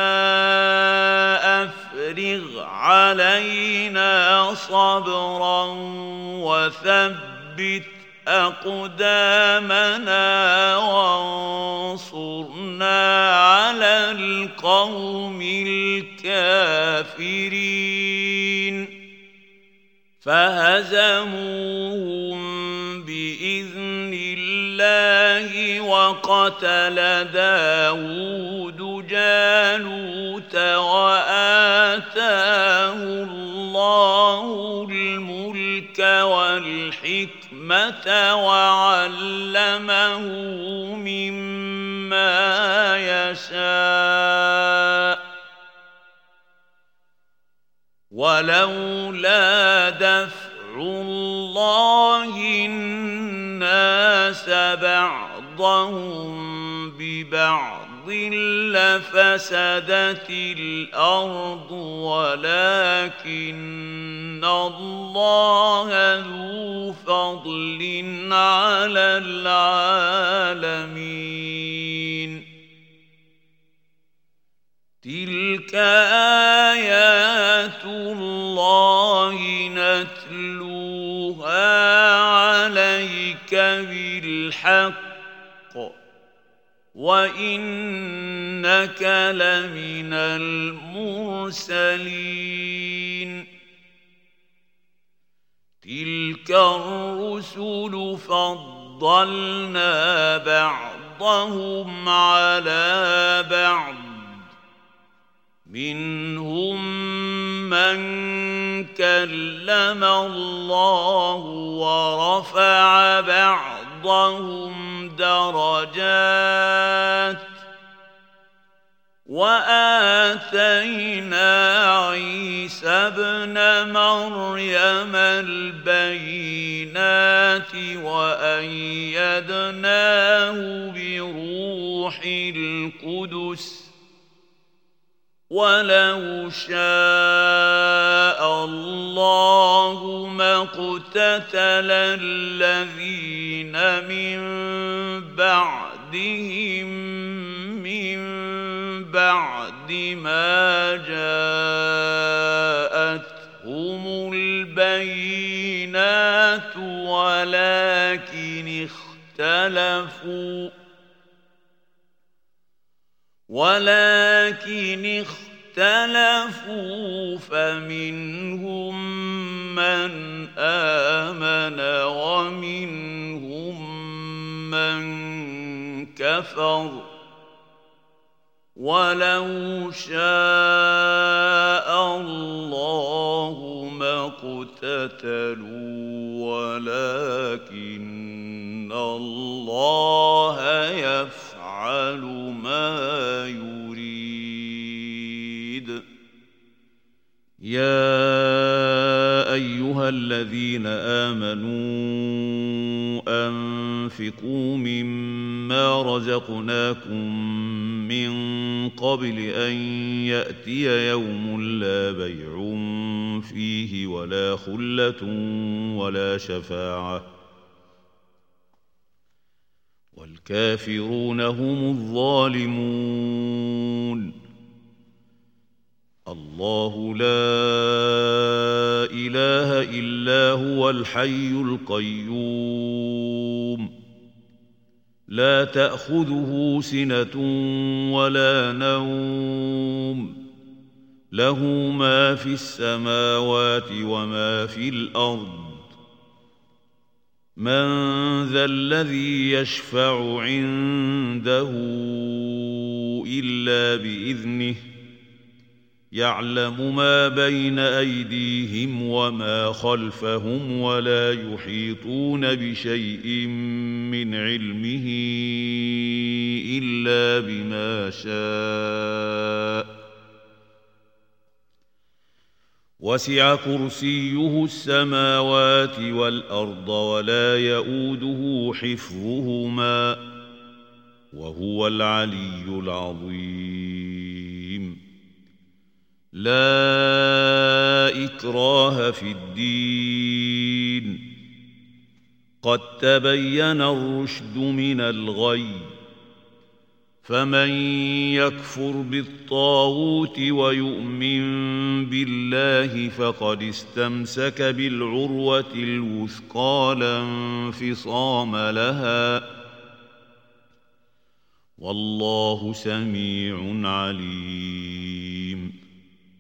أفرغ علينا صبرا وثبت أقدامنا وانصرنا على القوم الكافرين فهزموهم بإذن الله وقتل داود جالوت وآتاه الله الملك والحكمة وعلمه مما يشاء ولولا دفع الله الناس بعضهم ببعض لفسدت الأرض ولكن الله ذو فضل على العالمين. تلك آيات الله نتلوها عليك بالحق وإنك لمن المرسلين. تلك الرسل فضلنا بعضهم على بعض منهم من كلم الله ورفع بعضهم درجات وآتينا عيسى ابن مريم البينات وأيدناه بروح القدس ولو شاء الله ما اقتتل الذين من بعدهم من بعد ما جاءتهم البينات ولكن اختلفوا ولكن اختلفوا فمنهم من آمن ومنهم من كفر ولو شاء الله ما اقتتلوا ولكن الله يفعل ما يريد. يا أيها الذين آمنوا أنفقوا مما رزقناكم من قبل أن يأتي يوم لا بيع فيه ولا خلة ولا شفاعة والكافرون هم الظالمون. الله لا إله إلا هو الحي القيوم لا تأخذه سنة ولا نوم له ما في السماوات وما في الأرض من ذا الذي يشفع عنده إلا بإذنه يعلم ما بين أيديهم وما خلفهم ولا يحيطون بشيء من علمه إلا بما شاء وسع كرسيه السماوات والأرض ولا يؤوده حفظهما وهو العلي العظيم. لا إكراه في الدين قد تبين الرشد من الغي فمن يكفر بالطاغوت ويؤمن بالله فقد استمسك بالعروة الوثقى لا انفصام لها والله سميع عليم.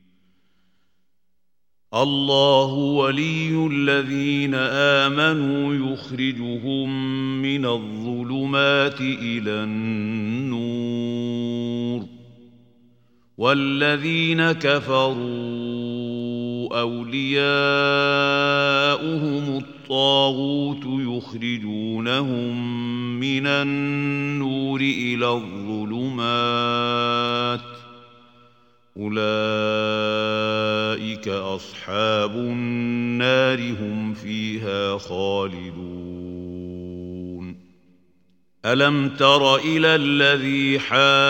الله ولي الذين آمنوا يخرجهم من الظلمات إلى النور والذين كفروا أولياؤهم الطاغوت يخرجونهم من النور إلى الظلمات أولئك أصحاب النار هم فيها خالدون. ألم تر إلى الذي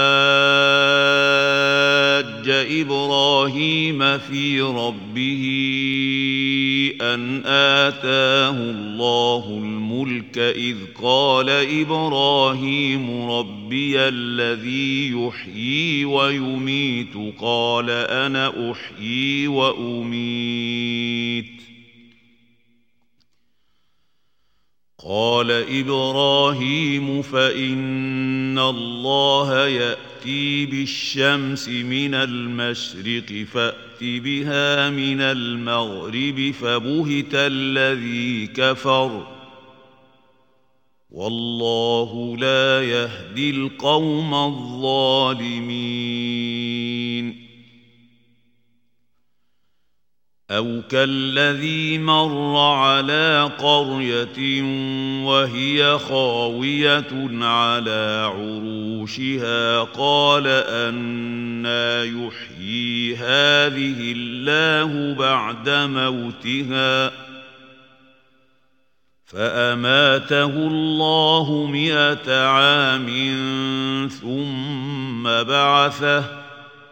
حاج إبراهيم في ربه أن آتاه الله الملك إذ قال إبراهيم ربي الذي يحيي ويميت قال أنا أحيي وأميت قال إبراهيم فإن الله يأتي بالشمس من المشرق فأت بها من المغرب فبهت الذي كفر والله لا يهدي القوم الظالمين. أو كالذي مر على قرية وهي خاوية على عروشها قال أنى يحيي هذه الله بعد موتها فأماته الله مئة عام ثم بعثه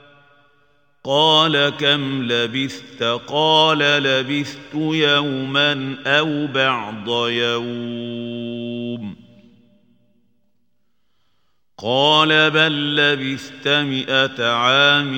قال كم لبثت قال لبثت يوما أو بعض يوم قال بل لبثت مئة عام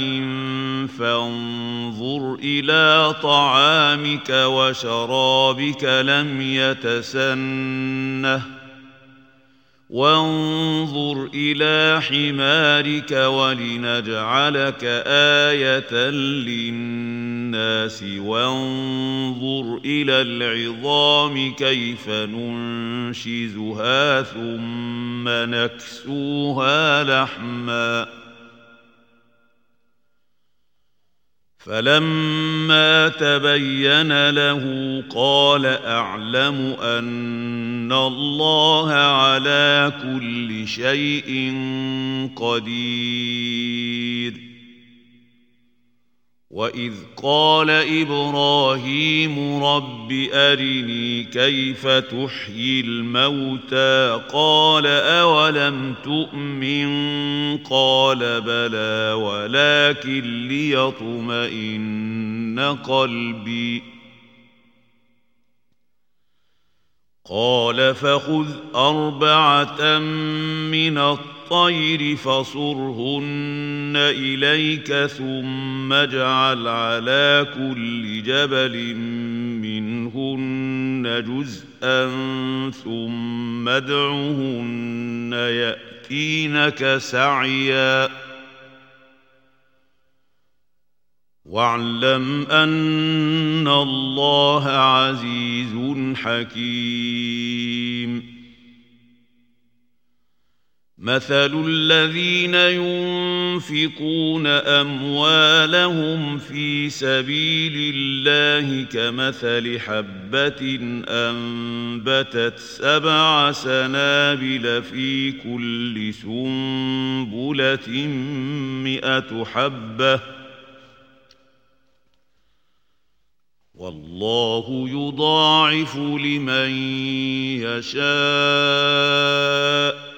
فانظر إلى طعامك وشرابك لم يتسنه وانظر إلى حمارك ولنجعلك آية للناس وانظر إلى العظام كيف ننشزها ثم نكسوها لحما فلما تبين له قال أعلم أن الله على كل شيء قدير. وإذ قال إبراهيم رب أرني كيف تحيي الموتى قال أولم تؤمن قال بلى ولكن ليطمئن قلبي قال فخذ أربعة من الطير فصرهن إليك ثم اجعل على كل جبل منهن جزءا ثم ادعهن يأتينك سعيا واعلم أن الله عزيز حكيم. مثل الذين ينفقون أموالهم في سبيل الله كمثل حبة أنبتت سبع سنابل في كل سنبلة مئة حبة والله يضاعف لمن يشاء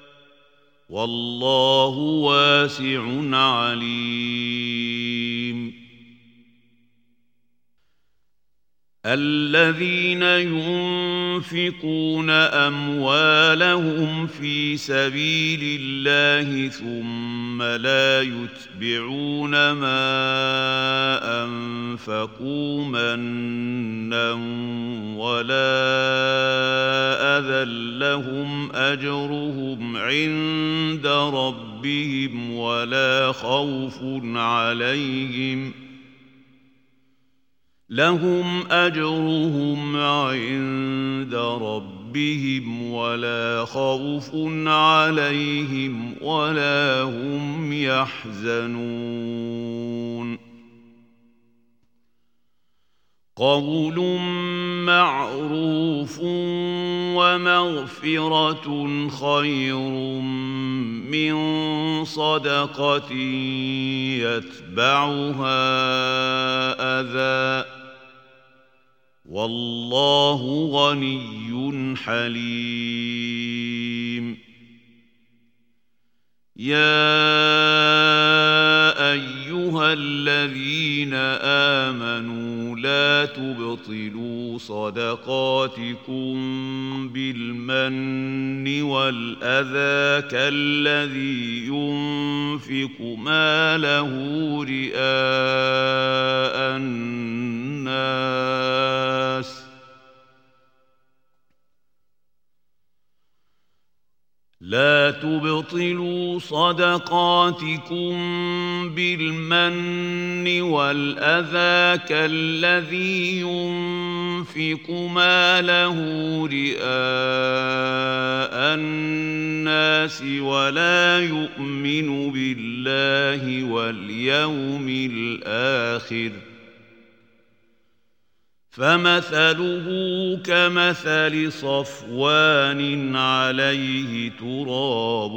والله واسع عليم. الذين ينفقون أموالهم في سبيل الله ثم لا يتبعون ما أنفقوا منا ولا أذى لهم أجرهم عند ربهم ولا خوف عليهم لهم أجرهم عند ربهم ولا خوف عليهم ولا هم يحزنون. قول معروف ومغفرة خير من صدقة يتبعها أذى والله غني حليم. يا أيها الذين آمنوا لا تبطلوا صدقاتكم بالمن والأذى كالذي ينفق ماله رئاء الناس لا تبطلوا صدقاتكم بالمن والأذى كالذي ينفق ماله رئاء الناس ولا يؤمن بالله واليوم الآخر فمثله كمثل صفوان عليه تراب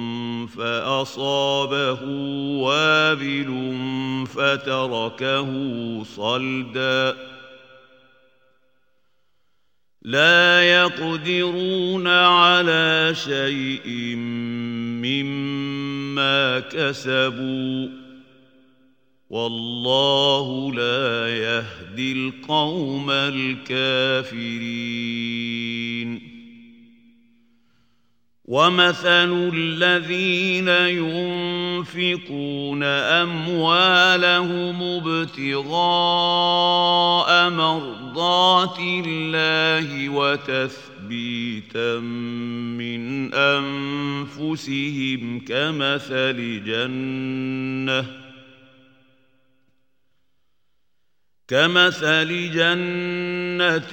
فأصابه وابل فتركه صلدا لا يقدرون على شيء مما كسبوا والله لا يهدي القوم الكافرين. ومثل الذين ينفقون أموالهم ابتغاء مرضات الله وتثبيتا وتثبيتا من أنفسهم كمثل جنة كمثل جنة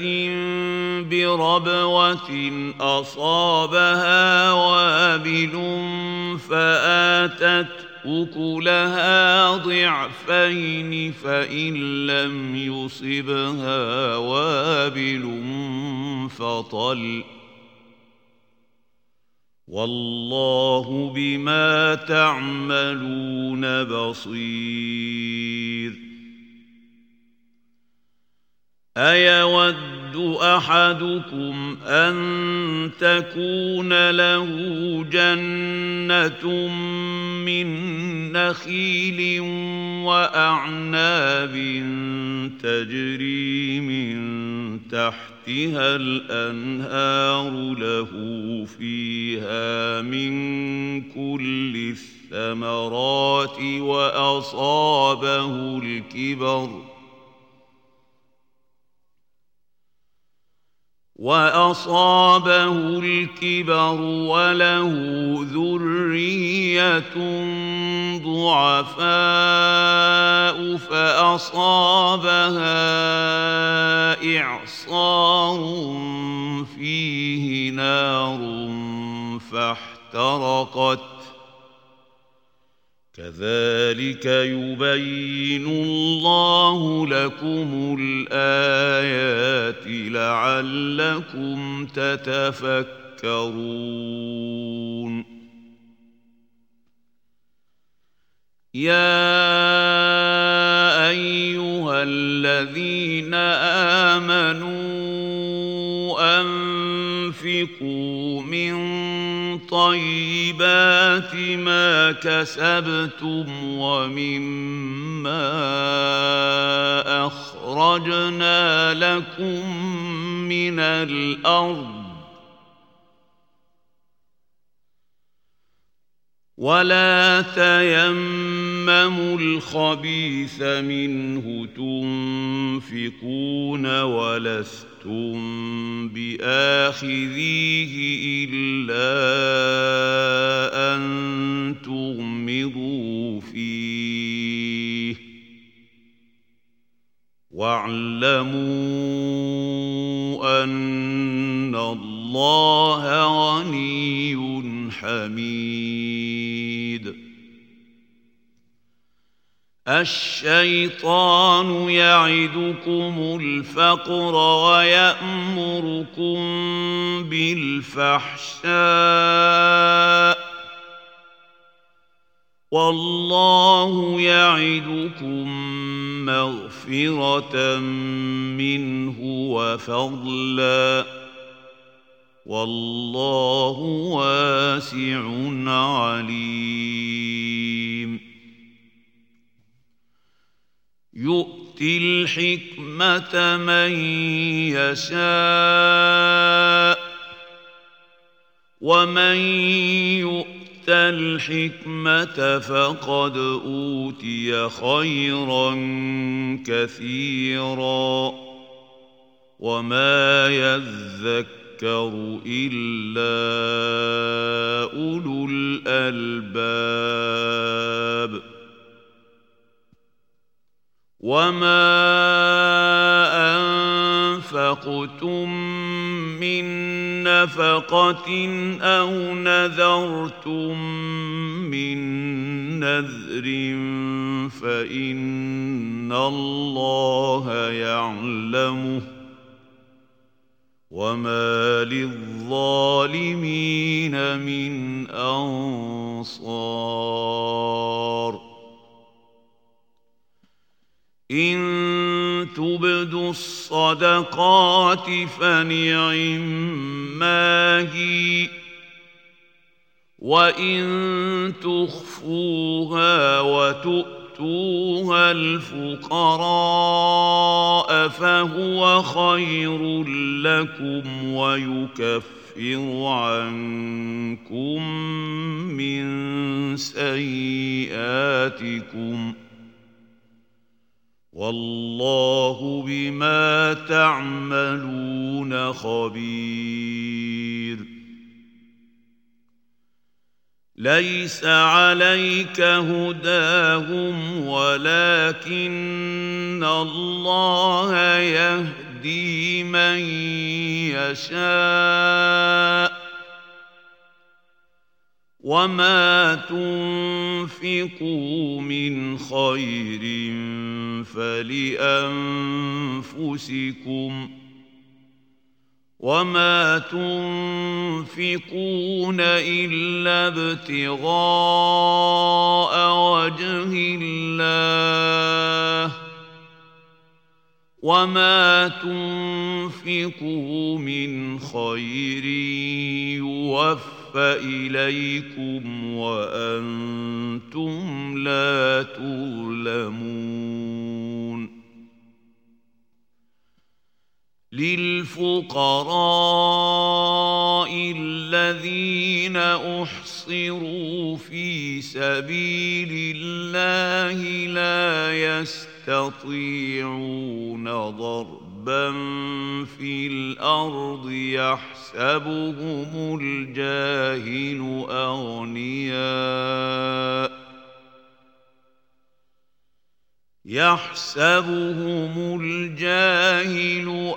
بربوة أصابها وابل فآتت أكلها ضعفين فإن لم يصبها وابل فطل والله بما تعملون بصير. أيود أحدكم أن تكون له جنة من نخيل وأعناب تجري من تحتها الأنهار له فيها من كل الثمرات وأصابه الكبر وأصابه الكبر وله ذرية ضعفاء فأصابها إعصار فيه نار فاحترقت كذلك يبين الله لكم الآيات لعلكم تتفكرون. يا أيها الذين آمنوا أنفقوا من طيبات ما كسبتم ومما أخرجنا لكم من الأرض ولا تيمموا الخبيث منه تنفقون ولستم بآخذيه إلا أن تغمضوا فيه واعلموا أن الله غني حميد. الشيطان يعدكم الفقر ويأمركم بالفحشاء والله يعدكم مغفرة منه وفضلا والله واسع عليم. يؤتي الحكمة من يشاء ومن يؤت الحكمة فقد أوتي خيرا كثيرا وما يذكر إلا أولو الألباب. وما أنفقتم من نفقة أو نذرتم من نذر فإن الله يعلمه وما للظالمين من أنصار. إن تبدوا الصدقات فنعما هي وإن تخفوها وتؤتوها الفقراء فهو خير لكم ويكفر عنكم من سيئاتكم والله بما تعملون خبير. ليس عليك هداهم ولكن الله يهدي من يشاء وما تنفقوا من خير فلأنفسكم وما تنفقون إلا ابتغاء وجه الله وما تنفقوا من خير يوفى إليكم وأنتم لا تظلمون للفقراء الذين أحصروا في سبيل الله لا يستطيعون ضربا في الأرض يحسبهم الجاهل أغنياء يحسبهم الجاهل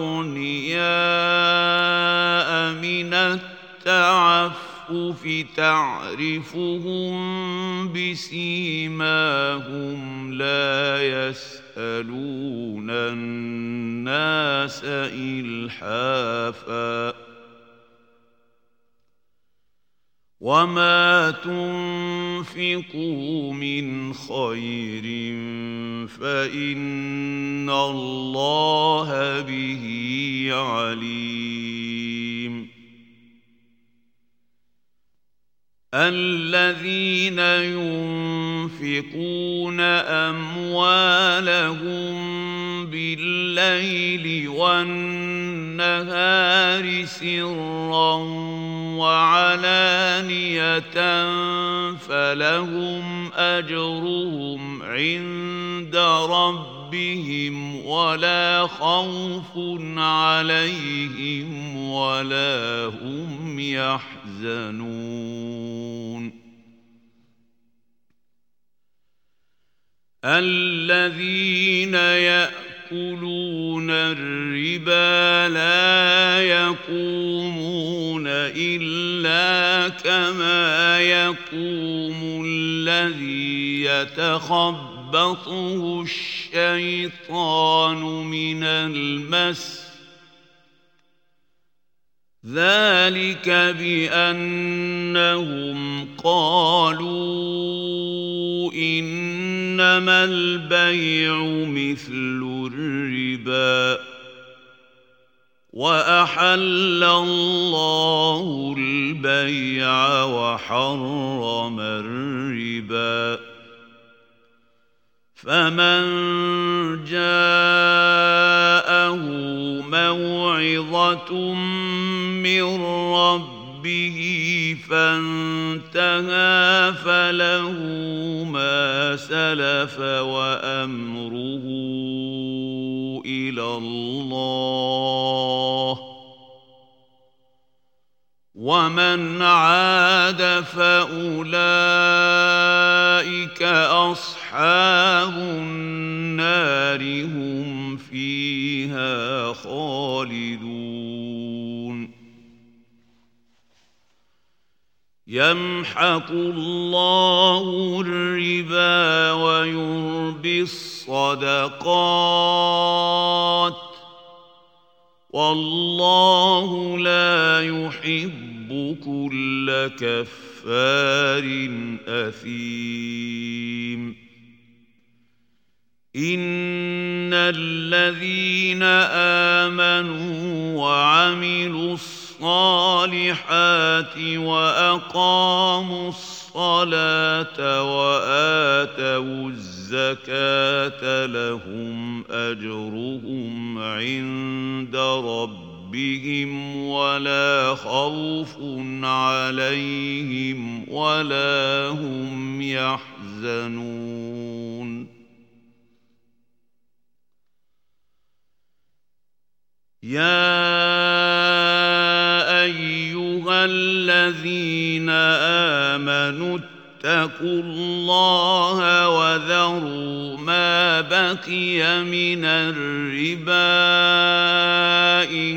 أغنياء من التعفف تعرفهم بسيماهم لا يسألون الناس إلحافا وما تنفقوا من خير فإن الله به عليم الذين ينفقون أموالهم بالليل والنهار سرا وعلانية فلهم أجرهم عند ربهم ولا خوف عليهم ولا هم يحزنون الذين يأكلون الربا لا يقومون إلا كما يقوم الذي يتخبطه الشيطان من المس ذلك بأنهم قالوا إنما البيع مثل الربا وأحل الله البيع وحرم الربا فمن جاءه موعظة من ربه فانتهى فله ما سلف وأمره إلى الله ومن عاد فأولئك أصحاب النار هم فيها خالدون يمحق الله الربا ويربي الصدقات والله لا يحب كل كفار أثيم إن الذين آمنوا وعملوا الصالحات وأقاموا الصلاة وآتوا الزكاة لهم أجرهم عند ربهم ولا خوف عليهم ولا هم يحزنون يا أيها الذين آمنوا اتقوا الله وذروا ما بقي من الربا إن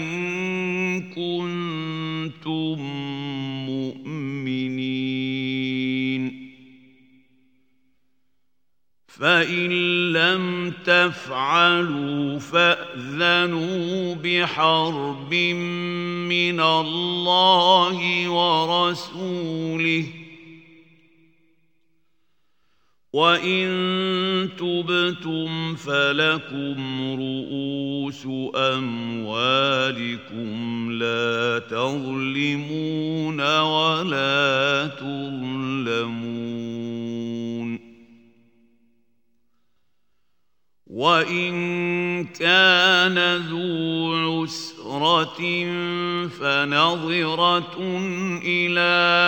كنتم مؤمنين فإن لم تفعلوا فأذنوا بحرب من الله ورسوله وإن تبتم فلكم رؤوس أموالكم لا تظلمون ولا تظلمون وإن كان ذو عسرة فنظرة إلى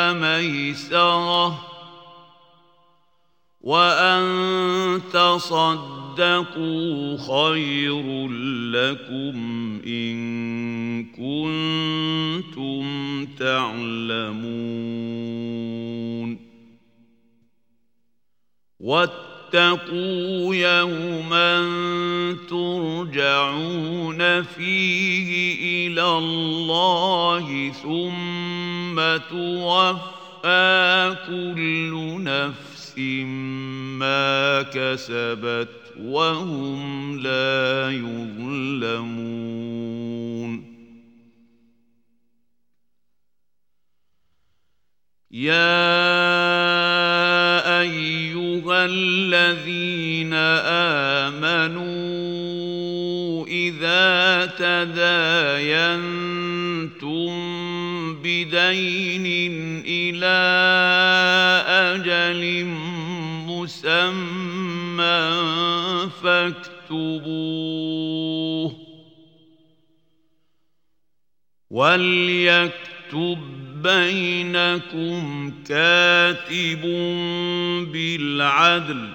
ميسرة وأن تصدقوا خير لكم إن كنتم تعلمون واتقوا يوما ترجعون فيه إلى الله ثم توفى كل نفس ما كسبت وهم لا يظلمون يا أيها الذين آمنوا إذا تداينتم بدين إلى أجل مسمى فاكتبوه وليكتب بينكم كاتب بالعدل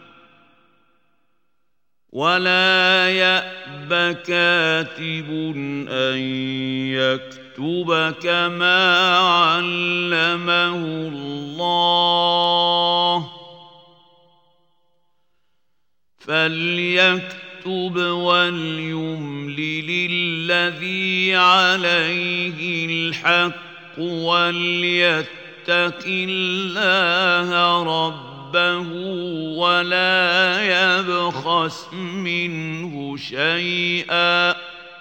ولا يأب كاتب أن يكتب كما علمه الله فليكتب وليملل الذي عليه الحق وليتق الله ربه ولا يبخس منه شيئا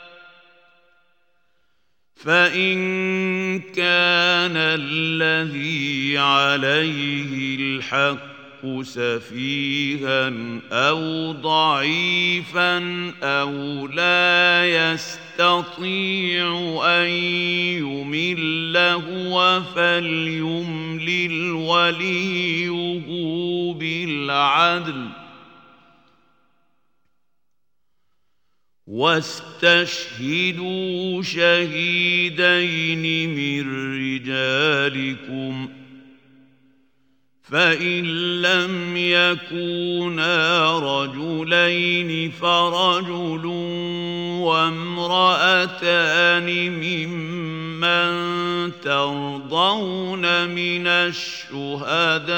فإن كان الذي عليه الحق سفيها أو ضعيفا أو لا يستطيع أن يمل هو فليملل وليه بالعدل واستشهدوا شهيدين من رجالكم فإن لم يكونا رجلين فرجل وامرأتان ممن ترضون من الشهداء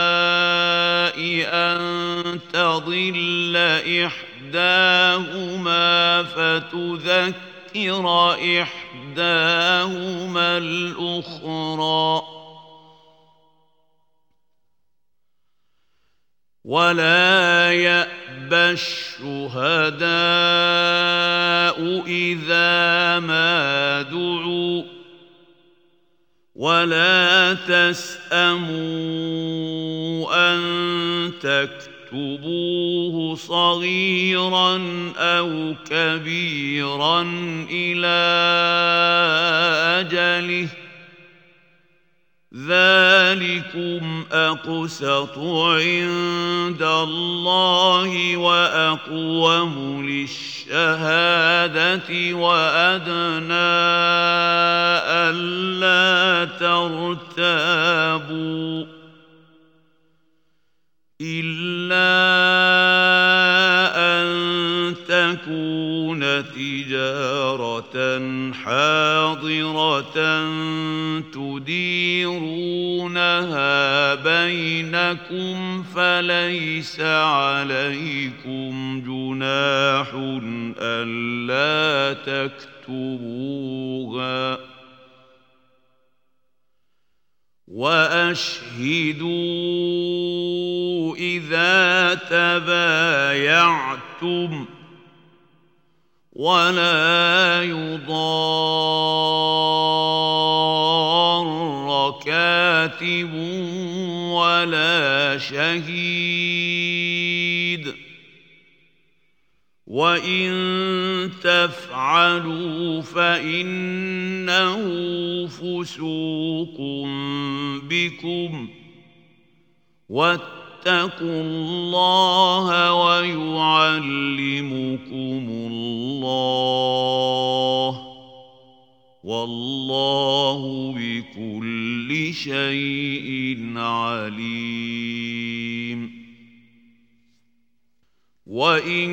أن تضل إحداهما فتذكر إحداهما الأخرى ولا يأبى الشهداء إذا ما دعوا ولا تسأموا أن تكتبوه صغيرا أو كبيرا إلى أجله ذلكم أقسط عند الله وأقوم للشهادة وأدنى ألا ترتابوا إلا أن تكون تجارة حاضرة تديرونها بينكم فليس عليكم جناح ألا تكتبوها وأشهدوا إذا تبايعتم ولا يضار كاتب ولا شهيد وإن تفعلوا فإنه فسوق بكم واتقوا الله ويعلمكم الله والله بكل شيء عليم. وإن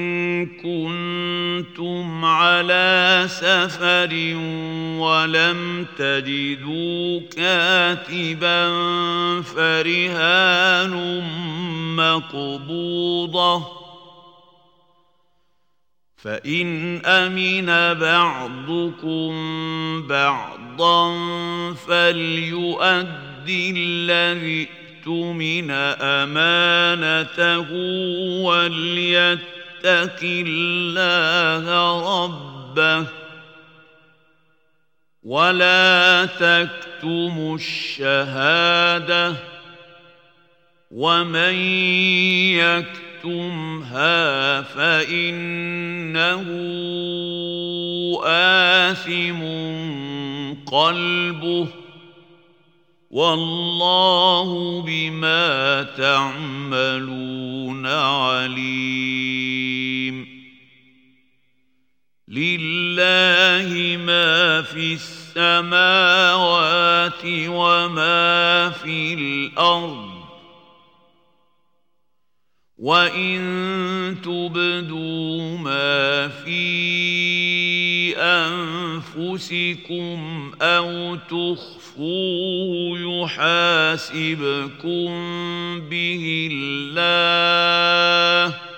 كنتم على سفر ولم تجدوا كاتبا فرهان مقبوضة فإن أمن بعضكم بعضا فليؤدي الذي من أمانته وليتق الله ربه ولا تكتموا الشهادة ومن يكتمها فإنه آثم قلبه والله بما تعملون عليم. لله ما في السماوات وما في الأرض وإن تبدوا ما في أنفسكم أو تخفوه يحاسبكم به الله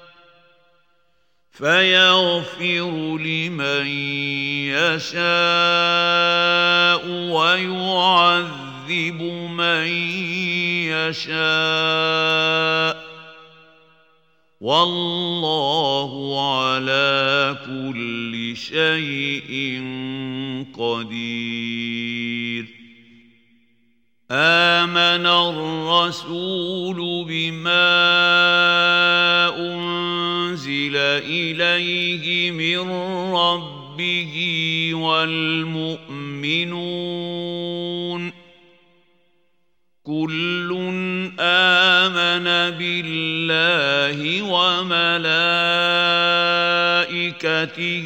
فيغفر لمن يشاء ويعذب من يشاء والله على كل شيء قدير. آمن الرسول بما أنزل إليه من ربه والمؤمنون كل آمن بالله وملائكته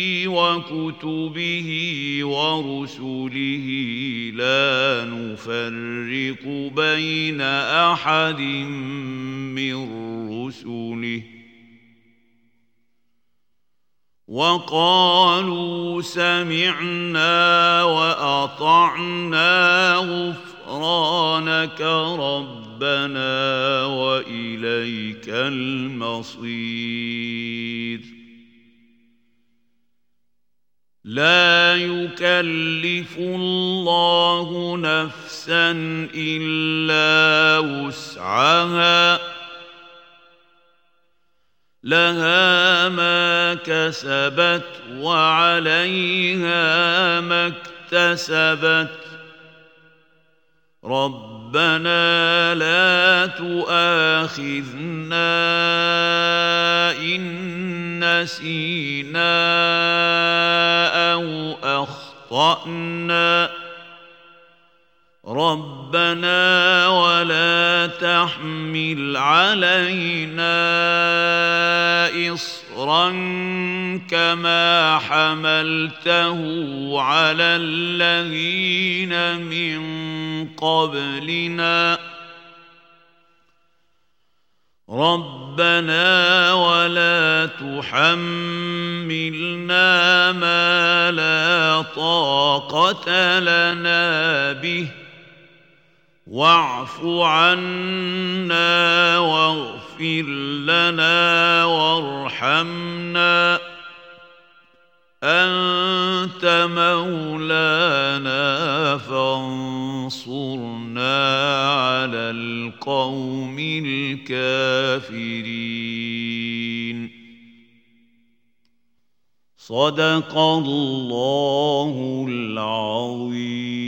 وكتبه ورسله لا نفرق بين أحد من رسله وقالوا سمعنا وأطعنا غفرانك ربنا وإليك المصير. لا يكلف الله نفسا إلا وسعها لها ما كسبت وعليها ما اكتسبت ربنا لا تؤاخذنا إن نسينا أو أخطأنا ربنا ولا تحمل علينا إصرا كما حملته على الذين من قبلنا ربنا ربنا ولا تحملنا ما لا طاقة لنا به واعف عنا واغفر لنا وارحمنا أنت مولانا فانصرنا على القوم الكافرين. صدق الله العظيم.